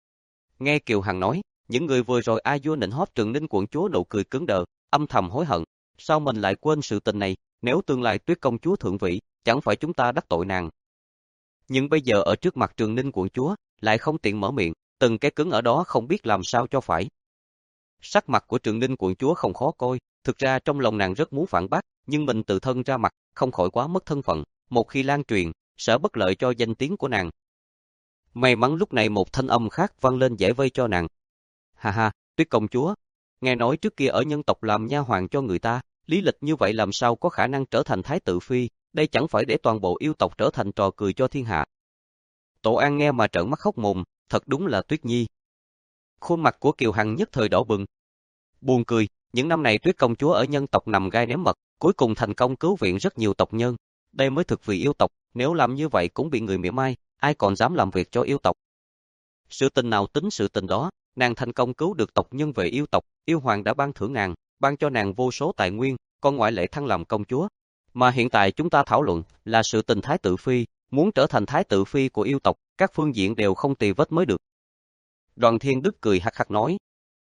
Nghe Kiều Hằng nói, những người vừa rồi ai vua nịnh hót Trường Ninh quận chúa nụ cười cứng đờ, âm thầm hối hận, sao mình lại quên sự tình này, nếu tương lai Tuyết công chúa thượng vị, chẳng phải chúng ta đắc tội nàng. Nhưng bây giờ ở trước mặt Trường Ninh quận chúa, lại không tiện mở miệng, từng cái cứng ở đó không biết làm sao cho phải. Sắc mặt của Trường Ninh quận chúa không khó coi, thực ra trong lòng nàng rất muốn phản bác, nhưng mình tự thân ra mặt, không khỏi quá mất thân phận, một khi lan truyền, sẽ bất lợi cho danh tiếng của nàng. May mắn lúc này một thanh âm khác vang lên giải vây cho nàng. Ha ha, Tuyết công chúa, nghe nói trước kia ở nhân tộc làm nha hoàn cho người ta, lý lịch như vậy làm sao có khả năng trở thành thái tử phi, đây chẳng phải để toàn bộ yêu tộc trở thành trò cười cho thiên hạ. Tổ An nghe mà trợn mắt khóc mồm, thật đúng là Tuyết Nhi. Khuôn mặt của Kiều Hằng nhất thời đỏ bừng. Buồn cười, những năm này Tuyết công chúa ở nhân tộc nằm gai ném mật, cuối cùng thành công cứu viện rất nhiều tộc nhân. Đây mới thực vì yêu tộc, nếu làm như vậy cũng bị người mỉa mai, ai còn dám làm việc cho yêu tộc. Sự tình nào tính sự tình đó, nàng thành công cứu được tộc nhân về yêu tộc, yêu hoàng đã ban thưởng nàng, ban cho nàng vô số tài nguyên, còn ngoại lệ thăng làm công chúa. Mà hiện tại chúng ta thảo luận là sự tình thái tử phi, muốn trở thành thái tử phi của yêu tộc, các phương diện đều không tì vết mới được. Đoàn Thiên Đức cười hắc hắc nói.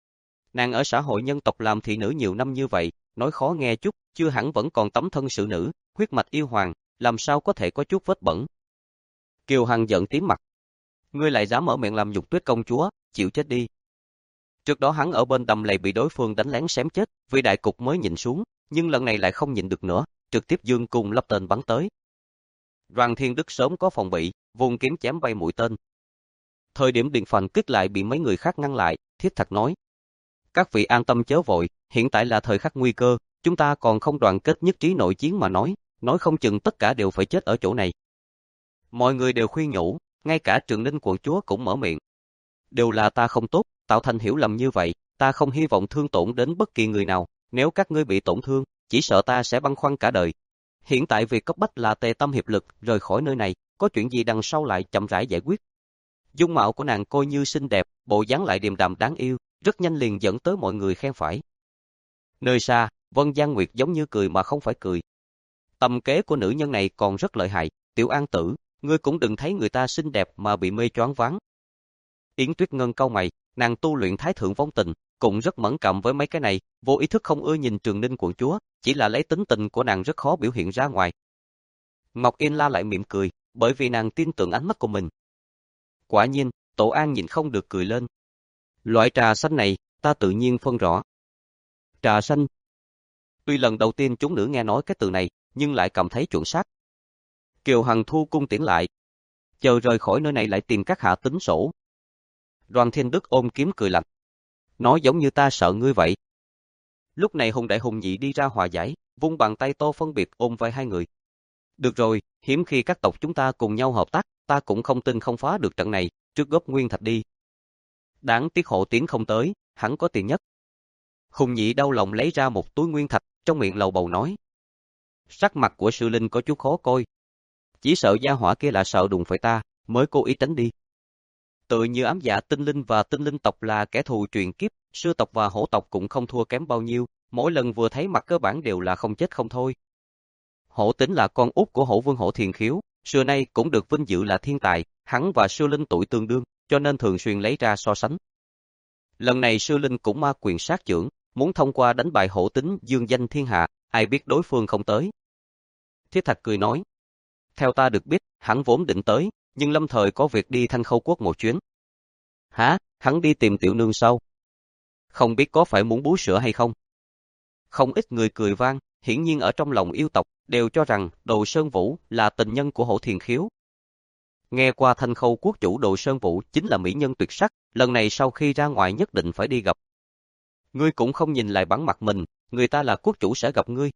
Nàng ở xã hội nhân tộc làm thị nữ nhiều năm như vậy, nói khó nghe chút, chưa hẳn vẫn còn tấm thân sự nữ, huyết mạch yêu hoàng, làm sao có thể có chút vết bẩn. Kiều Hằng giận tím mặt. Ngươi lại dám mở miệng làm nhục Tuyết công chúa, chịu chết đi. Trước đó hắn ở bên đầm lầy bị đối phương đánh lén xém chết, vì đại cục mới nhịn xuống, nhưng lần này lại không nhịn được nữa, trực tiếp dương cung lắp tên bắn tới. Đoàn Thiên Đức sớm có phòng bị, vùng kiếm chém bay mũi tên. Thời điểm điện phành kích lại bị mấy người khác ngăn lại, thiết thật nói. Các vị an tâm chớ vội, hiện tại là thời khắc nguy cơ, chúng ta còn không đoàn kết nhất trí nội chiến mà nói, nói không chừng tất cả đều phải chết ở chỗ này. Mọi người đều khuyên nhủ, ngay cả Trường Ninh quận chúa cũng mở miệng. Đều là ta không tốt, tạo thành hiểu lầm như vậy, ta không hy vọng thương tổn đến bất kỳ người nào, nếu các ngươi bị tổn thương, chỉ sợ ta sẽ băn khoăn cả đời. Hiện tại việc cấp bách là tề tâm hiệp lực, rời khỏi nơi này, có chuyện gì đằng sau lại chậm rãi giải quyết. Dung mạo của nàng coi như xinh đẹp, bộ dáng lại điềm đạm đáng yêu, rất nhanh liền dẫn tới mọi người khen phải. Nơi xa, Vân Giang Nguyệt giống như cười mà không phải cười. Tầm kế của nữ nhân này còn rất lợi hại, Tiểu An tử, ngươi cũng đừng thấy người ta xinh đẹp mà bị mê choáng váng. Yến Tuyết Ngân cau mày, nàng tu luyện thái thượng vong tình, cũng rất mẫn cảm với mấy cái này, vô ý thức không ưa nhìn Trường Ninh quận chúa, chỉ là lấy tính tình của nàng rất khó biểu hiện ra ngoài. Ngọc Yên La lại mỉm cười, bởi vì nàng tin tưởng ánh mắt của mình. Quả nhiên, Tổ An nhìn không được cười lên. Loại trà xanh này, ta tự nhiên phân rõ. Trà xanh. Tuy lần đầu tiên chúng nữ nghe nói cái từ này, nhưng lại cảm thấy chuẩn xác. Kiều Hằng thu cung tiễn lại. Chờ rời khỏi nơi này lại tìm các hạ tính sổ. Đoàn Thiên Đức ôm kiếm cười lạnh. Nói giống như ta sợ ngươi vậy. Lúc này Hùng Đại Hùng Nhị đi ra hòa giải, vung bàn tay to phân biệt ôm vai hai người. Được rồi, hiếm khi các tộc chúng ta cùng nhau hợp tác, ta cũng không tin không phá được trận này, trước góp nguyên thạch đi. Đáng tiếc Hộ Tiến không tới, hắn có tiền nhất. Hùng Nhị đau lòng lấy ra một túi nguyên thạch, trong miệng lầu bầu nói. Sắc mặt của Sư Linh có chút khó coi. Chỉ sợ gia hỏa kia là sợ đụng phải ta, mới cố ý tránh đi. Tự như ám dạ tinh linh và tinh linh tộc là kẻ thù truyền kiếp, sư tộc và hổ tộc cũng không thua kém bao nhiêu, mỗi lần vừa thấy mặt cơ bản đều là không chết không thôi. Hổ Tính là con út của Hổ Vương Hổ Thiền Khiếu, xưa nay cũng được vinh dự là thiên tài, hắn và Sư Linh tuổi tương đương, cho nên thường xuyên lấy ra so sánh. Lần này Sư Linh cũng ma quyền sát trưởng, muốn thông qua đánh bại Hổ Tính dương danh thiên hạ, ai biết đối phương không tới. Thiết Thạch cười nói, theo ta được biết, hắn vốn định tới, nhưng lâm thời có việc đi Thanh Khâu Quốc một chuyến. Hả, hắn đi tìm tiểu nương sau? Không biết có phải muốn bú sữa hay không? Không ít người cười vang, hiển nhiên ở trong lòng yêu tộc, đều cho rằng Đồ Sơn Vũ là tình nhân của Hổ Thiền Khiếu. Nghe qua Thanh Khâu Quốc chủ Đồ Sơn Vũ chính là mỹ nhân tuyệt sắc, lần này sau khi ra ngoài nhất định phải đi gặp. Ngươi cũng không nhìn lại bản mặt mình, người ta là quốc chủ sẽ gặp ngươi.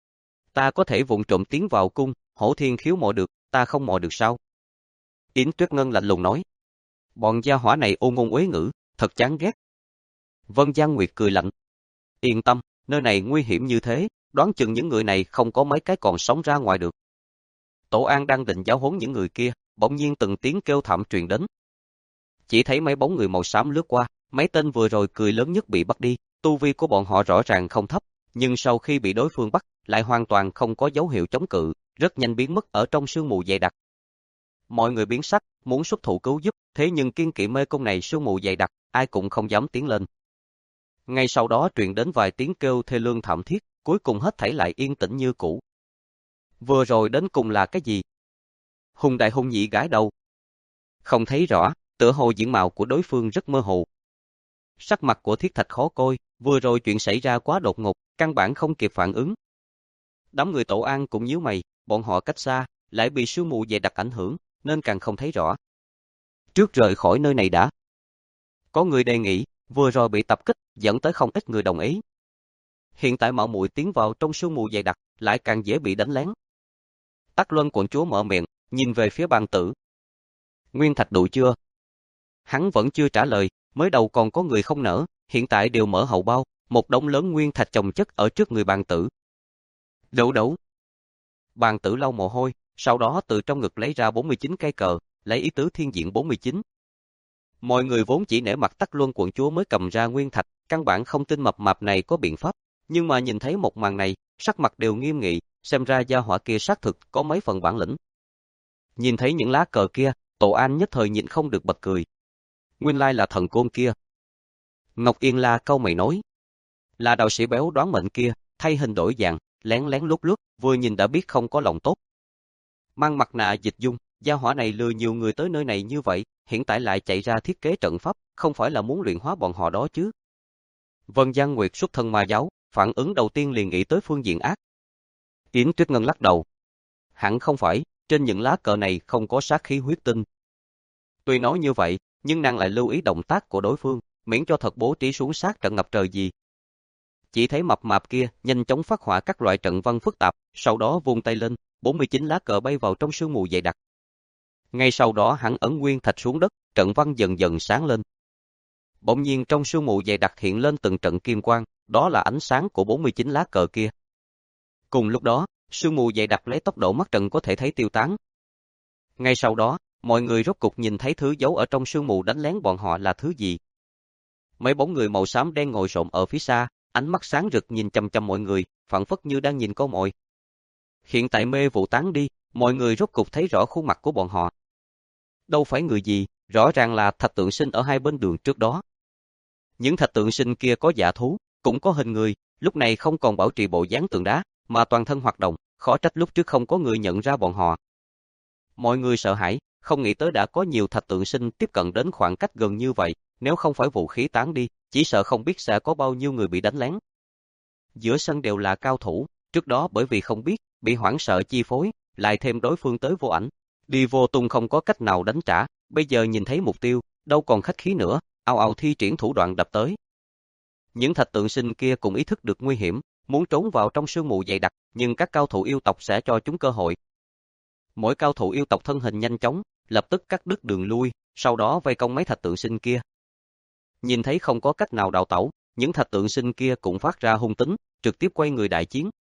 Ta có thể vụng trộm tiến vào cung, Hổ Thiền Khiếu mò được, ta không mò được sao? Yến Tuyết Ngân lạnh lùng nói. Bọn gia hỏa này ôn ngôn uế ngữ, thật chán ghét. Vân Giang Nguyệt cười lạnh. Yên tâm, nơi này nguy hiểm như thế, đoán chừng những người này không có mấy cái còn sống ra ngoài được. Tổ An đang định giáo huấn những người kia, bỗng nhiên từng tiếng kêu thảm truyền đến. Chỉ thấy mấy bóng người màu xám lướt qua, mấy tên vừa rồi cười lớn nhất bị bắt đi, tu vi của bọn họ rõ ràng không thấp, nhưng sau khi bị đối phương bắt, lại hoàn toàn không có dấu hiệu chống cự, rất nhanh biến mất ở trong sương mù dày đặc. Mọi người biến sắc, muốn xuất thủ cứu giúp, thế nhưng kiên kỵ mê cung này sương mù dày đặc, ai cũng không dám tiến lên. Ngay sau đó truyền đến vài tiếng kêu thê lương thảm thiết, cuối cùng hết thảy lại yên tĩnh như cũ. Vừa rồi đến cùng là cái gì? Hùng Đại Hùng Nhị gãi đầu. Không thấy rõ, tựa hồ diện mạo của đối phương rất mơ hồ. Sắc mặt của Thiết Thạch khó coi, vừa rồi chuyện xảy ra quá đột ngột, căn bản không kịp phản ứng. Đám người Tổ An cũng nhíu mày, bọn họ cách xa, lại bị sương mù dày đặc ảnh hưởng, nên càng không thấy rõ. Trước rời khỏi nơi này đã. Có người đề nghị, vừa rồi bị tập kích, dẫn tới không ít người đồng ý. Hiện tại mạo muội tiến vào trong sương mù dày đặc, lại càng dễ bị đánh lén. Tắc Luân quận chúa mở miệng, nhìn về phía bàn tử. Nguyên thạch đủ chưa? Hắn vẫn chưa trả lời, mới đầu còn có người không nỡ, hiện tại đều mở hậu bao, một đống lớn nguyên thạch chồng chất ở trước người bàn tử. Đủ đủ. Bàn tử lau mồ hôi, sau đó từ trong ngực lấy ra bốn mươi chín cây cờ, lấy ý tứ thiên diện bốn mươi chín. Mọi người vốn chỉ nể mặt Tắc Luân quận chúa mới cầm ra nguyên thạch, căn bản không tin mập mạp này có biện pháp, nhưng mà nhìn thấy một màn này, sắc mặt đều nghiêm nghị, xem ra gia hỏa kia xác thực có mấy phần bản lĩnh. Nhìn thấy những lá cờ kia, Tổ An nhất thời nhịn không được bật cười. Nguyên lai là thần côn kia. Ngọc Yên La câu mày nói, là đạo sĩ béo đoán mệnh kia, thay hình đổi dạng, lén lén lút lút, vừa nhìn đã biết không có lòng tốt. Mang mặt nạ dịch dung, gia hỏa này lừa nhiều người tới nơi này như vậy, hiện tại lại chạy ra thiết kế trận pháp, không phải là muốn luyện hóa bọn họ đó chứ. Vân Giang Nguyệt xuất thân ma giáo, phản ứng đầu tiên liền nghĩ tới phương diện ác. Yến Tuyết Ngân lắc đầu. Hẳn không phải, trên những lá cờ này không có sát khí huyết tinh. Tuy nói như vậy, nhưng nàng lại lưu ý động tác của đối phương, miễn cho thật bố trí xuống sát trận ngập trời gì. Chỉ thấy mập mạp kia nhanh chóng phát họa các loại trận văn phức tạp, sau đó vung tay lên, bốn mươi chín lá cờ bay vào trong sương mù dày đặc. Ngay sau đó hắn ấn nguyên thạch xuống đất, trận văn dần dần sáng lên. Bỗng nhiên trong sương mù dày đặc hiện lên từng trận kim quang, đó là ánh sáng của bốn mươi chín lá cờ kia. Cùng lúc đó, sương mù dày đặc lấy tốc độ mắt trần có thể thấy tiêu tán. Ngay sau đó, mọi người rốt cục nhìn thấy thứ giấu ở trong sương mù đánh lén bọn họ là thứ gì. Mấy bóng người màu xám đen ngồi xổm ở phía xa, ánh mắt sáng rực nhìn chằm chằm mọi người, phảng phất như đang nhìn con mồi. Hiện tại mê vụ tán đi, mọi người rốt cục thấy rõ khuôn mặt của bọn họ. Đâu phải người gì, rõ ràng là thạch tượng sinh ở hai bên đường trước đó. Những thạch tượng sinh kia có dạ thú, cũng có hình người, lúc này không còn bảo trì bộ dáng tượng đá, mà toàn thân hoạt động, khó trách lúc trước không có người nhận ra bọn họ. Mọi người sợ hãi, không nghĩ tới đã có nhiều thạch tượng sinh tiếp cận đến khoảng cách gần như vậy, nếu không phải vũ khí tán đi, chỉ sợ không biết sẽ có bao nhiêu người bị đánh lén. Giữa sân đều là cao thủ, trước đó bởi vì không biết, bị hoảng sợ chi phối, lại thêm đối phương tới vô ảnh, đi vô tung không có cách nào đánh trả, bây giờ nhìn thấy mục tiêu, đâu còn khách khí nữa, ào ào thi triển thủ đoạn đập tới. Những thạch tượng sinh kia cũng ý thức được nguy hiểm, muốn trốn vào trong sương mù dày đặc, nhưng các cao thủ yêu tộc sẽ cho chúng cơ hội. Mỗi cao thủ yêu tộc thân hình nhanh chóng, lập tức cắt đứt đường lui, sau đó vây công mấy thạch tượng sinh kia. Nhìn thấy không có cách nào đào tẩu, những thạch tượng sinh kia cũng phát ra hung tính, trực tiếp quay người đại chiến.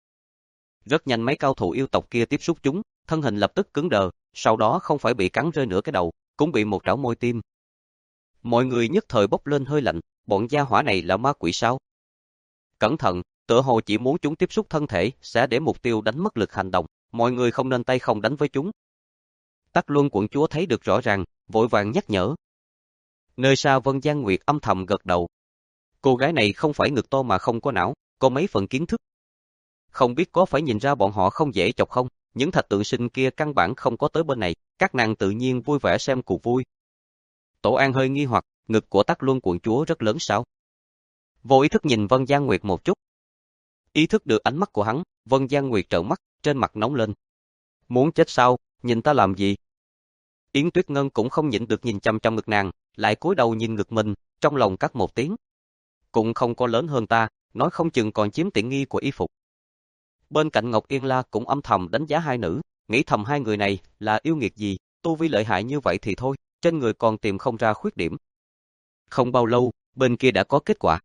Rất nhanh mấy cao thủ yêu tộc kia tiếp xúc chúng, thân hình lập tức cứng đờ, sau đó không phải bị cắn rơi nửa cái đầu, cũng bị một trảo môi tim. Mọi người nhất thời bốc lên hơi lạnh, bọn gia hỏa này là ma quỷ sao? Cẩn thận, tựa hồ chỉ muốn chúng tiếp xúc thân thể, sẽ để mục tiêu đánh mất lực hành động, mọi người không nên tay không đánh với chúng. Tắc Luân quận chúa thấy được rõ ràng, vội vàng nhắc nhở. Nơi xa Vân Giang Nguyệt âm thầm gật đầu. Cô gái này không phải ngực to mà không có não, có mấy phần kiến thức. Không biết có phải nhìn ra bọn họ không dễ chọc không, những thạch tượng sinh kia căn bản không có tới bên này, các nàng tự nhiên vui vẻ xem cuộc vui. Tổ An hơi nghi hoặc, ngực của Tắc Luân quận chúa rất lớn sao? Vô ý thức nhìn Vân Giang Nguyệt một chút. Ý thức được ánh mắt của hắn, Vân Giang Nguyệt trợn mắt, trên mặt nóng lên. Muốn chết sao, nhìn ta làm gì? Yến Tuyết Ngân cũng không nhịn được nhìn chăm chăm ngực nàng, lại cúi đầu nhìn ngực mình, trong lòng cắt một tiếng. Cũng không có lớn hơn ta, nói không chừng còn chiếm tiện nghi của y phục. Bên cạnh Ngọc Yên La cũng âm thầm đánh giá hai nữ, nghĩ thầm hai người này là yêu nghiệt gì, tu vi lợi hại như vậy thì thôi, trên người còn tìm không ra khuyết điểm. Không bao lâu, bên kia đã có kết quả.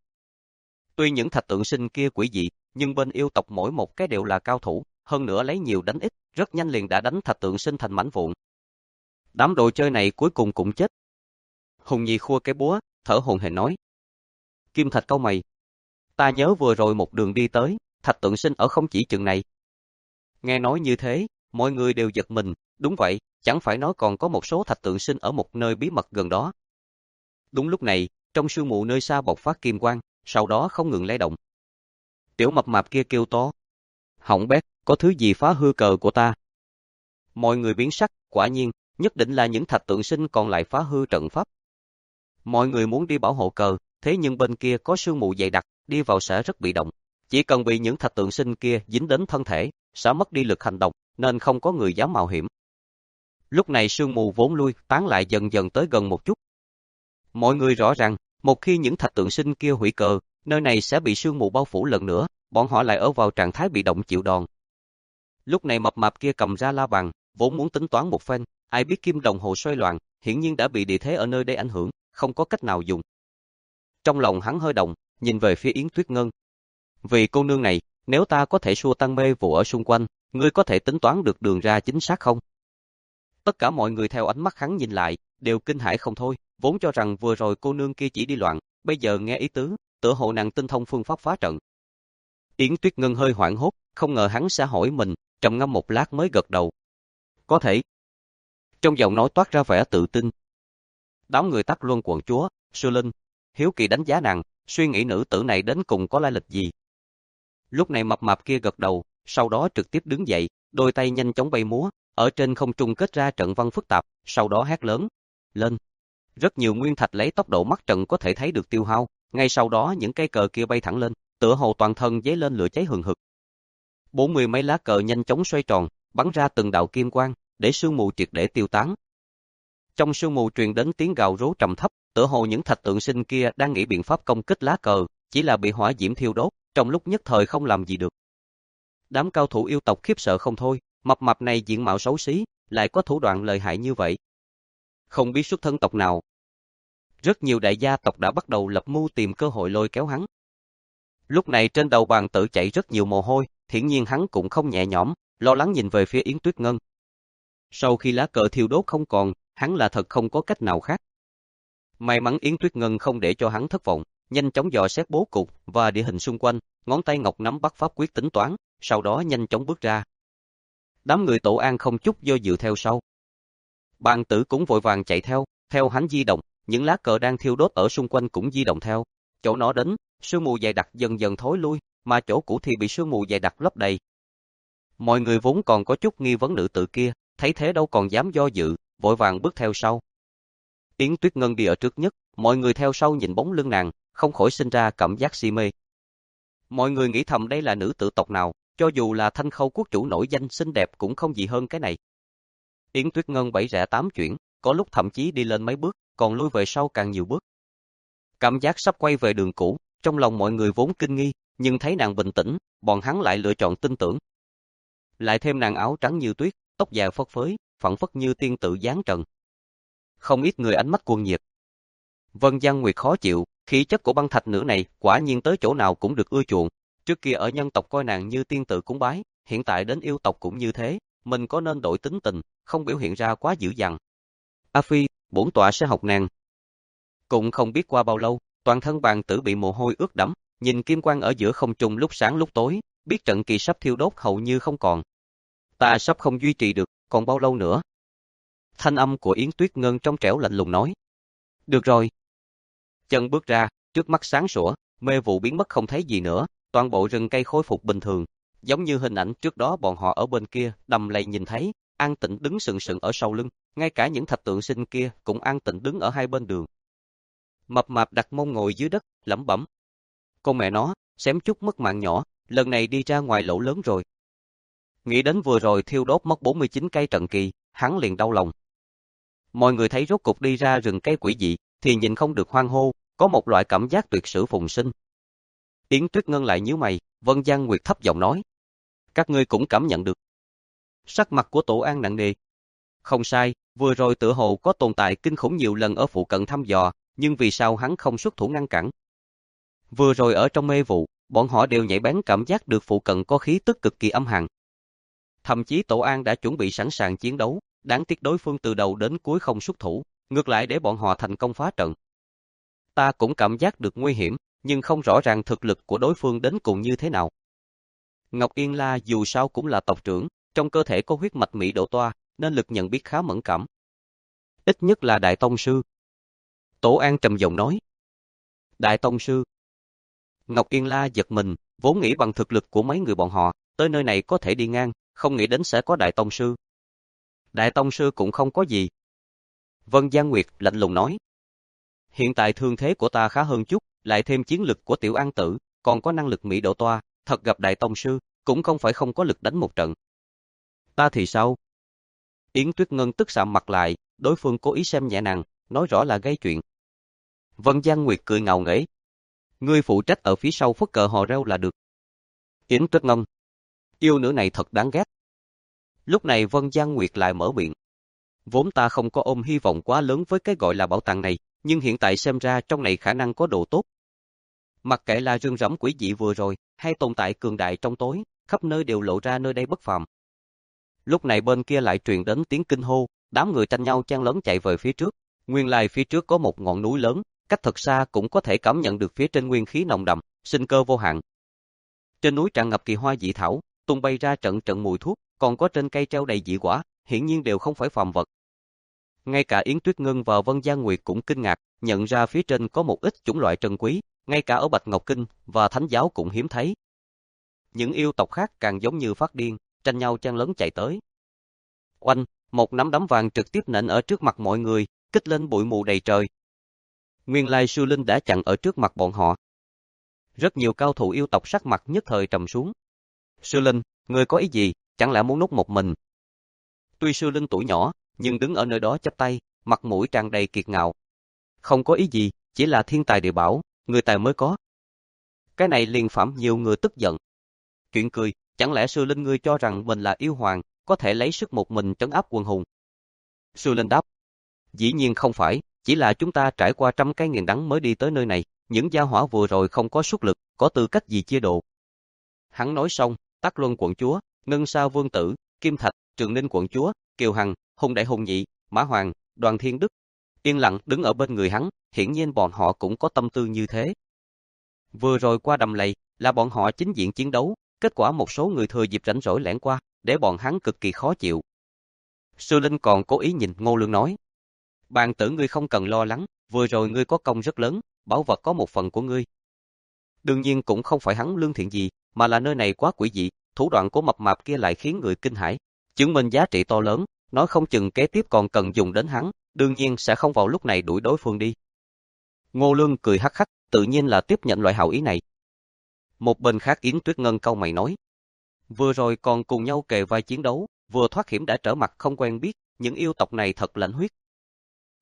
Tuy những thạch tượng sinh kia quỷ dị, nhưng bên yêu tộc mỗi một cái đều là cao thủ, hơn nữa lấy nhiều đánh ít, rất nhanh liền đã đánh thạch tượng sinh thành mảnh vụn. Đám đồ chơi này cuối cùng cũng chết. Hùng Nhi khua cái búa, thở hổn hển nói. Kim Thạch cau mày. Ta nhớ vừa rồi một đường đi tới, thạch tượng sinh ở không chỉ chừng này. Nghe nói như thế, mọi người đều giật mình, đúng vậy, chẳng phải nói còn có một số thạch tượng sinh ở một nơi bí mật gần đó. Đúng lúc này, trong sương mù nơi xa bộc phát kim quang, sau đó không ngừng lay động. Tiểu mập mạp kia kêu to. Hỏng bét, có thứ gì phá hư cờ của ta? Mọi người biến sắc, quả nhiên, nhất định là những thạch tượng sinh còn lại phá hư trận pháp. Mọi người muốn đi bảo hộ cờ, thế nhưng bên kia có sương mù dày đặc, đi vào sẽ rất bị động. Chỉ cần bị những thạch tượng sinh kia dính đến thân thể, sẽ mất đi lực hành động, nên không có người dám mạo hiểm. Lúc này sương mù vốn lui, tán lại dần dần tới gần một chút. Mọi người rõ ràng, một khi những thạch tượng sinh kia hủy cờ, nơi này sẽ bị sương mù bao phủ lần nữa, bọn họ lại ở vào trạng thái bị động chịu đòn. Lúc này mập mạp kia cầm ra la bàn, vốn muốn tính toán một phen, ai biết kim đồng hồ xoay loạn, hiển nhiên đã bị địa thế ở nơi đây ảnh hưởng, không có cách nào dùng. Trong lòng hắn hơi động, nhìn về phía Yến Tuyết Ngân. Vì cô nương này, nếu ta có thể xua tan mê vụ ở xung quanh, ngươi có thể tính toán được đường ra chính xác không? Tất cả mọi người theo ánh mắt hắn nhìn lại, đều kinh hãi không thôi, vốn cho rằng vừa rồi cô nương kia chỉ đi loạn, bây giờ nghe ý tứ, tựa hồ nàng tinh thông phương pháp phá trận. Yến Tuyết Ngân hơi hoảng hốt, không ngờ hắn sẽ hỏi mình, trầm ngâm một lát mới gật đầu. Có thể. Trong giọng nói toát ra vẻ tự tin. Đám người Tắc Luân quận chúa, Sư Linh, hiếu kỳ đánh giá nàng, suy nghĩ nữ tử này đến cùng có lai lịch gì. Lúc này mập mạp kia gật đầu, sau đó trực tiếp đứng dậy, đôi tay nhanh chóng bay múa, ở trên không trung kết ra trận văn phức tạp, sau đó hét lớn, lên. Rất nhiều nguyên thạch lấy tốc độ mắt trận có thể thấy được tiêu hao, ngay sau đó những cây cờ kia bay thẳng lên, tựa hồ toàn thân giấy lên lửa cháy hừng hực. Bốn mươi mấy lá cờ nhanh chóng xoay tròn, bắn ra từng đạo kim quang, để sương mù triệt để tiêu tán. Trong sương mù truyền đến tiếng gào rú trầm thấp, tựa hồ những thạch tượng sinh kia đang nghĩ biện pháp công kích lá cờ, chỉ là bị hỏa diễm thiêu đốt, trong lúc nhất thời không làm gì được. Đám cao thủ yêu tộc khiếp sợ không thôi, mập mạp này diện mạo xấu xí, lại có thủ đoạn lợi hại như vậy. Không biết xuất thân tộc nào. Rất nhiều đại gia tộc đã bắt đầu lập mưu tìm cơ hội lôi kéo hắn. Lúc này trên đầu bàn tử chạy rất nhiều mồ hôi, hiển nhiên hắn cũng không nhẹ nhõm, lo lắng nhìn về phía Yến Tuyết Ngân. Sau khi lá cờ thiêu đốt không còn, hắn là thật không có cách nào khác. May mắn Yến Tuyết Ngân không để cho hắn thất vọng, nhanh chóng dò xét bố cục và địa hình xung quanh, ngón tay ngọc nắm bắt pháp quyết tính toán, sau đó nhanh chóng bước ra. Đám người Tổ An không chút do dự theo sau. Bàn tử cũng vội vàng chạy theo, theo hắn di động, những lá cờ đang thiêu đốt ở xung quanh cũng di động theo. Chỗ nó đến, sương mù dày đặc dần dần thối lui, mà chỗ cũ thì bị sương mù dày đặc lấp đầy. Mọi người vốn còn có chút nghi vấn nữ tử kia, thấy thế đâu còn dám do dự, vội vàng bước theo sau. Yến Tuyết Ngân đi ở trước nhất, mọi người theo sau nhìn bóng lưng nàng, không khỏi sinh ra cảm giác si mê. Mọi người nghĩ thầm đây là nữ tử tộc nào, cho dù là Thanh Khâu quốc chủ nổi danh xinh đẹp cũng không gì hơn cái này. Yến Tuyết Ngân bảy rẽ tám chuyển, có lúc thậm chí đi lên mấy bước, còn lui về sau càng nhiều bước. Cảm giác sắp quay về đường cũ, trong lòng mọi người vốn kinh nghi, nhưng thấy nàng bình tĩnh, bọn hắn lại lựa chọn tin tưởng. Lại thêm nàng áo trắng như tuyết, tóc dài phất phới, phẳng phất như tiên tự dáng trần. Không ít người ánh mắt cuồng nhiệt. Vân Giang Nguyệt khó chịu, khí chất của băng thạch nữ này quả nhiên tới chỗ nào cũng được ưa chuộng. Trước kia ở nhân tộc coi nàng như tiên tự cúng bái, hiện tại đến yêu tộc cũng như thế, mình có nên đổi tính tình, không biểu hiện ra quá dữ dằn. A Phi, bổn tọa sẽ học nàng. Cũng không biết qua bao lâu, toàn thân bàn tử bị mồ hôi ướt đẫm, nhìn kim quang ở giữa không trung lúc sáng lúc tối, biết trận kỳ sắp thiêu đốt hầu như không còn. Ta sắp không duy trì được, còn bao lâu nữa? Thanh âm của Yến Tuyết Ngân trong trẻo lạnh lùng nói. Được rồi. Chân bước ra, trước mắt sáng sủa, mê vụ biến mất không thấy gì nữa, toàn bộ rừng cây khôi phục bình thường, giống như hình ảnh trước đó bọn họ ở bên kia, đầm lầy nhìn thấy, an tĩnh đứng sừng sững ở sau lưng, ngay cả những thạch tượng sinh kia cũng an tĩnh đứng ở hai bên đường. Mập mạp đặt mông ngồi dưới đất, lẩm bẩm. Con mẹ nó, xém chút mất mạng nhỏ, lần này đi ra ngoài lỗ lớn rồi. Nghĩ đến vừa rồi thiêu đốt mất bốn mươi chín cây trận kỳ, hắn liền đau lòng. Mọi người thấy rốt cục đi ra rừng cây quỷ dị, thì nhìn không được hoan hô, có một loại cảm giác tuyệt sử phùng sinh. Yến Tuyết Ngân lại nhíu mày, Vân Giang Nguyệt thấp giọng nói. Các ngươi cũng cảm nhận được. Sắc mặt của Tổ An nặng nề. Không sai, vừa rồi tựa hồ có tồn tại kinh khủng nhiều lần ở phụ cận thăm dò, nhưng vì sao hắn không xuất thủ ngăn cản? Vừa rồi ở trong mê vụ, bọn họ đều nhạy bén cảm giác được phụ cận có khí tức cực kỳ âm hàn. Thậm chí Tổ An đã chuẩn bị sẵn sàng chiến đấu, đáng tiếc đối phương từ đầu đến cuối không xuất thủ, ngược lại để bọn họ thành công phá trận. Ta cũng cảm giác được nguy hiểm, nhưng không rõ ràng thực lực của đối phương đến cùng như thế nào. Ngọc Yên La dù sao cũng là tộc trưởng, trong cơ thể có huyết mạch Mỹ độ toa, nên lực nhận biết khá mẫn cảm. Ít nhất là Đại Tông Sư. Tổ An trầm giọng nói. Đại Tông Sư. Ngọc Yên La giật mình, vốn nghĩ bằng thực lực của mấy người bọn họ, tới nơi này có thể đi ngang, không nghĩ đến sẽ có Đại Tông Sư. Đại Tông Sư cũng không có gì. Vân Giang Nguyệt lạnh lùng nói. Hiện tại thương thế của ta khá hơn chút, lại thêm chiến lực của Tiểu An Tử, còn có năng lực Mỹ độ toa, thật gặp Đại Tông Sư, cũng không phải không có lực đánh một trận. Ta thì sao? Yến Tuyết Ngân tức sạm mặt lại, đối phương cố ý xem nhẹ nàng, nói rõ là gây chuyện. Vân Giang Nguyệt cười ngạo nghễ. Ngươi phụ trách ở phía sau phất cờ hò reo là được. Yến Tuyết Ngân. Yêu nữ này thật đáng ghét. Lúc này Vân Giang Nguyệt lại mở miệng. Vốn ta không có ôm hy vọng quá lớn với cái gọi là bảo tàng này, nhưng hiện tại xem ra trong này khả năng có độ tốt. Mặc kệ là rừng rậm quỷ dị vừa rồi, hay tồn tại cường đại trong tối, khắp nơi đều lộ ra nơi đây bất phàm. Lúc này bên kia lại truyền đến tiếng kinh hô, đám người tranh nhau chen lấn chạy về phía trước. Nguyên lai phía trước có một ngọn núi lớn, cách thật xa cũng có thể cảm nhận được phía trên nguyên khí nồng đậm, sinh cơ vô hạn. Trên núi tràn ngập kỳ hoa dị thảo, tung bay ra trận trận mùi thuốc, còn có trên cây treo đầy dị quả, hiển nhiên đều không phải phàm vật. Ngay cả Yến Tuyết Ngân và Vân Giang Nguyệt cũng kinh ngạc, nhận ra phía trên có một ít chủng loại trân quý, ngay cả ở Bạch Ngọc Kinh và Thánh giáo cũng hiếm thấy. Những yêu tộc khác càng giống như phát điên, tranh nhau chen lấn chạy tới. Oanh, một nắm đấm vàng trực tiếp nện ở trước mặt mọi người, kích lên bụi mù đầy trời. Nguyên lai Sư Linh đã chặn ở trước mặt bọn họ. Rất nhiều cao thủ yêu tộc sắc mặt nhất thời trầm xuống. Sư Linh, người có ý gì, chẳng lẽ muốn núp một mình? Tuy Sư Linh tuổi nhỏ, nhưng đứng ở nơi đó chắp tay, mặt mũi tràn đầy kiệt ngạo. Không có ý gì, chỉ là thiên tài địa bảo, người tài mới có. Cái này liền phạm nhiều người tức giận. Chuyện cười, chẳng lẽ Sư Linh ngươi cho rằng mình là yêu hoàng, có thể lấy sức một mình trấn áp quần hùng? Sư Linh đáp. Dĩ nhiên không phải, chỉ là chúng ta trải qua trăm cái nghiền đắng mới đi tới nơi này, những gia hỏa vừa rồi không có xuất lực, có tư cách gì chia độ. Hắn nói xong, Tắc Luân quận chúa, Ngân Sa vương tử, Kim Thạch, Trường Ninh quận chúa, Kiều Hằng, Hùng Đại Hùng Nhị, Mã Hoàng, Đoàn Thiên Đức yên lặng đứng ở bên người hắn, hiển nhiên bọn họ cũng có tâm tư như thế. Vừa rồi qua đầm lầy, là bọn họ chính diện chiến đấu, kết quả một số người thừa dịp rảnh rỗi lẻn qua, để bọn hắn cực kỳ khó chịu. Sư Linh còn cố ý nhìn Ngô Lương nói. Bàn tử ngươi không cần lo lắng, vừa rồi ngươi có công rất lớn, bảo vật có một phần của ngươi. Đương nhiên cũng không phải hắn lương thiện gì, mà là nơi này quá quỷ dị, thủ đoạn của mập mạp kia lại khiến người kinh hãi, chứng minh giá trị to lớn, nói không chừng kế tiếp còn cần dùng đến hắn, đương nhiên sẽ không vào lúc này đuổi đối phương đi. Ngô Lương cười hắc hắc, tự nhiên là tiếp nhận loại hảo ý này. Một bên khác Yến Tuyết Ngân cau mày nói. Vừa rồi còn cùng nhau kề vai chiến đấu, vừa thoát hiểm đã trở mặt không quen biết, những yêu tộc này thật lạnh huyết.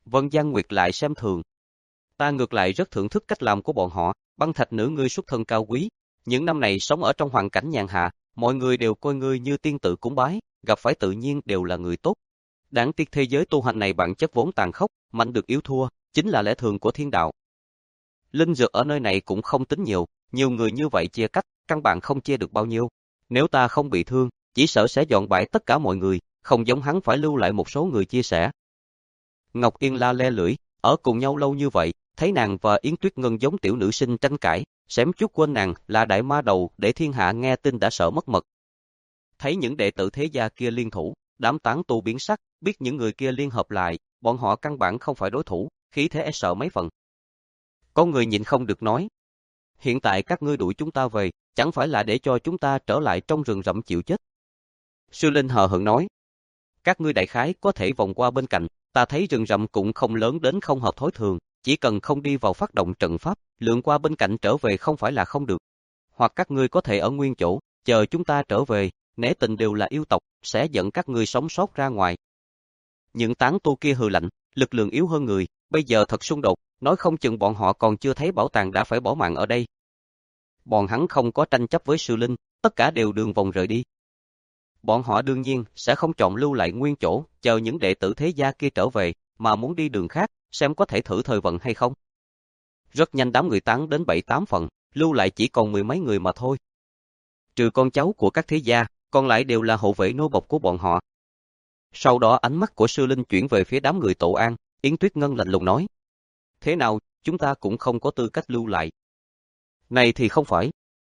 Vân Giang Nguyệt lại xem thường. Ta ngược lại rất thưởng thức cách làm của bọn họ, băng thạch nữ ngươi xuất thân cao quý. Những năm này sống ở trong hoàn cảnh nhàn hạ, mọi người đều coi ngươi như tiên tử cúng bái, gặp phải tự nhiên đều là người tốt. Đáng tiếc thế giới tu hành này bản chất vốn tàn khốc, mạnh được yếu thua, chính là lẽ thường của thiên đạo. Linh dược ở nơi này cũng không tính nhiều, nhiều người như vậy chia cách, căn bản không chia được bao nhiêu. Nếu ta không bị thương, chỉ sợ sẽ dọn bãi tất cả mọi người, không giống hắn phải lưu lại một số người chia sẻ. Ngọc Yên la le lưỡi, ở cùng nhau lâu như vậy, thấy nàng và Yến Tuyết Ngân giống tiểu nữ sinh tranh cãi, xém chút quên nàng là đại ma đầu để thiên hạ nghe tin đã sợ mất mật. Thấy những đệ tử thế gia kia liên thủ, đám tán tu biến sắc, biết những người kia liên hợp lại, bọn họ căn bản không phải đối thủ, khí thế e sợ mấy phần. Có người nhịn không được nói, hiện tại các ngươi đuổi chúng ta về, chẳng phải là để cho chúng ta trở lại trong rừng rậm chịu chết. Sư Linh hờ hững nói, các ngươi đại khái có thể vòng qua bên cạnh, ta thấy rừng rậm cũng không lớn đến không hợp thói thường, chỉ cần không đi vào phát động trận pháp, lượn qua bên cạnh trở về không phải là không được. Hoặc các ngươi có thể ở nguyên chỗ, chờ chúng ta trở về, nể tình đều là yêu tộc, sẽ dẫn các ngươi sống sót ra ngoài. Những tán tu kia hừ lạnh, lực lượng yếu hơn người, bây giờ thật xung đột, nói không chừng bọn họ còn chưa thấy bảo tàng đã phải bỏ mạng ở đây. Bọn hắn không có tranh chấp với Sư Linh, tất cả đều đường vòng rời đi. Bọn họ đương nhiên sẽ không chọn lưu lại nguyên chỗ, chờ những đệ tử thế gia kia trở về, mà muốn đi đường khác, xem có thể thử thời vận hay không. Rất nhanh đám người tán đến bảy tám phần, lưu lại chỉ còn mười mấy người mà thôi. Trừ con cháu của các thế gia, còn lại đều là hộ vệ nô bộc của bọn họ. Sau đó ánh mắt của Sư Linh chuyển về phía đám người Tổ An, Yến Tuyết Ngân lạnh lùng nói. Thế nào, chúng ta cũng không có tư cách lưu lại. Này thì không phải.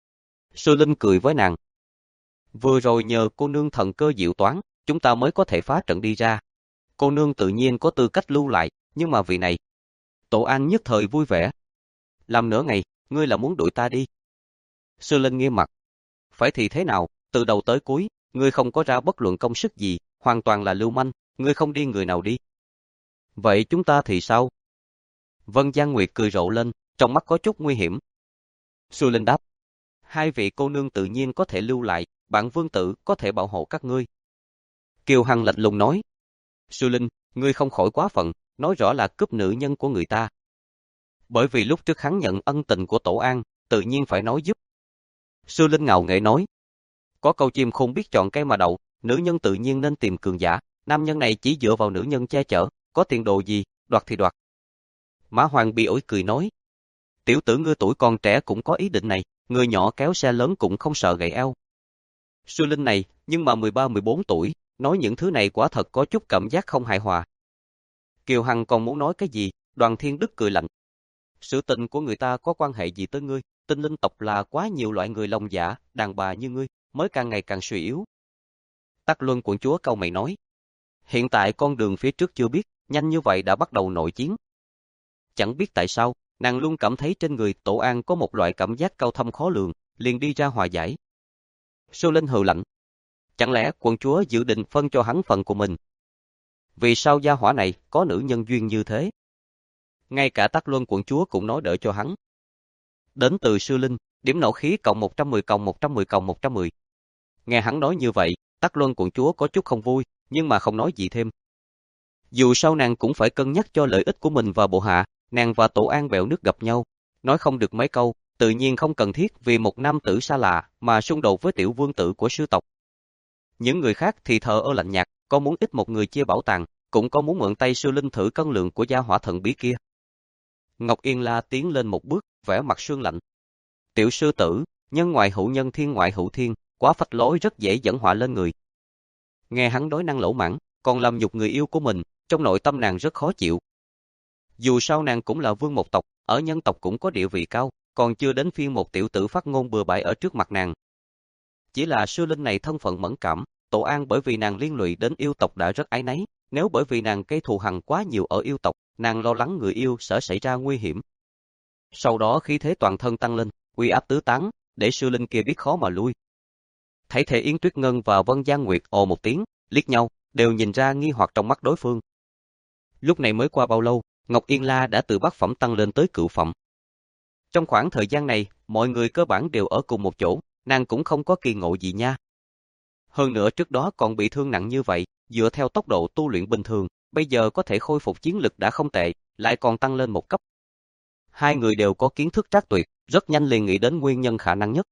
Sư Linh cười với nàng. Vừa rồi nhờ cô nương thần cơ diệu toán, chúng ta mới có thể phá trận đi ra. Cô nương tự nhiên có tư cách lưu lại, nhưng mà vị này. Tổ An nhất thời vui vẻ. Làm nửa ngày, ngươi là muốn đuổi ta đi. Sư Linh nghiêm mặt. Phải thì thế nào, từ đầu tới cuối, ngươi không có ra bất luận công sức gì, hoàn toàn là lưu manh, ngươi không đi người nào đi. Vậy chúng ta thì sao? Vân Giang Nguyệt cười rộ lên, trong mắt có chút nguy hiểm. Sư Linh đáp. Hai vị cô nương tự nhiên có thể lưu lại, bản vương tử có thể bảo hộ các ngươi. Kiều Hằng lạnh lùng nói. Sư Linh, ngươi không khỏi quá phận, nói rõ là cướp nữ nhân của người ta. Bởi vì lúc trước hắn nhận ân tình của Tổ An, tự nhiên phải nói giúp. Sư Linh ngạo nghễ nói. Có câu chim khôn biết chọn cây mà đậu, nữ nhân tự nhiên nên tìm cường giả, nam nhân này chỉ dựa vào nữ nhân che chở, có tiền đồ gì, đoạt thì đoạt. Mã Hoàng bị ổi cười nói. Tiểu tử ngươi tuổi còn trẻ cũng có ý định này, người nhỏ kéo xe lớn cũng không sợ gãy eo. Sư Linh này, nhưng mà mười ba mười bốn tuổi, nói những thứ này quả thật có chút cảm giác không hài hòa. Kiều Hằng còn muốn nói cái gì, Đoàn Thiên Đức cười lạnh. Sự tình của người ta có quan hệ gì tới ngươi, tinh linh tộc là quá nhiều loại người lòng dạ, đàn bà như ngươi, mới càng ngày càng suy yếu. Tắc Luân quận chúa cau mày nói. Hiện tại con đường phía trước chưa biết, nhanh như vậy đã bắt đầu nội chiến. Chẳng biết tại sao, nàng luôn cảm thấy trên người Tổ An có một loại cảm giác cao thâm khó lường, liền đi ra hòa giải. Sư Linh hừ lạnh. Chẳng lẽ quận chúa dự định phân cho hắn phần của mình? Vì sao gia hỏa này có nữ nhân duyên như thế? Ngay cả Tắc Luân quận chúa cũng nói đỡ cho hắn. Đến từ Sư Linh, điểm nộ khí cộng một trăm mười cộng một trăm mười cộng một trăm mười. Nghe hắn nói như vậy, Tắc Luân quận chúa có chút không vui, nhưng mà không nói gì thêm. Dù sao nàng cũng phải cân nhắc cho lợi ích của mình và bộ hạ, nàng và Tổ An bèo nước gặp nhau, nói không được mấy câu, tự nhiên không cần thiết vì một nam tử xa lạ mà xung đột với tiểu vương tử của sư tộc. Những người khác thì thờ ơ lạnh nhạt, có muốn ít một người chia bảo tàng, cũng có muốn mượn tay Sư Linh thử cân lượng của gia hỏa thần bí kia. Ngọc Yên La tiến lên một bước, vẻ mặt sương lạnh. Tiểu sư tử, nhân ngoại hữu nhân thiên ngoại hữu thiên, quá phách lối rất dễ dẫn họa lên người. Nghe hắn nói năng lỗ mãng, còn làm nhục người yêu của mình, trong nội tâm nàng rất khó chịu. Dù sao nàng cũng là vương một tộc, ở nhân tộc cũng có địa vị cao, còn chưa đến phiên một tiểu tử phát ngôn bừa bãi ở trước mặt nàng. Chỉ là Sư Linh này thân phận mẫn cảm, Tổ An bởi vì nàng liên lụy đến yêu tộc đã rất áy náy, nếu bởi vì nàng gây thù hằn quá nhiều ở yêu tộc, nàng lo lắng người yêu sẽ xảy ra nguy hiểm. Sau đó khí thế toàn thân tăng lên, uy áp tứ tán, để Sư Linh kia biết khó mà lui. Thấy thể Yến Tuyết Ngân và Vân Giang Nguyệt ồ một tiếng, liếc nhau, đều nhìn ra nghi hoặc trong mắt đối phương. Lúc này mới qua bao lâu, Ngọc Yên La đã từ bát phẩm tăng lên tới cửu phẩm. Trong khoảng thời gian này, mọi người cơ bản đều ở cùng một chỗ, nàng cũng không có kỳ ngộ gì nha. Hơn nữa trước đó còn bị thương nặng như vậy, dựa theo tốc độ tu luyện bình thường, bây giờ có thể khôi phục chiến lực đã không tệ, lại còn tăng lên một cấp. Hai người đều có kiến thức trác tuyệt, rất nhanh liền nghĩ đến nguyên nhân khả năng nhất.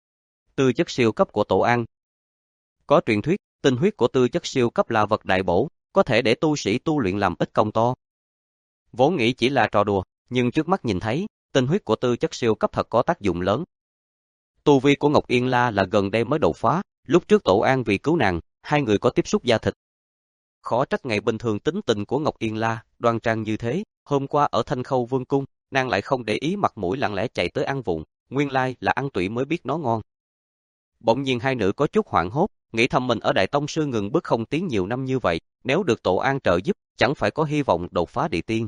Tư chất siêu cấp của Tổ An. Có truyền thuyết, tinh huyết của tư chất siêu cấp là vật đại bổ, có thể để tu sĩ tu luyện làm ít công to. Vốn nghĩ chỉ là trò đùa, nhưng trước mắt nhìn thấy, tinh huyết của tư chất siêu cấp thật có tác dụng lớn. Tu vi của Ngọc Yên La là gần đây mới đột phá, lúc trước Tổ An vì cứu nàng, hai người có tiếp xúc da thịt. Khó trách ngày bình thường tính tình của Ngọc Yên La, đoan trang như thế, hôm qua ở Thanh Khâu Vương Cung, nàng lại không để ý mặt mũi lặng lẽ chạy tới ăn vụng, nguyên lai là ăn tụy mới biết nó ngon. Bỗng nhiên hai nữ có chút hoảng hốt, nghĩ thầm mình ở Đại Tông Sư ngừng bước không tiến nhiều năm như vậy, nếu được Tổ An trợ giúp, chẳng phải có hy vọng đột phá địa tiên.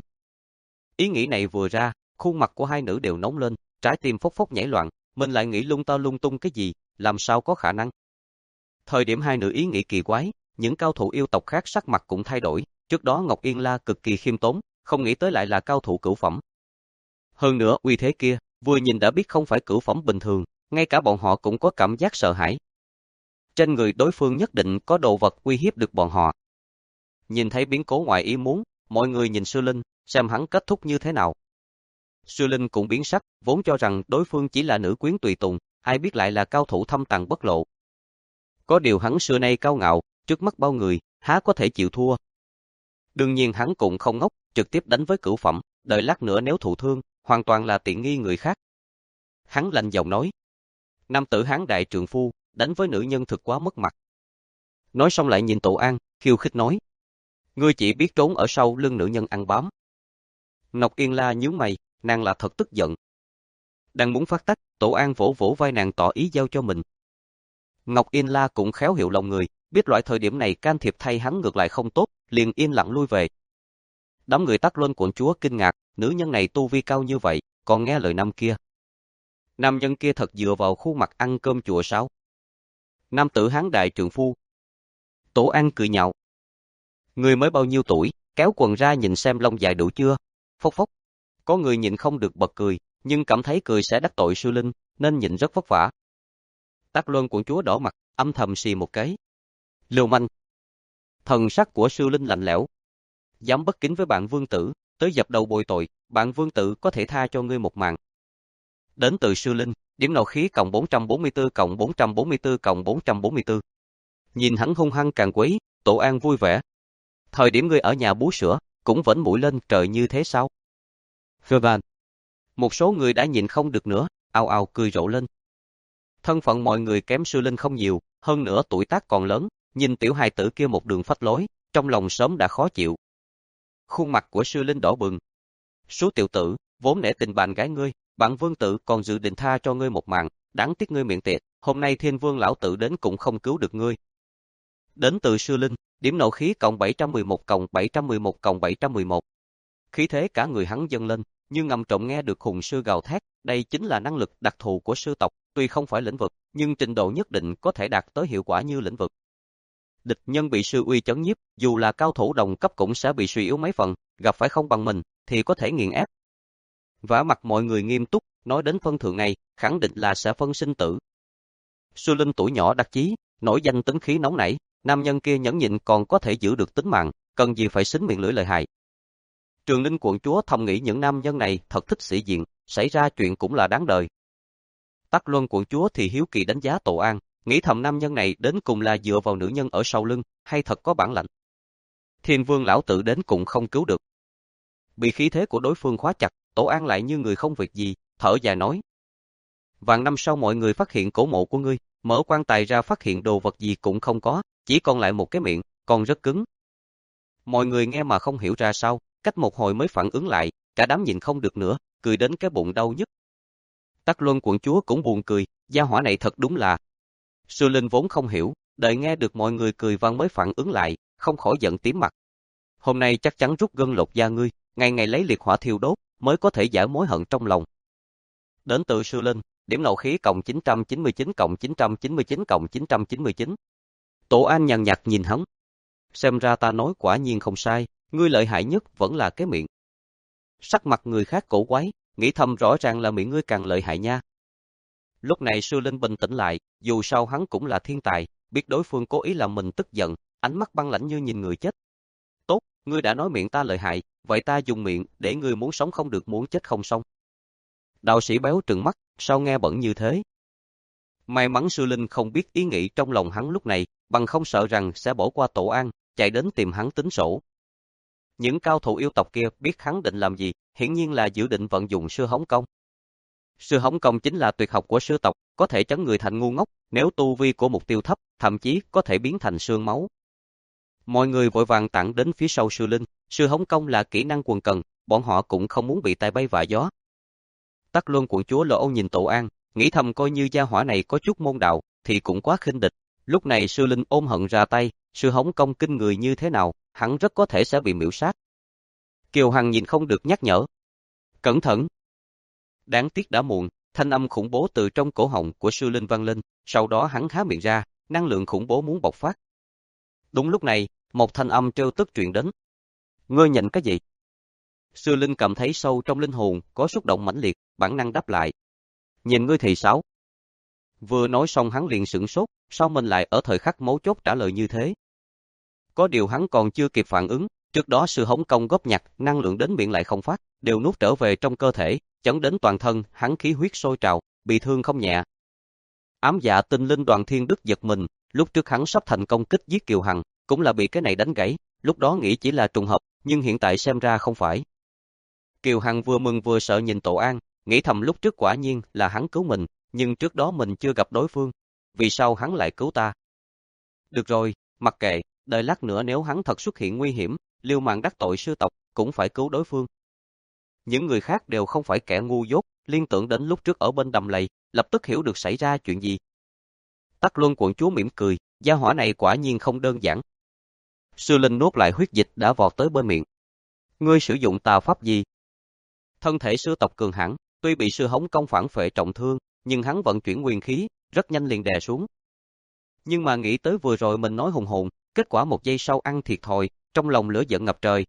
Ý nghĩ này vừa ra, khuôn mặt của hai nữ đều nóng lên, trái tim phốc phốc nhảy loạn, mình lại nghĩ lung ta lung tung cái gì, làm sao có khả năng. Thời điểm hai nữ ý nghĩ kỳ quái, những cao thủ yêu tộc khác sắc mặt cũng thay đổi, trước đó Ngọc Yên La cực kỳ khiêm tốn, không nghĩ tới lại là cao thủ cửu phẩm. Hơn nữa uy thế kia, vừa nhìn đã biết không phải cửu phẩm bình thường, ngay cả bọn họ cũng có cảm giác sợ hãi. Trên người đối phương nhất định có đồ vật uy hiếp được bọn họ. Nhìn thấy biến cố ngoài ý muốn, mọi người nhìn Sư Linh, xem hắn kết thúc như thế nào. Sư Linh cũng biến sắc, vốn cho rằng đối phương chỉ là nữ quyến tùy tùng, ai biết lại là cao thủ thâm tàng bất lộ. Có điều hắn xưa nay cao ngạo, trước mắt bao người, há có thể chịu thua. Đương nhiên hắn cũng không ngốc, trực tiếp đánh với cửu phẩm, đợi lát nữa nếu thụ thương, hoàn toàn là tiện nghi người khác. Hắn lạnh giọng nói, nam tử hán đại trượng phu, đánh với nữ nhân thực quá mất mặt. Nói xong lại nhìn Tổ An, khiêu khích nói, ngươi chỉ biết trốn ở sau lưng nữ nhân ăn bám. Ngọc Yên La nhướng mày, nàng là thật tức giận. Đang muốn phát tác, Tổ An vỗ vỗ vai nàng tỏ ý giao cho mình. Ngọc Yên La cũng khéo hiểu lòng người, biết loại thời điểm này can thiệp thay hắn ngược lại không tốt, liền yên lặng lui về. Đám người Tắc Luân quận chúa kinh ngạc, nữ nhân này tu vi cao như vậy, còn nghe lời nam kia. Nam nhân kia thật dựa vào khuôn mặt ăn cơm chùa sao? Nam tử hán đại trượng phu. Tổ An cười nhạo. Người mới bao nhiêu tuổi, kéo quần ra nhìn xem lông dài đủ chưa? Phốc phốc. Có người nhịn không được bật cười, nhưng cảm thấy cười sẽ đắc tội Sư Linh, nên nhịn rất vất vả. Tắc Luân quận chúa đỏ mặt, âm thầm xì một cái. Lưu manh. Thần sắc của Sư Linh lạnh lẽo. Dám bất kính với bạn vương tử, tới dập đầu bồi tội, bạn vương tử có thể tha cho ngươi một mạng. Đến từ Sư Linh, điểm nộ khí cộng bốn trăm bốn mươi tư cộng bốn trăm bốn mươi tư cộng bốn trăm bốn mươi tư. Nhìn hắn hung hăng càng quấy, Tổ An vui vẻ. Thời điểm ngươi ở nhà bú sữa, cũng vẫn mũi lên trời như thế sao? Phơ van. Một số người đã nhịn không được nữa, ào ào cười rộ lên. Thân phận mọi người kém Sư Linh không nhiều, hơn nữa tuổi tác còn lớn, nhìn tiểu hài tử kia một đường phách lối, trong lòng sớm đã khó chịu. Khuôn mặt của Sư Linh đỏ bừng. Số tiểu tử, vốn nể tình bạn gái ngươi, bạn vương tử còn dự định tha cho ngươi một mạng, đáng tiếc ngươi miệng tiệt, hôm nay Thiên Vương lão tử đến cũng không cứu được ngươi. Đến từ Sư Linh, điểm nộ khí cộng bảy trăm mười một cộng bảy trăm mười một cộng bảy trăm mười một. Khí thế cả người hắn dâng lên, nhưng ngầm trọng nghe được hùng sư gào thét, đây chính là năng lực đặc thù của sư tộc, tuy không phải lĩnh vực, nhưng trình độ nhất định có thể đạt tới hiệu quả như lĩnh vực. Địch nhân bị sư uy chấn nhiếp, dù là cao thủ đồng cấp cũng sẽ bị suy yếu mấy phần, gặp phải không bằng mình, thì có thể nghiền ép. Vả mặt mọi người nghiêm túc, nói đến phân thượng này, khẳng định là sẽ phân sinh tử. Sư Linh tuổi nhỏ đặc chí, nổi danh tính khí nóng nảy, nam nhân kia nhẫn nhịn còn có thể giữ được tính mạng, cần gì phải xính miệng lưỡi lợi hại. Trường Linh quận chúa thầm nghĩ những nam nhân này thật thích sĩ diện, xảy ra chuyện cũng là đáng đời. Tắc Luân quận chúa thì hiếu kỳ đánh giá Tổ An, nghĩ thầm nam nhân này đến cùng là dựa vào nữ nhân ở sau lưng, hay thật có bản lãnh. Thiên Vương lão tử đến cùng không cứu được. Bị khí thế của đối phương khóa chặt, Tổ An lại như người không việc gì, thở dài nói. Vạn năm sau mọi người phát hiện cổ mộ của ngươi, mở quan tài ra phát hiện đồ vật gì cũng không có, chỉ còn lại một cái miệng, còn rất cứng. Mọi người nghe mà không hiểu ra sao, cách một hồi mới phản ứng lại, cả đám nhìn không được nữa, cười đến cái bụng đau nhức. Tắc Luân quận chúa cũng buồn cười, gia hỏa này thật đúng là. Sư Linh vốn không hiểu, đợi nghe được mọi người cười vang mới phản ứng lại, không khỏi giận tím mặt. Hôm nay chắc chắn rút gân lột da ngươi, ngày ngày lấy liệt hỏa thiêu đốt, mới có thể giải mối hận trong lòng. Đến từ Sư Linh, điểm nộ khí cộng chín trăm chín mươi chín cộng chín trăm chín mươi chín cộng chín trăm chín mươi chín. Tổ An nhàn nhạt nhìn hắn. Xem ra ta nói quả nhiên không sai, ngươi lợi hại nhất vẫn là cái miệng. Sắc mặt người khác cổ quái, nghĩ thầm rõ ràng là miệng ngươi càng lợi hại nha. Lúc này Sư Linh bình tĩnh lại, dù sao hắn cũng là thiên tài, biết đối phương cố ý làm mình tức giận, ánh mắt băng lãnh như nhìn người chết. Tốt, Ngươi đã nói miệng ta lợi hại, vậy ta dùng miệng để ngươi muốn sống không được muốn chết không xong. Đạo sĩ béo trừng mắt, sao nghe bẩn như thế? May mắn sư linh không biết ý nghĩ trong lòng hắn lúc này, bằng không sợ rằng sẽ bỏ qua Tổ An, chạy đến tìm hắn tính sổ. Những cao thủ yêu tộc kia biết hắn định làm gì, hiển nhiên là dự định vận dụng sư hống công. Sư hống công chính là tuyệt học của sư tộc, có thể chấn người thành ngu ngốc, nếu tu vi của mục tiêu thấp, thậm chí có thể biến thành xương máu. Mọi người vội vàng tản đến phía sau sư linh, sư hống công là kỹ năng quần cần, bọn họ cũng không muốn bị tai bay vạ gió. Tắc Luân quận chúa Lỗ Âu nhìn Tổ An, nghĩ thầm coi như gia hỏa này có chút môn đạo, thì cũng quá khinh địch. Lúc này sư linh ôm hận ra tay, sư hống công kinh người như thế nào, hắn rất có thể sẽ bị miễu sát. Kiều Hằng nhìn không được nhắc nhở. Cẩn thận! Đáng tiếc đã muộn, thanh âm khủng bố từ trong cổ họng của sư linh vang lên, sau đó hắn há miệng ra, năng lượng khủng bố muốn bộc phát. Đúng lúc này, một thanh âm trêu tức truyền đến. Ngươi nhận cái gì? Sư linh cảm thấy sâu trong linh hồn có xúc động mãnh liệt, bản năng đáp lại. Nhìn ngươi thì sao? Vừa nói xong hắn liền sửng sốt, sao mình lại ở thời khắc mấu chốt trả lời như thế? Có điều hắn còn chưa kịp phản ứng, trước đó sư hống công góp nhặt, năng lượng đến miệng lại không phát, đều nuốt trở về trong cơ thể, chấn đến toàn thân, hắn khí huyết sôi trào, bị thương không nhẹ. Ám dạ tinh linh Đoàn Thiên Đức giật mình, lúc trước hắn sắp thành công kích giết Kiều Hằng, cũng là bị cái này đánh gãy, lúc đó nghĩ chỉ là trùng hợp, nhưng hiện tại xem ra không phải. Kiều Hằng vừa mừng vừa sợ nhìn Tổ An, nghĩ thầm lúc trước quả nhiên là hắn cứu mình, nhưng trước đó mình chưa gặp đối phương, vì sao hắn lại cứu ta? Được rồi, mặc kệ, đợi lát nữa nếu hắn thật xuất hiện nguy hiểm, liều mạng đắc tội sư tộc, cũng phải cứu đối phương. Những người khác đều không phải kẻ ngu dốt, liên tưởng đến lúc trước ở bên đầm lầy, lập tức hiểu được xảy ra chuyện gì. Tắc Luân quận chúa mỉm cười, gia hỏa này quả nhiên không đơn giản. Sư linh nuốt lại huyết dịch đã vọt tới bên miệng. Ngươi sử dụng tà pháp gì? Thân thể sư tộc cường hãn, tuy bị sư hống công phản phệ trọng thương, nhưng hắn vận chuyển nguyên khí, rất nhanh liền đè xuống. Nhưng mà nghĩ tới vừa rồi mình nói hùng hồn, kết quả một giây sau ăn thiệt thòi, trong lòng lửa giận ngập trời.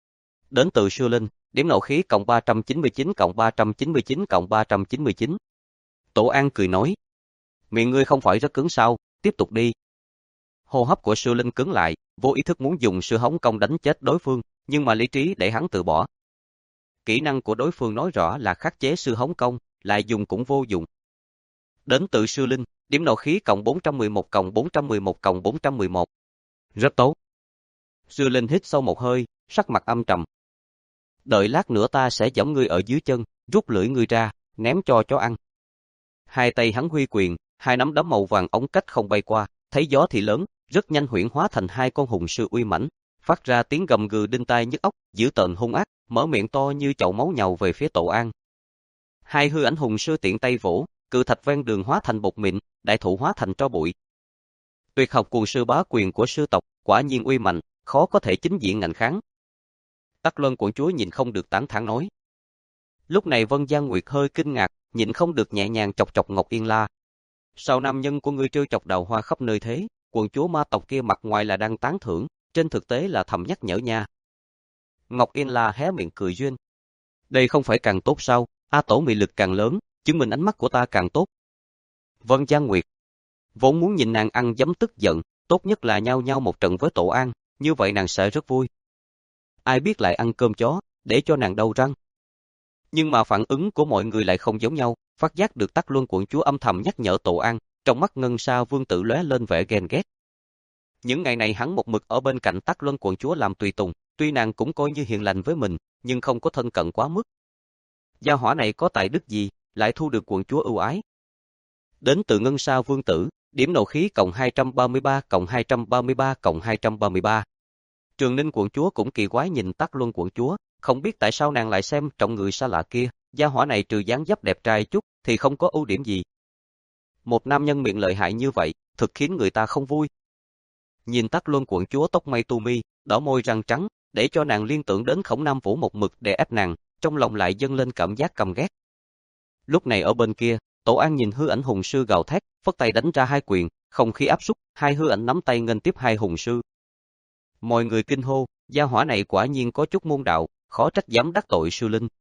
Đến từ sư linh, điểm nộ khí cộng ba trăm chín mươi chín cộng ba trăm chín mươi chín cộng ba trăm chín mươi chín. Tổ An cười nói, miệng ngươi không phải rất cứng sao, tiếp tục đi. Hô hấp của sư linh cứng lại, vô ý thức muốn dùng sư hống công đánh chết đối phương, nhưng mà lý trí để hắn từ bỏ. Kỹ năng của đối phương nói rõ là khắc chế sư hống công, lại dùng cũng vô dụng. Đến từ sư linh, điểm nộ khí cộng bốn trăm mười một cộng bốn trăm mười một cộng bốn trăm mười một. Rất tốt. Sư linh hít sâu một hơi, sắc mặt âm trầm. Đợi lát nữa ta sẽ giẫm ngươi ở dưới chân, rút lưỡi ngươi ra, ném cho chó ăn. Hai tay hắn huy quyền, hai nắm đấm màu vàng ống cách không bay qua, thấy gió thì lớn, rất nhanh huyễn hóa thành hai con hùng sư uy mãnh, phát ra tiếng gầm gừ đinh tai nhức óc, dữ tợn hung ác, mở miệng to như chậu máu nhào về phía Tổ An. Hai hư ảnh hùng sư tiện tay vỗ, cự thạch ven đường hóa thành bột mịn, đại thụ hóa thành tro bụi. Tuyệt học cuồng sư bá quyền của sư tộc, quả nhiên uy mạnh, khó có thể chính diện ngạnh kháng. Tắc Luân quận chúa nhìn không được tán thán nói. Lúc này Vân Giang Nguyệt hơi kinh ngạc, nhịn không được nhẹ nhàng chọc chọc Ngọc Yên La. Sao nam nhân của ngươi trêu chọc đào hoa khắp nơi thế, quận chúa ma tộc kia mặt ngoài là đang tán thưởng, trên thực tế là thầm nhắc nhở nha. Ngọc Yên La hé miệng cười duyên. Đây không phải càng tốt sao, A Tổ mị lực càng lớn, chứng minh ánh mắt của ta càng tốt. Vân Giang Nguyệt vốn muốn nhìn nàng ăn dấm tức giận, tốt nhất là nhau nhau một trận với Tổ An, như vậy nàng sẽ rất vui. Ai biết lại ăn cơm chó, để cho nàng đau răng. Nhưng mà phản ứng của mọi người lại không giống nhau, phát giác được Tắc Luân quận chúa âm thầm nhắc nhở Tổ An, trong mắt Ngân Sa Vương tử lóe lên vẻ ghen ghét. Những ngày này hắn một mực ở bên cạnh Tắc Luân quận chúa làm tùy tùng, tuy nàng cũng coi như hiền lành với mình, nhưng không có thân cận quá mức. Gia hỏa này có tài đức gì, lại thu được quận chúa ưu ái. Đến từ Ngân Sa Vương tử, điểm nộ khí cộng hai trăm ba mươi ba cộng hai trăm ba mươi ba cộng hai trăm ba mươi ba. Trường Ninh quận chúa cũng kỳ quái nhìn Tắc Luân quận chúa, không biết tại sao nàng lại xem trọng người xa lạ kia, gia hỏa này trừ dáng dấp đẹp trai chút thì không có ưu điểm gì. Một nam nhân miệng lợi hại như vậy, thực khiến người ta không vui. Nhìn Tắc Luân quận chúa tóc mây tu mi, đỏ môi răng trắng, để cho nàng liên tưởng đến Khổng Nam Vũ một mực đè ép nàng, trong lòng lại dâng lên cảm giác căm ghét. Lúc này ở bên kia, Tổ An nhìn hư ảnh hùng sư gào thét, phất tay đánh ra hai quyền, không khí áp suất, hai hư ảnh nắm tay nghênh tiếp hai hùng sư. Mọi người kinh hô, gia hỏa này quả nhiên có chút môn đạo, khó trách dám đắc tội sư linh.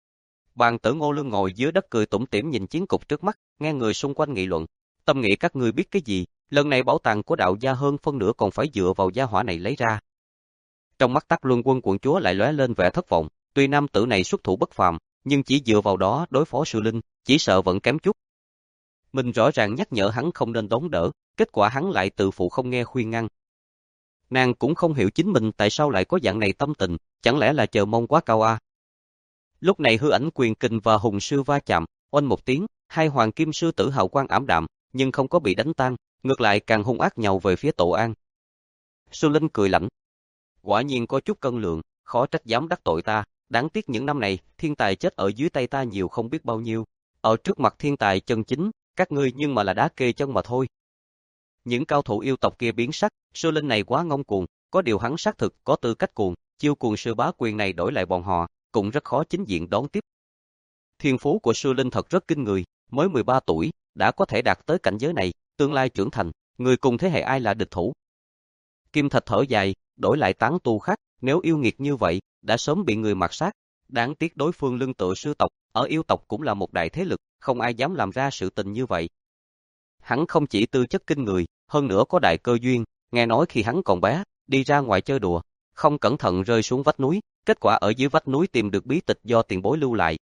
Bàn Tử Ngô Lương ngồi dưới đất cười tủm tỉm nhìn chiến cục trước mắt, nghe người xung quanh nghị luận, tâm nghĩ các ngươi biết cái gì, lần này bảo tàng của đạo gia hơn phân nửa còn phải dựa vào gia hỏa này lấy ra. Trong mắt Tắc Luân Quân quận chúa lại lóe lên vẻ thất vọng, tuy nam tử này xuất thủ bất phàm, nhưng chỉ dựa vào đó đối phó Sư Linh, chỉ sợ vẫn kém chút. Mình rõ ràng nhắc nhở hắn không nên đón đỡ, kết quả hắn lại tự phụ không nghe khuyên ngăn. Nàng cũng không hiểu chính mình tại sao lại có dạng này tâm tình, chẳng lẽ là chờ mong quá cao a? À? Lúc này hư ảnh quyền kình và hùng sư va chạm, oanh một tiếng, hai hoàng kim sư tử hào quang ảm đạm, nhưng không có bị đánh tan, ngược lại càng hung ác nhào về phía Tổ An. Sư Linh cười lạnh, quả nhiên có chút cân lượng, khó trách dám đắc tội ta, đáng tiếc những năm này, thiên tài chết ở dưới tay ta nhiều không biết bao nhiêu, ở trước mặt thiên tài chân chính, các ngươi nhưng mà là đá kê chân mà thôi. Những cao thủ yêu tộc kia biến sắc, Sư Linh này quá ngông cuồng, có điều hắn xác thực có tư cách cuồng, chiêu cuồng sư bá quyền này đổi lại bọn họ, cũng rất khó chính diện đón tiếp. Thiên phú của Sư Linh thật rất kinh người, mới mười ba tuổi, đã có thể đạt tới cảnh giới này, tương lai trưởng thành, người cùng thế hệ ai là địch thủ. Kim Thạch thở dài, đổi lại tán tu khác, nếu yêu nghiệt như vậy, đã sớm bị người mạt sát. Đáng tiếc đối phương lưng tựa sư tộc, ở yêu tộc cũng là một đại thế lực, không ai dám làm ra sự tình như vậy. Hắn không chỉ tư chất kinh người, hơn nữa có đại cơ duyên, nghe nói khi hắn còn bé, đi ra ngoài chơi đùa, không cẩn thận rơi xuống vách núi, kết quả ở dưới vách núi tìm được bí tịch do tiền bối lưu lại.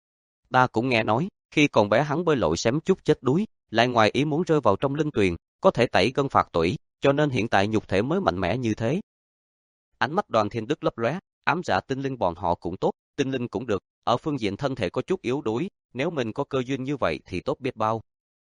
Ta cũng nghe nói, khi còn bé hắn bơi lội xém chút chết đuối, lại ngoài ý muốn rơi vào trong linh tuyền, có thể tẩy cân phạt tủy, cho nên hiện tại nhục thể mới mạnh mẽ như thế. Ánh mắt Đoàn Thiên Đức lấp lóe, ám dạ tinh linh bọn họ cũng tốt, tinh linh cũng được, ở phương diện thân thể có chút yếu đuối, nếu mình có cơ duyên như vậy thì tốt biết bao.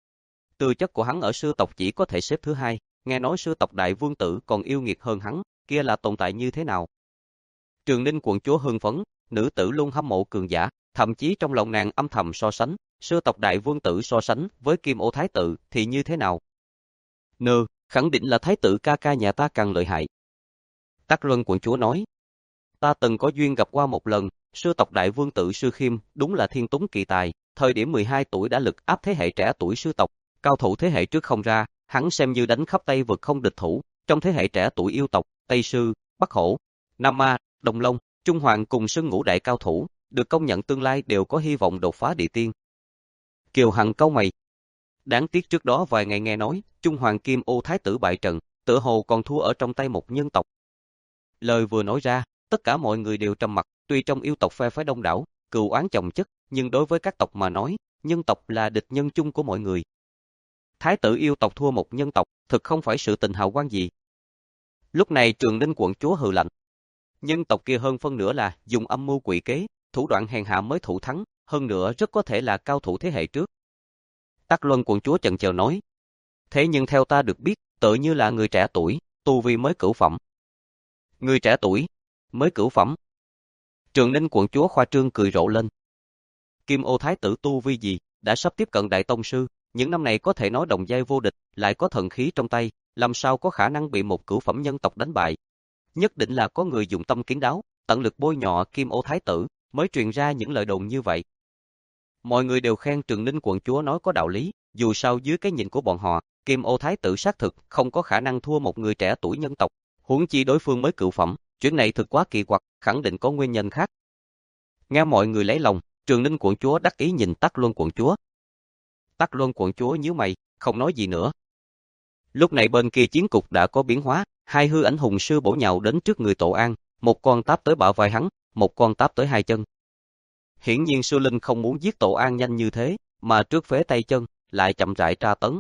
Tư chất của hắn ở sư tộc chỉ có thể xếp thứ hai, nghe nói sư tộc đại vương tử còn yêu nghiệt hơn hắn, kia là tồn tại như thế nào? Trường Ninh quận chúa hưng phấn, nữ tử luôn hâm mộ cường giả, thậm chí trong lòng nàng âm thầm so sánh, sư tộc đại vương tử so sánh với Kim Ô thái tử thì như thế nào? Nơ, khẳng định là thái tử ca ca nhà ta càng lợi hại. Tắc Luân quận chúa nói, ta từng có duyên gặp qua một lần, sư tộc đại vương tử Sư Khiêm đúng là thiên túng kỳ tài, thời điểm mười hai tuổi đã lực áp thế hệ trẻ tuổi sư tộc, cao thủ thế hệ trước không ra, hắn xem như đánh khắp Tây vực không địch thủ, trong thế hệ trẻ tuổi yêu tộc, Tây Sư, Bắc Hổ, Nam Ma, Đồng Long, Trung Hoàng cùng xưng ngũ đại cao thủ, được công nhận tương lai đều có hy vọng đột phá địa tiên. Kiều Hằng cau mày. Đáng tiếc trước đó vài ngày nghe nói, Trung Hoàng Kim Ô thái tử bại trận, tựa hồ còn thua ở trong tay một nhân tộc. Lời vừa nói ra, tất cả mọi người đều trầm mặc, tuy trong yêu tộc phe phái đông đảo, cừu oán chồng chất, nhưng đối với các tộc mà nói, nhân tộc là địch nhân chung của mọi người. Thái tử yêu tộc thua một nhân tộc, thực không phải sự tình hào quang gì. Lúc này Trường Ninh quận chúa hừ lạnh. Nhân tộc kia hơn phân nửa là dùng âm mưu quỷ kế, thủ đoạn hèn hạ mới thủ thắng, hơn nữa rất có thể là cao thủ thế hệ trước. Tắc Luân quận chúa chần chờ nói. Thế nhưng theo ta được biết, tự như là người trẻ tuổi, tu vi mới cửu phẩm. Người trẻ tuổi, mới cửu phẩm. Trường Ninh quận chúa khoa trương cười rộ lên. Kim Ô thái tử tu vi gì, đã sắp tiếp cận đại tông sư, những năm này có thể nói đồng giai vô địch, lại có thần khí trong tay, làm sao có khả năng bị một cửu phẩm nhân tộc đánh bại. Nhất định là có người dụng tâm kín đáo, tận lực bôi nhọ Kim Ô thái tử, mới truyền ra những lời đồn như vậy. Mọi người đều khen Trường Ninh quận chúa nói có đạo lý, dù sao dưới cái nhìn của bọn họ, Kim Ô thái tử xác thực không có khả năng thua một người trẻ tuổi nhân tộc, huống chi đối phương mới cửu phẩm, chuyện này thực quá kỳ quặc, khẳng định có nguyên nhân khác. Nghe mọi người lấy lòng, Trường Ninh quận chúa đắc ý nhìn Tắc Luân quận chúa. Tắc Luân quận chúa nhíu mày, không nói gì nữa. Lúc này bên kia chiến cục đã có biến hóa, hai hư ảnh hùng sư bổ nhào đến trước người Tổ An, một con táp tới bả vai hắn, một con táp tới hai chân. Hiển nhiên Sư Linh không muốn giết Tổ An nhanh như thế, mà trước phế tay chân, lại chậm rãi tra tấn.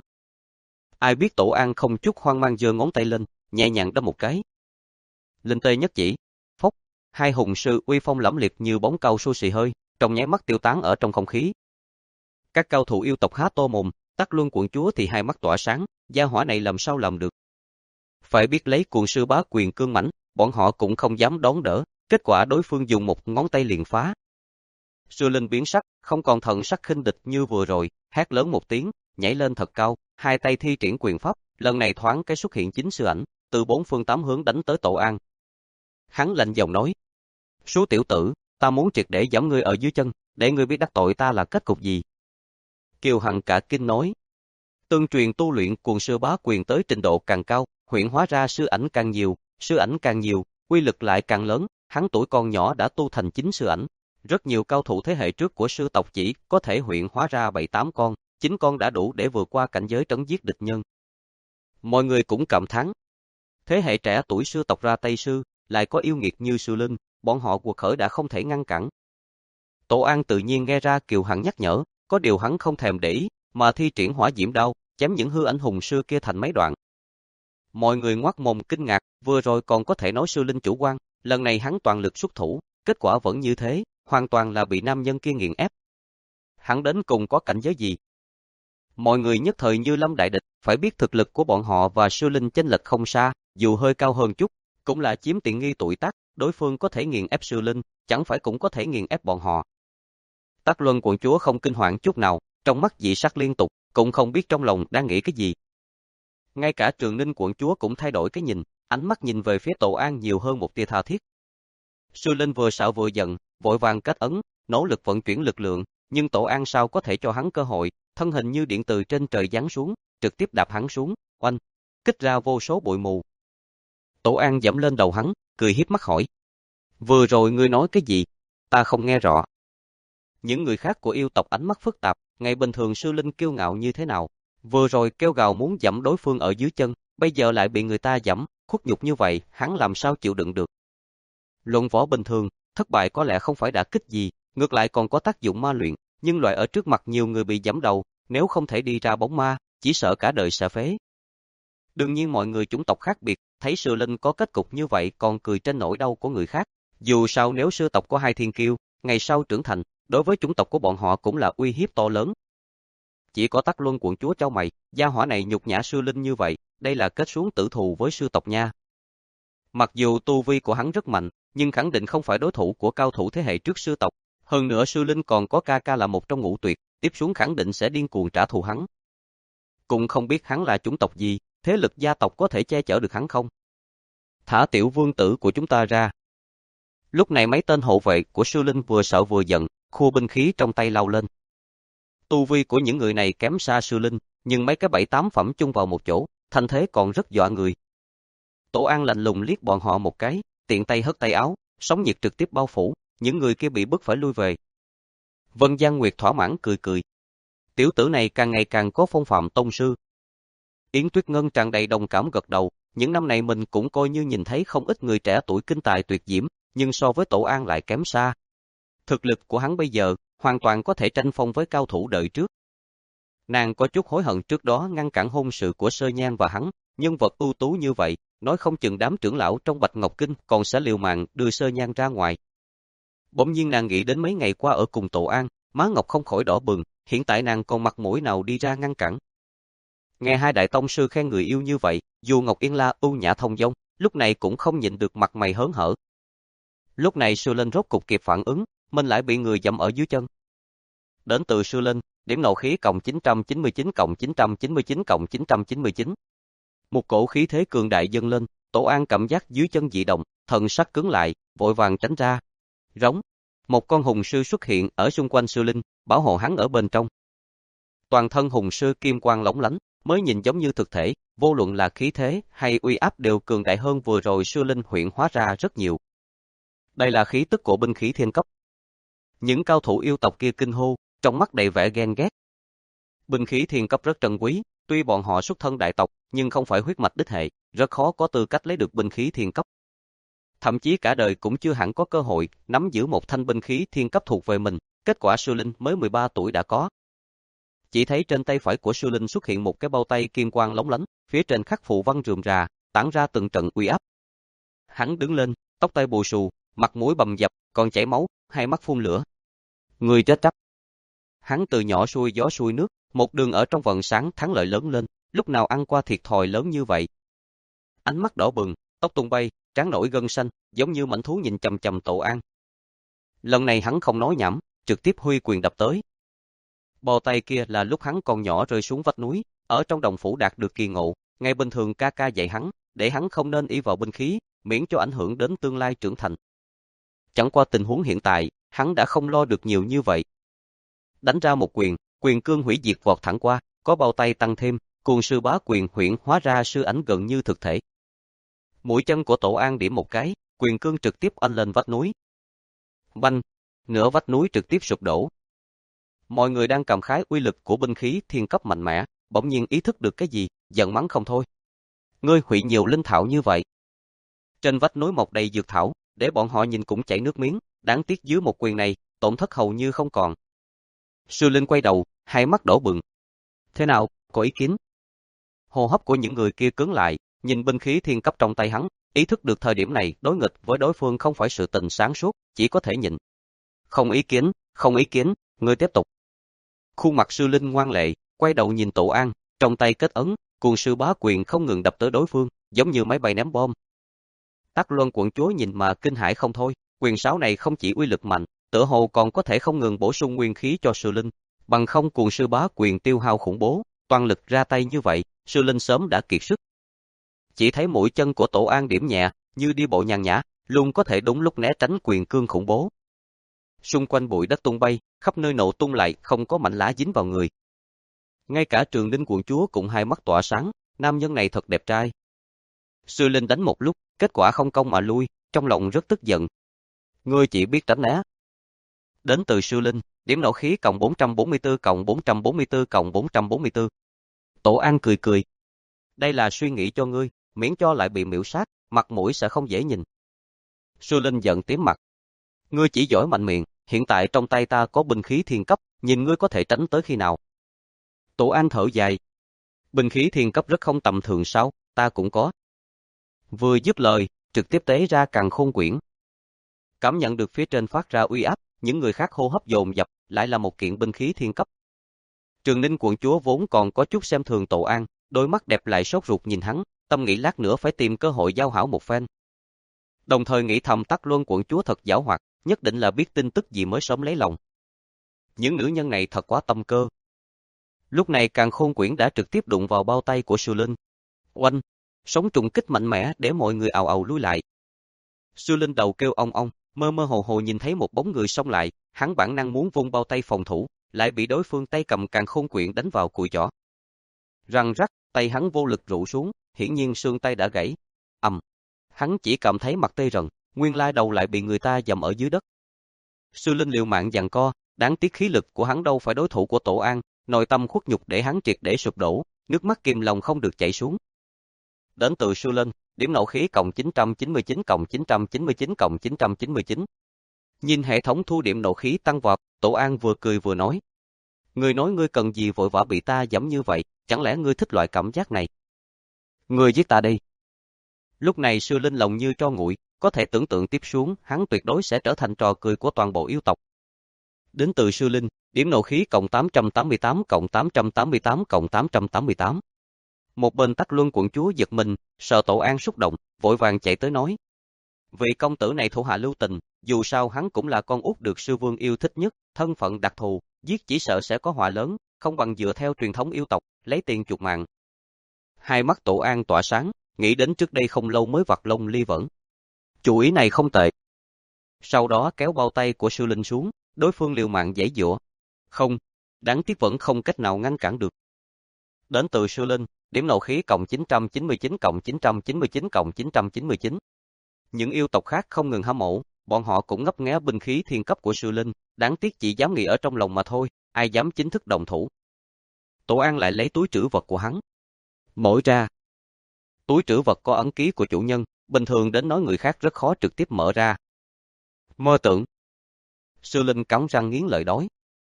Ai biết Tổ An không chút hoang mang giơ ngón tay lên, nhẹ nhàng đâm một cái. Linh tê nhất chỉ, phốc, hai hùng sư uy phong lẫm liệt như bóng cao su xì hơi, trong nháy mắt tiêu tán ở trong không khí. Các cao thủ yêu tộc há to mồm, Tắc Luân quận chúa thì hai mắt tỏa sáng, gia hỏa này làm sao làm được. Phải biết lấy cuồng sư bá quyền cương mãnh, bọn họ cũng không dám đón đỡ, kết quả đối phương dùng một ngón tay liền phá. Sư Linh biến sắc, không còn thần sắc khinh địch như vừa rồi, hét lớn một tiếng, nhảy lên thật cao, hai tay thi triển quyền pháp, lần này thoáng cái xuất hiện chính sư ảnh, từ bốn phương tám hướng đánh tới Tổ An. Hắn lạnh giọng nói, số tiểu tử, ta muốn triệt để giẫm ngươi ở dưới chân, để ngươi biết đắc tội ta là kết cục gì. Kiều Hằng cả kinh nói, tương truyền tu luyện cuồng sư bá quyền tới trình độ càng cao, huyễn hóa ra sư ảnh càng nhiều, sư ảnh càng nhiều, uy lực lại càng lớn, hắn tuổi còn nhỏ đã tu thành chính sư ảnh. Rất nhiều cao thủ thế hệ trước của sư tộc chỉ có thể huyễn hóa ra bảy tám con, chín con đã đủ để vượt qua cảnh giới trấn giết địch nhân. Mọi người cũng cảm thán. Thế hệ trẻ tuổi sư tộc ra Tây Sư, lại có yêu nghiệt như Sư Linh, bọn họ cuộc khởi đã không thể ngăn cản. Tổ An tự nhiên nghe ra Kiều Hằng nhắc nhở, có điều hắn không thèm để ý, mà thi triển hỏa diễm đao, chém những hư ảnh hùng xưa kia thành mấy đoạn. Mọi người ngoác mồm kinh ngạc, vừa rồi còn có thể nói Sư Linh chủ quan, lần này hắn toàn lực xuất thủ, kết quả vẫn như thế, hoàn toàn là bị nam nhân kia nghiền ép. Hắn đến cùng có cảnh giới gì? Mọi người nhất thời như lâm đại địch, phải biết thực lực của bọn họ và Sư Linh chênh lệch không xa, dù hơi cao hơn chút, cũng là chiếm tiện nghi tuổi tác, đối phương có thể nghiền ép Sư Linh, chẳng phải cũng có thể nghiền ép bọn họ. Tắc Luân quận chúa không kinh hoàng chút nào, trong mắt dị sắc liên tục, cũng không biết trong lòng đang nghĩ cái gì. Ngay cả Trường Ninh quận chúa cũng thay đổi cái nhìn, ánh mắt nhìn về phía Tổ An nhiều hơn một tia tha thiết. Sư Linh vừa sợ vừa giận, vội vàng kết ấn, nỗ lực vận chuyển lực lượng, nhưng Tổ An sao có thể cho hắn cơ hội, thân hình như điện từ trên trời giáng xuống, trực tiếp đạp hắn xuống, oanh, kích ra vô số bụi mù. Tổ An giẫm lên đầu hắn, cười hiếp mắt hỏi: "Vừa rồi ngươi nói cái gì? Ta không nghe rõ." Những người khác của yêu tộc ánh mắt phức tạp, ngày bình thường Sư Linh kiêu ngạo như thế nào, vừa rồi kêu gào muốn giẫm đối phương ở dưới chân, bây giờ lại bị người ta giẫm, khuất nhục như vậy, hắn làm sao chịu đựng được. Luận võ bình thường, thất bại có lẽ không phải đả kích gì, ngược lại còn có tác dụng ma luyện, nhưng loại ở trước mặt nhiều người bị giẫm đầu, nếu không thể đi ra bóng ma, chỉ sợ cả đời sẽ phế. Đương nhiên mọi người chủng tộc khác biệt, thấy Sư Linh có kết cục như vậy còn cười trên nỗi đau của người khác. Dù sao nếu sư tộc có hai thiên kiêu, ngày sau trưởng thành, đối với chủng tộc của bọn họ cũng là uy hiếp to lớn. Chỉ có Tắc Luân quận chúa chau mày, gia hỏa này nhục nhã Sư Linh như vậy, đây là kết xuống tử thù với sư tộc nha. Mặc dù tu vi của hắn rất mạnh, nhưng khẳng định không phải đối thủ của cao thủ thế hệ trước sư tộc. Hơn nữa Sư Linh còn có ca ca là một trong ngũ tuyệt, tiếp xuống khẳng định sẽ điên cuồng trả thù hắn. Cũng không biết hắn là chủng tộc gì, thế lực gia tộc có thể che chở được hắn không? Thả tiểu vương tử của chúng ta ra. Lúc này mấy tên hộ vệ của Sư Linh vừa sợ vừa giận, khua binh khí trong tay lao lên. Tu vi của những người này kém xa Sư Linh, nhưng mấy cái bảy tám phẩm chung vào một chỗ, thành thế còn rất dọa người. Tổ An lạnh lùng liếc bọn họ một cái, tiện tay hất tay áo, sóng nhiệt trực tiếp bao phủ, những người kia bị bức phải lui về. Vân Giang Nguyệt thỏa mãn cười cười. Tiểu tử này càng ngày càng có phong phạm tông sư. Yến Tuyết Ngân tràn đầy đồng cảm gật đầu, những năm này mình cũng coi như nhìn thấy không ít người trẻ tuổi kinh tài tuyệt diễm, nhưng so với Tổ An lại kém xa. Thực lực của hắn bây giờ, hoàn toàn có thể tranh phong với cao thủ đời trước. Nàng có chút hối hận trước đó ngăn cản hôn sự của Sơ Nhan và hắn, nhân vật ưu tú như vậy, nói không chừng đám trưởng lão trong Bạch Ngọc Kinh còn sẽ liều mạng đưa Sơ Nhan ra ngoài. Bỗng nhiên nàng nghĩ đến mấy ngày qua ở cùng Tổ An, má ngọc không khỏi đỏ bừng, hiện tại nàng còn mặt mũi nào đi ra ngăn cản. Nghe hai đại tông sư khen người yêu như vậy, dù Ngọc Yên La ưu nhã thông dong, lúc này cũng không nhịn được mặt mày hớn hở. Lúc này Sư Linh rốt cục kịp phản ứng, mình lại bị người dẫm ở dưới chân. Đến từ Sư Linh, điểm nộ khí cộng chín trăm chín mươi chín cộng chín trăm chín mươi chín cộng chín trăm chín mươi chín. Một cổ khí thế cường đại dâng lên, Tổ An cảm giác dưới chân dị động, thần sắc cứng lại, vội vàng tránh ra. Rống, một con hùng sư xuất hiện ở xung quanh Sư Linh, bảo hộ hắn ở bên trong. Toàn thân hùng sư kim quang lóng lánh, mới nhìn giống như thực thể, vô luận là khí thế hay uy áp đều cường đại hơn vừa rồi Sư Linh huyện hóa ra rất nhiều. Đây là khí tức của binh khí thiên cấp. Những cao thủ yêu tộc kia kinh hô, trong mắt đầy vẻ ghen ghét. Binh khí thiên cấp rất trân quý, tuy bọn họ xuất thân đại tộc, nhưng không phải huyết mạch đích hệ, rất khó có tư cách lấy được binh khí thiên cấp. Thậm chí cả đời cũng chưa hẳn có cơ hội nắm giữ một thanh binh khí thiên cấp thuộc về mình, kết quả Sư Linh mới mười ba tuổi đã có. Chỉ thấy trên tay phải của Sư Linh xuất hiện một cái bao tay kim quang lóng lánh, phía trên khắc phù văn rườm rà, tản ra từng trận uy áp. Hắn đứng lên, tóc tai bù xù, mặt mũi bầm dập, còn chảy máu, hai mắt phun lửa. Người chết trách. Hắn từ nhỏ xuôi gió xuôi nước, một đường ở trong vận sáng thắng lợi lớn lên, lúc nào ăn qua thiệt thòi lớn như vậy. Ánh mắt đỏ bừng, tóc tung bay, trán nổi gân xanh, giống như mãnh thú nhìn chằm chằm Tổ An. Lần này hắn không nói nhảm, trực tiếp huy quyền đập tới. Bò tay kia là lúc hắn còn nhỏ rơi xuống vách núi, ở trong đồng phủ đạt được kỳ ngộ, ngày bình thường ca ca dạy hắn, để hắn không nên ỷ vào binh khí, miễn cho ảnh hưởng đến tương lai trưởng thành. Chẳng qua tình huống hiện tại, hắn đã không lo được nhiều như vậy. Đánh ra một quyền, quyền cương hủy diệt vọt thẳng qua, có bao tay tăng thêm, cuồng sư bá quyền huyễn hóa ra sư ảnh gần như thực thể. Mũi chân của Tổ An điểm một cái, quyền cương trực tiếp oanh lên vách núi. Banh, nửa vách núi trực tiếp sụp đổ. Mọi người đang cảm khái uy lực của binh khí thiên cấp mạnh mẽ, bỗng nhiên ý thức được cái gì, giận mắng không thôi. Ngươi hủy nhiều linh thảo như vậy. Trên vách núi mọc đầy dược thảo, để bọn họ nhìn cũng chảy nước miếng, đáng tiếc dưới một quyền này, tổn thất hầu như không còn. Sư Linh quay đầu, hai mắt đỏ bừng. Thế nào, có ý kiến? Hô hấp của những người kia cứng lại, nhìn binh khí thiên cấp trong tay hắn, ý thức được thời điểm này đối nghịch với đối phương không phải sự tình sáng suốt, chỉ có thể nhịn. Không ý kiến, không ý kiến, ngươi tiếp tục. Khuôn mặt Sư Linh ngoan lệ, quay đầu nhìn Tổ An, trong tay kết ấn, cuồng sư bá quyền không ngừng đập tới đối phương, giống như máy bay ném bom. Tắc Luân quận chúa nhìn mà kinh hãi không thôi, quyền sáo này không chỉ uy lực mạnh, tựa hồ còn có thể không ngừng bổ sung nguyên khí cho Sư Linh, bằng không cuồng sư bá quyền tiêu hao khủng bố, toàn lực ra tay như vậy, Sư Linh sớm đã kiệt sức. Chỉ thấy mũi chân của Tổ An điểm nhẹ, như đi bộ nhàn nhã, luôn có thể đúng lúc né tránh quyền cương khủng bố. Xung quanh bụi đất tung bay, khắp nơi nổ tung lại, không có mảnh lá dính vào người. Ngay cả Trường Ninh quận chúa cũng hai mắt tỏa sáng, nam nhân này thật đẹp trai. Sư Linh đánh một lúc, kết quả không công mà lui, trong lòng rất tức giận. Ngươi chỉ biết tránh né. Đến từ Sư Linh, điểm nộ khí cộng bốn trăm bốn mươi tư cộng bốn trăm bốn mươi tư cộng bốn trăm bốn mươi tư. Tổ An cười cười. Đây là suy nghĩ cho ngươi, miễn cho lại bị miễu sát, mặt mũi sẽ không dễ nhìn. Sư Linh giận tím mặt. Ngươi chỉ giỏi mạnh miệng, hiện tại trong tay ta có binh khí thiên cấp, nhìn ngươi có thể tránh tới khi nào. Tổ An thở dài. Binh khí thiên cấp rất không tầm thường sao, ta cũng có. Vừa dứt lời, trực tiếp tế ra Càn Khôn Quyển. Cảm nhận được phía trên phát ra uy áp, những người khác hô hấp dồn dập, lại là một kiện binh khí thiên cấp. Trường Ninh quận chúa vốn còn có chút xem thường Tổ An, đôi mắt đẹp lại sốt ruột nhìn hắn, tâm nghĩ lát nữa phải tìm cơ hội giao hảo một phen. Đồng thời nghĩ thầm Tắc Luân quận chúa thật giảo hoạt, nhất định là biết tin tức gì mới sớm lấy lòng. Những nữ nhân này thật quá tâm cơ. Lúc này Càn Khôn Quyển đã trực tiếp đụng vào bao tay của Sư Linh. Oanh! Sóng trùng kích mạnh mẽ để mọi người ào ào lui lại. Sư Linh đầu kêu ong ong, mơ mơ hồ hồ nhìn thấy một bóng người xông lại, hắn bản năng muốn vung bao tay phòng thủ, lại bị đối phương tay cầm Càn Khôn Quyển đánh vào cùi chỏ. Răng rắc, tay hắn vô lực rũ xuống, hiển nhiên xương tay đã gãy. Ầm, hắn chỉ cảm thấy mặt tê rần, nguyên lai đầu lại bị người ta dầm ở dưới đất. Sư Linh liều mạng giằng co, đáng tiếc khí lực của hắn đâu phải đối thủ của Tổ An, nội tâm khuất nhục để hắn triệt để sụp đổ, nước mắt kìm lòng không được chảy xuống. Đến từ Sư Linh, điểm nộ khí cộng chín trăm chín mươi chín cộng chín trăm chín mươi chín cộng chín trăm chín mươi chín. Nhìn hệ thống thu điểm nộ khí tăng vọt, Tổ An vừa cười vừa nói. Ngươi nói ngươi cần gì vội vã bị ta giẫm như vậy, chẳng lẽ ngươi thích loại cảm giác này? Ngươi giết ta đi. Lúc này Sư Linh lòng như tro nguội, có thể tưởng tượng tiếp xuống, hắn tuyệt đối sẽ trở thành trò cười của toàn bộ yêu tộc. Đến từ Sư Linh, điểm nộ khí cộng tám trăm tám mươi tám cộng tám trăm tám mươi tám cộng tám trăm tám mươi tám. Một bên Tắc Luân quận chúa giật mình, sợ Tổ An xúc động, vội vàng chạy tới nói. Vị công tử này thủ hạ lưu tình, dù sao hắn cũng là con út được sư vương yêu thích nhất, thân phận đặc thù, giết chỉ sợ sẽ có họa lớn, không bằng dựa theo truyền thống yêu tộc, lấy tiền chuộc mạng. Hai mắt Tổ An tỏa sáng, nghĩ đến trước đây không lâu mới vặt lông ly vẫn. Chủ ý này không tệ. Sau đó kéo bao tay của Sư Linh xuống, đối phương liều mạng giãy giụa. Không, đáng tiếc vẫn không cách nào ngăn cản được. Đến từ Sư Linh, điểm nộ khí cộng chín trăm chín mươi chín cộng chín trăm chín mươi chín cộng chín trăm chín mươi chín. Những yêu tộc khác không ngừng hâm mộ, bọn họ cũng ngấp nghé binh khí thiên cấp của Sư Linh, đáng tiếc chỉ dám nghĩ ở trong lòng mà thôi, ai dám chính thức động thủ. Tổ An lại lấy túi trữ vật của hắn. Mở ra. Túi trữ vật có ấn ký của chủ nhân, bình thường đến nói người khác rất khó trực tiếp mở ra. Mơ tưởng. Sư Linh cắn răng nghiến lợi nói.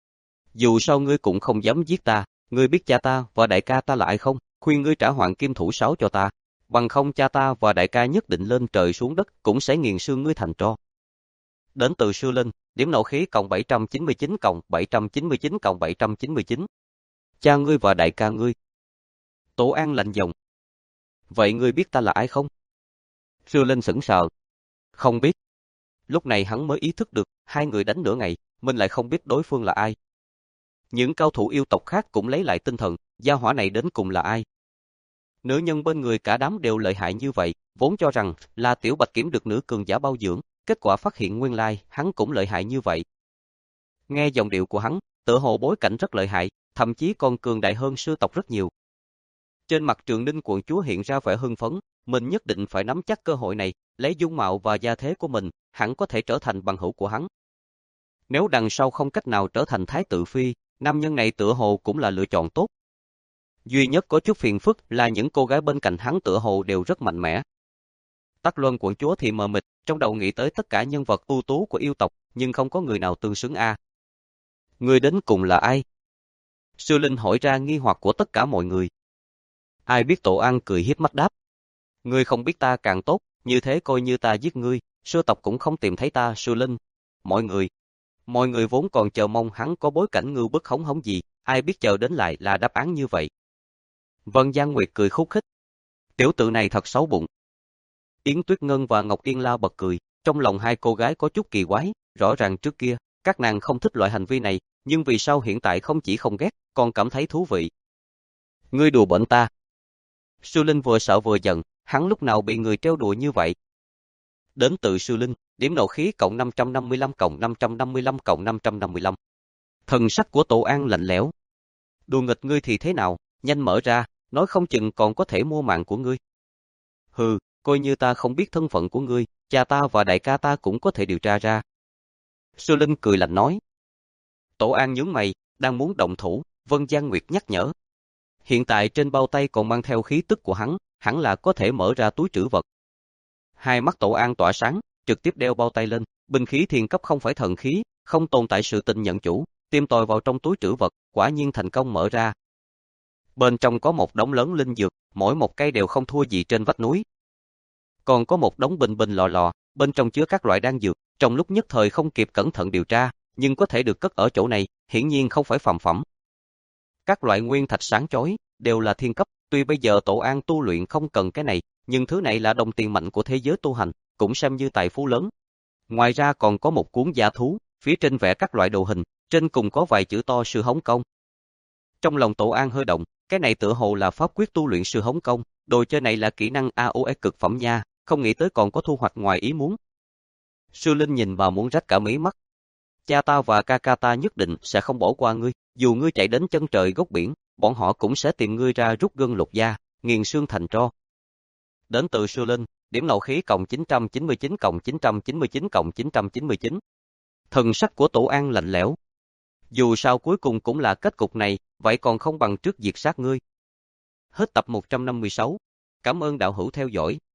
Dù sao ngươi cũng không dám giết ta, ngươi biết cha ta và đại ca ta là ai không, khuyên ngươi trả Hoàng Kim Thủ Sáo cho ta, bằng không cha ta và đại ca nhất định lên trời xuống đất cũng sẽ nghiền xương ngươi thành tro. Đến từ Sư Linh, điểm nộ khí cộng bảy trăm chín mươi chín cộng bảy trăm chín mươi chín cộng bảy trăm chín mươi chín. Cha ngươi và đại ca ngươi. Tổ An lạnh giọng. Vậy ngươi biết ta là ai không? Sư Linh sững sờ. Không biết. Lúc này hắn mới ý thức được, hai người đánh nửa ngày, mình lại không biết đối phương là ai. Những cao thủ yêu tộc khác cũng lấy lại tinh thần, gia hỏa này đến cùng là ai? Nữ nhân bên người cả đám đều lợi hại như vậy, vốn cho rằng là Tiểu Bạch Kiểm được nữ cường giả bao dưỡng, kết quả phát hiện nguyên lai hắn cũng lợi hại như vậy. Nghe giọng điệu của hắn, tựa hồ bối cảnh rất lợi hại, thậm chí còn cường đại hơn sư tộc rất nhiều. Trên mặt Trường Ninh quận chúa hiện ra vẻ hưng phấn, mình nhất định phải nắm chắc cơ hội này, lấy dung mạo và gia thế của mình, hẳn có thể trở thành bằng hữu của hắn. Nếu đằng sau không cách nào trở thành thái tử phi, nam nhân này tựa hồ cũng là lựa chọn tốt. Duy nhất có chút phiền phức là những cô gái bên cạnh hắn tựa hồ đều rất mạnh mẽ. Tắc Luân quận chúa thì mờ mịt, trong đầu nghĩ tới tất cả nhân vật ưu tú của yêu tộc, nhưng không có người nào tương xứng a. Ngươi đến cùng là ai? Sư Linh hỏi ra nghi hoặc của tất cả mọi người. Ai biết Tổ An cười hiếp mắt đáp. Ngươi không biết ta càng tốt, như thế coi như ta giết ngươi, sư tộc cũng không tìm thấy ta. Sư Linh. Mọi người. Mọi người vốn còn chờ mong hắn có bối cảnh ngưu bức hống hống gì, ai biết chờ đến lại là đáp án như vậy. Vân Giang Nguyệt cười khúc khích. Tiểu tử này thật xấu bụng. Yến Tuyết Ngân và Ngọc Yên La bật cười, trong lòng hai cô gái có chút kỳ quái, rõ ràng trước kia, các nàng không thích loại hành vi này, nhưng vì sao hiện tại không chỉ không ghét, còn cảm thấy thú vị. Ngươi đùa bỡn ta. Sư Linh vừa sợ vừa giận, hắn lúc nào bị người trêu đùa như vậy. Đến từ Sư Linh, điểm nộ khí cộng năm trăm năm mươi lăm cộng năm trăm năm mươi lăm cộng năm trăm năm mươi lăm. Thần sắc của Tổ An lạnh lẽo. Đùa nghịch ngươi thì thế nào, nhanh mở ra, nói không chừng còn có thể mua mạng của ngươi. Hừ, coi như ta không biết thân phận của ngươi, cha ta và đại ca ta cũng có thể điều tra ra. Sư Linh cười lạnh nói. Tổ An nhướng mày, đang muốn động thủ, Vân Giang Nguyệt nhắc nhở. Hiện tại trên bao tay còn mang theo khí tức của hắn, hẳn là có thể mở ra túi trữ vật. Hai mắt Tổ An tỏa sáng, trực tiếp đeo bao tay lên, binh khí thiền cấp không phải thần khí, không tồn tại sự tình nhận chủ, tiêm tòi vào trong túi trữ vật, quả nhiên thành công mở ra. Bên trong có một đống lớn linh dược, mỗi một cây đều không thua gì trên vách núi. Còn có một đống bình bình lò lò, bên trong chứa các loại đan dược, trong lúc nhất thời không kịp cẩn thận điều tra, nhưng có thể được cất ở chỗ này, hiển nhiên không phải phàm phẩm. Các loại nguyên thạch sáng chói, đều là thiên cấp, tuy bây giờ Tổ An tu luyện không cần cái này, nhưng thứ này là đồng tiền mạnh của thế giới tu hành, cũng xem như tài phú lớn. Ngoài ra còn có một cuốn giả thú, phía trên vẽ các loại đồ hình, trên cùng có vài chữ to Sư Hống Công. Trong lòng Tổ An hơi động, cái này tựa hồ là pháp quyết tu luyện Sư Hống Công, đồ chơi này là kỹ năng a o e cực phẩm nha, không nghĩ tới còn có thu hoạch ngoài ý muốn. Sư Linh nhìn vào muốn rách cả mí mắt. Cha ta và ca ca ta nhất định sẽ không bỏ qua ngươi, dù ngươi chạy đến chân trời góc biển, bọn họ cũng sẽ tìm ngươi ra rút gân lột da, nghiền xương thành tro. Đến từ Sư Linh, điểm nộ khí cộng chín trăm chín mươi chín cộng chín trăm chín mươi chín cộng chín trăm chín mươi chín. Thần sắc của Tổ An lạnh lẽo. Dù sao cuối cùng cũng là kết cục này, vậy còn không bằng trước diệt sát ngươi. Hết tập một trăm năm mươi sáu. Cảm ơn đạo hữu theo dõi.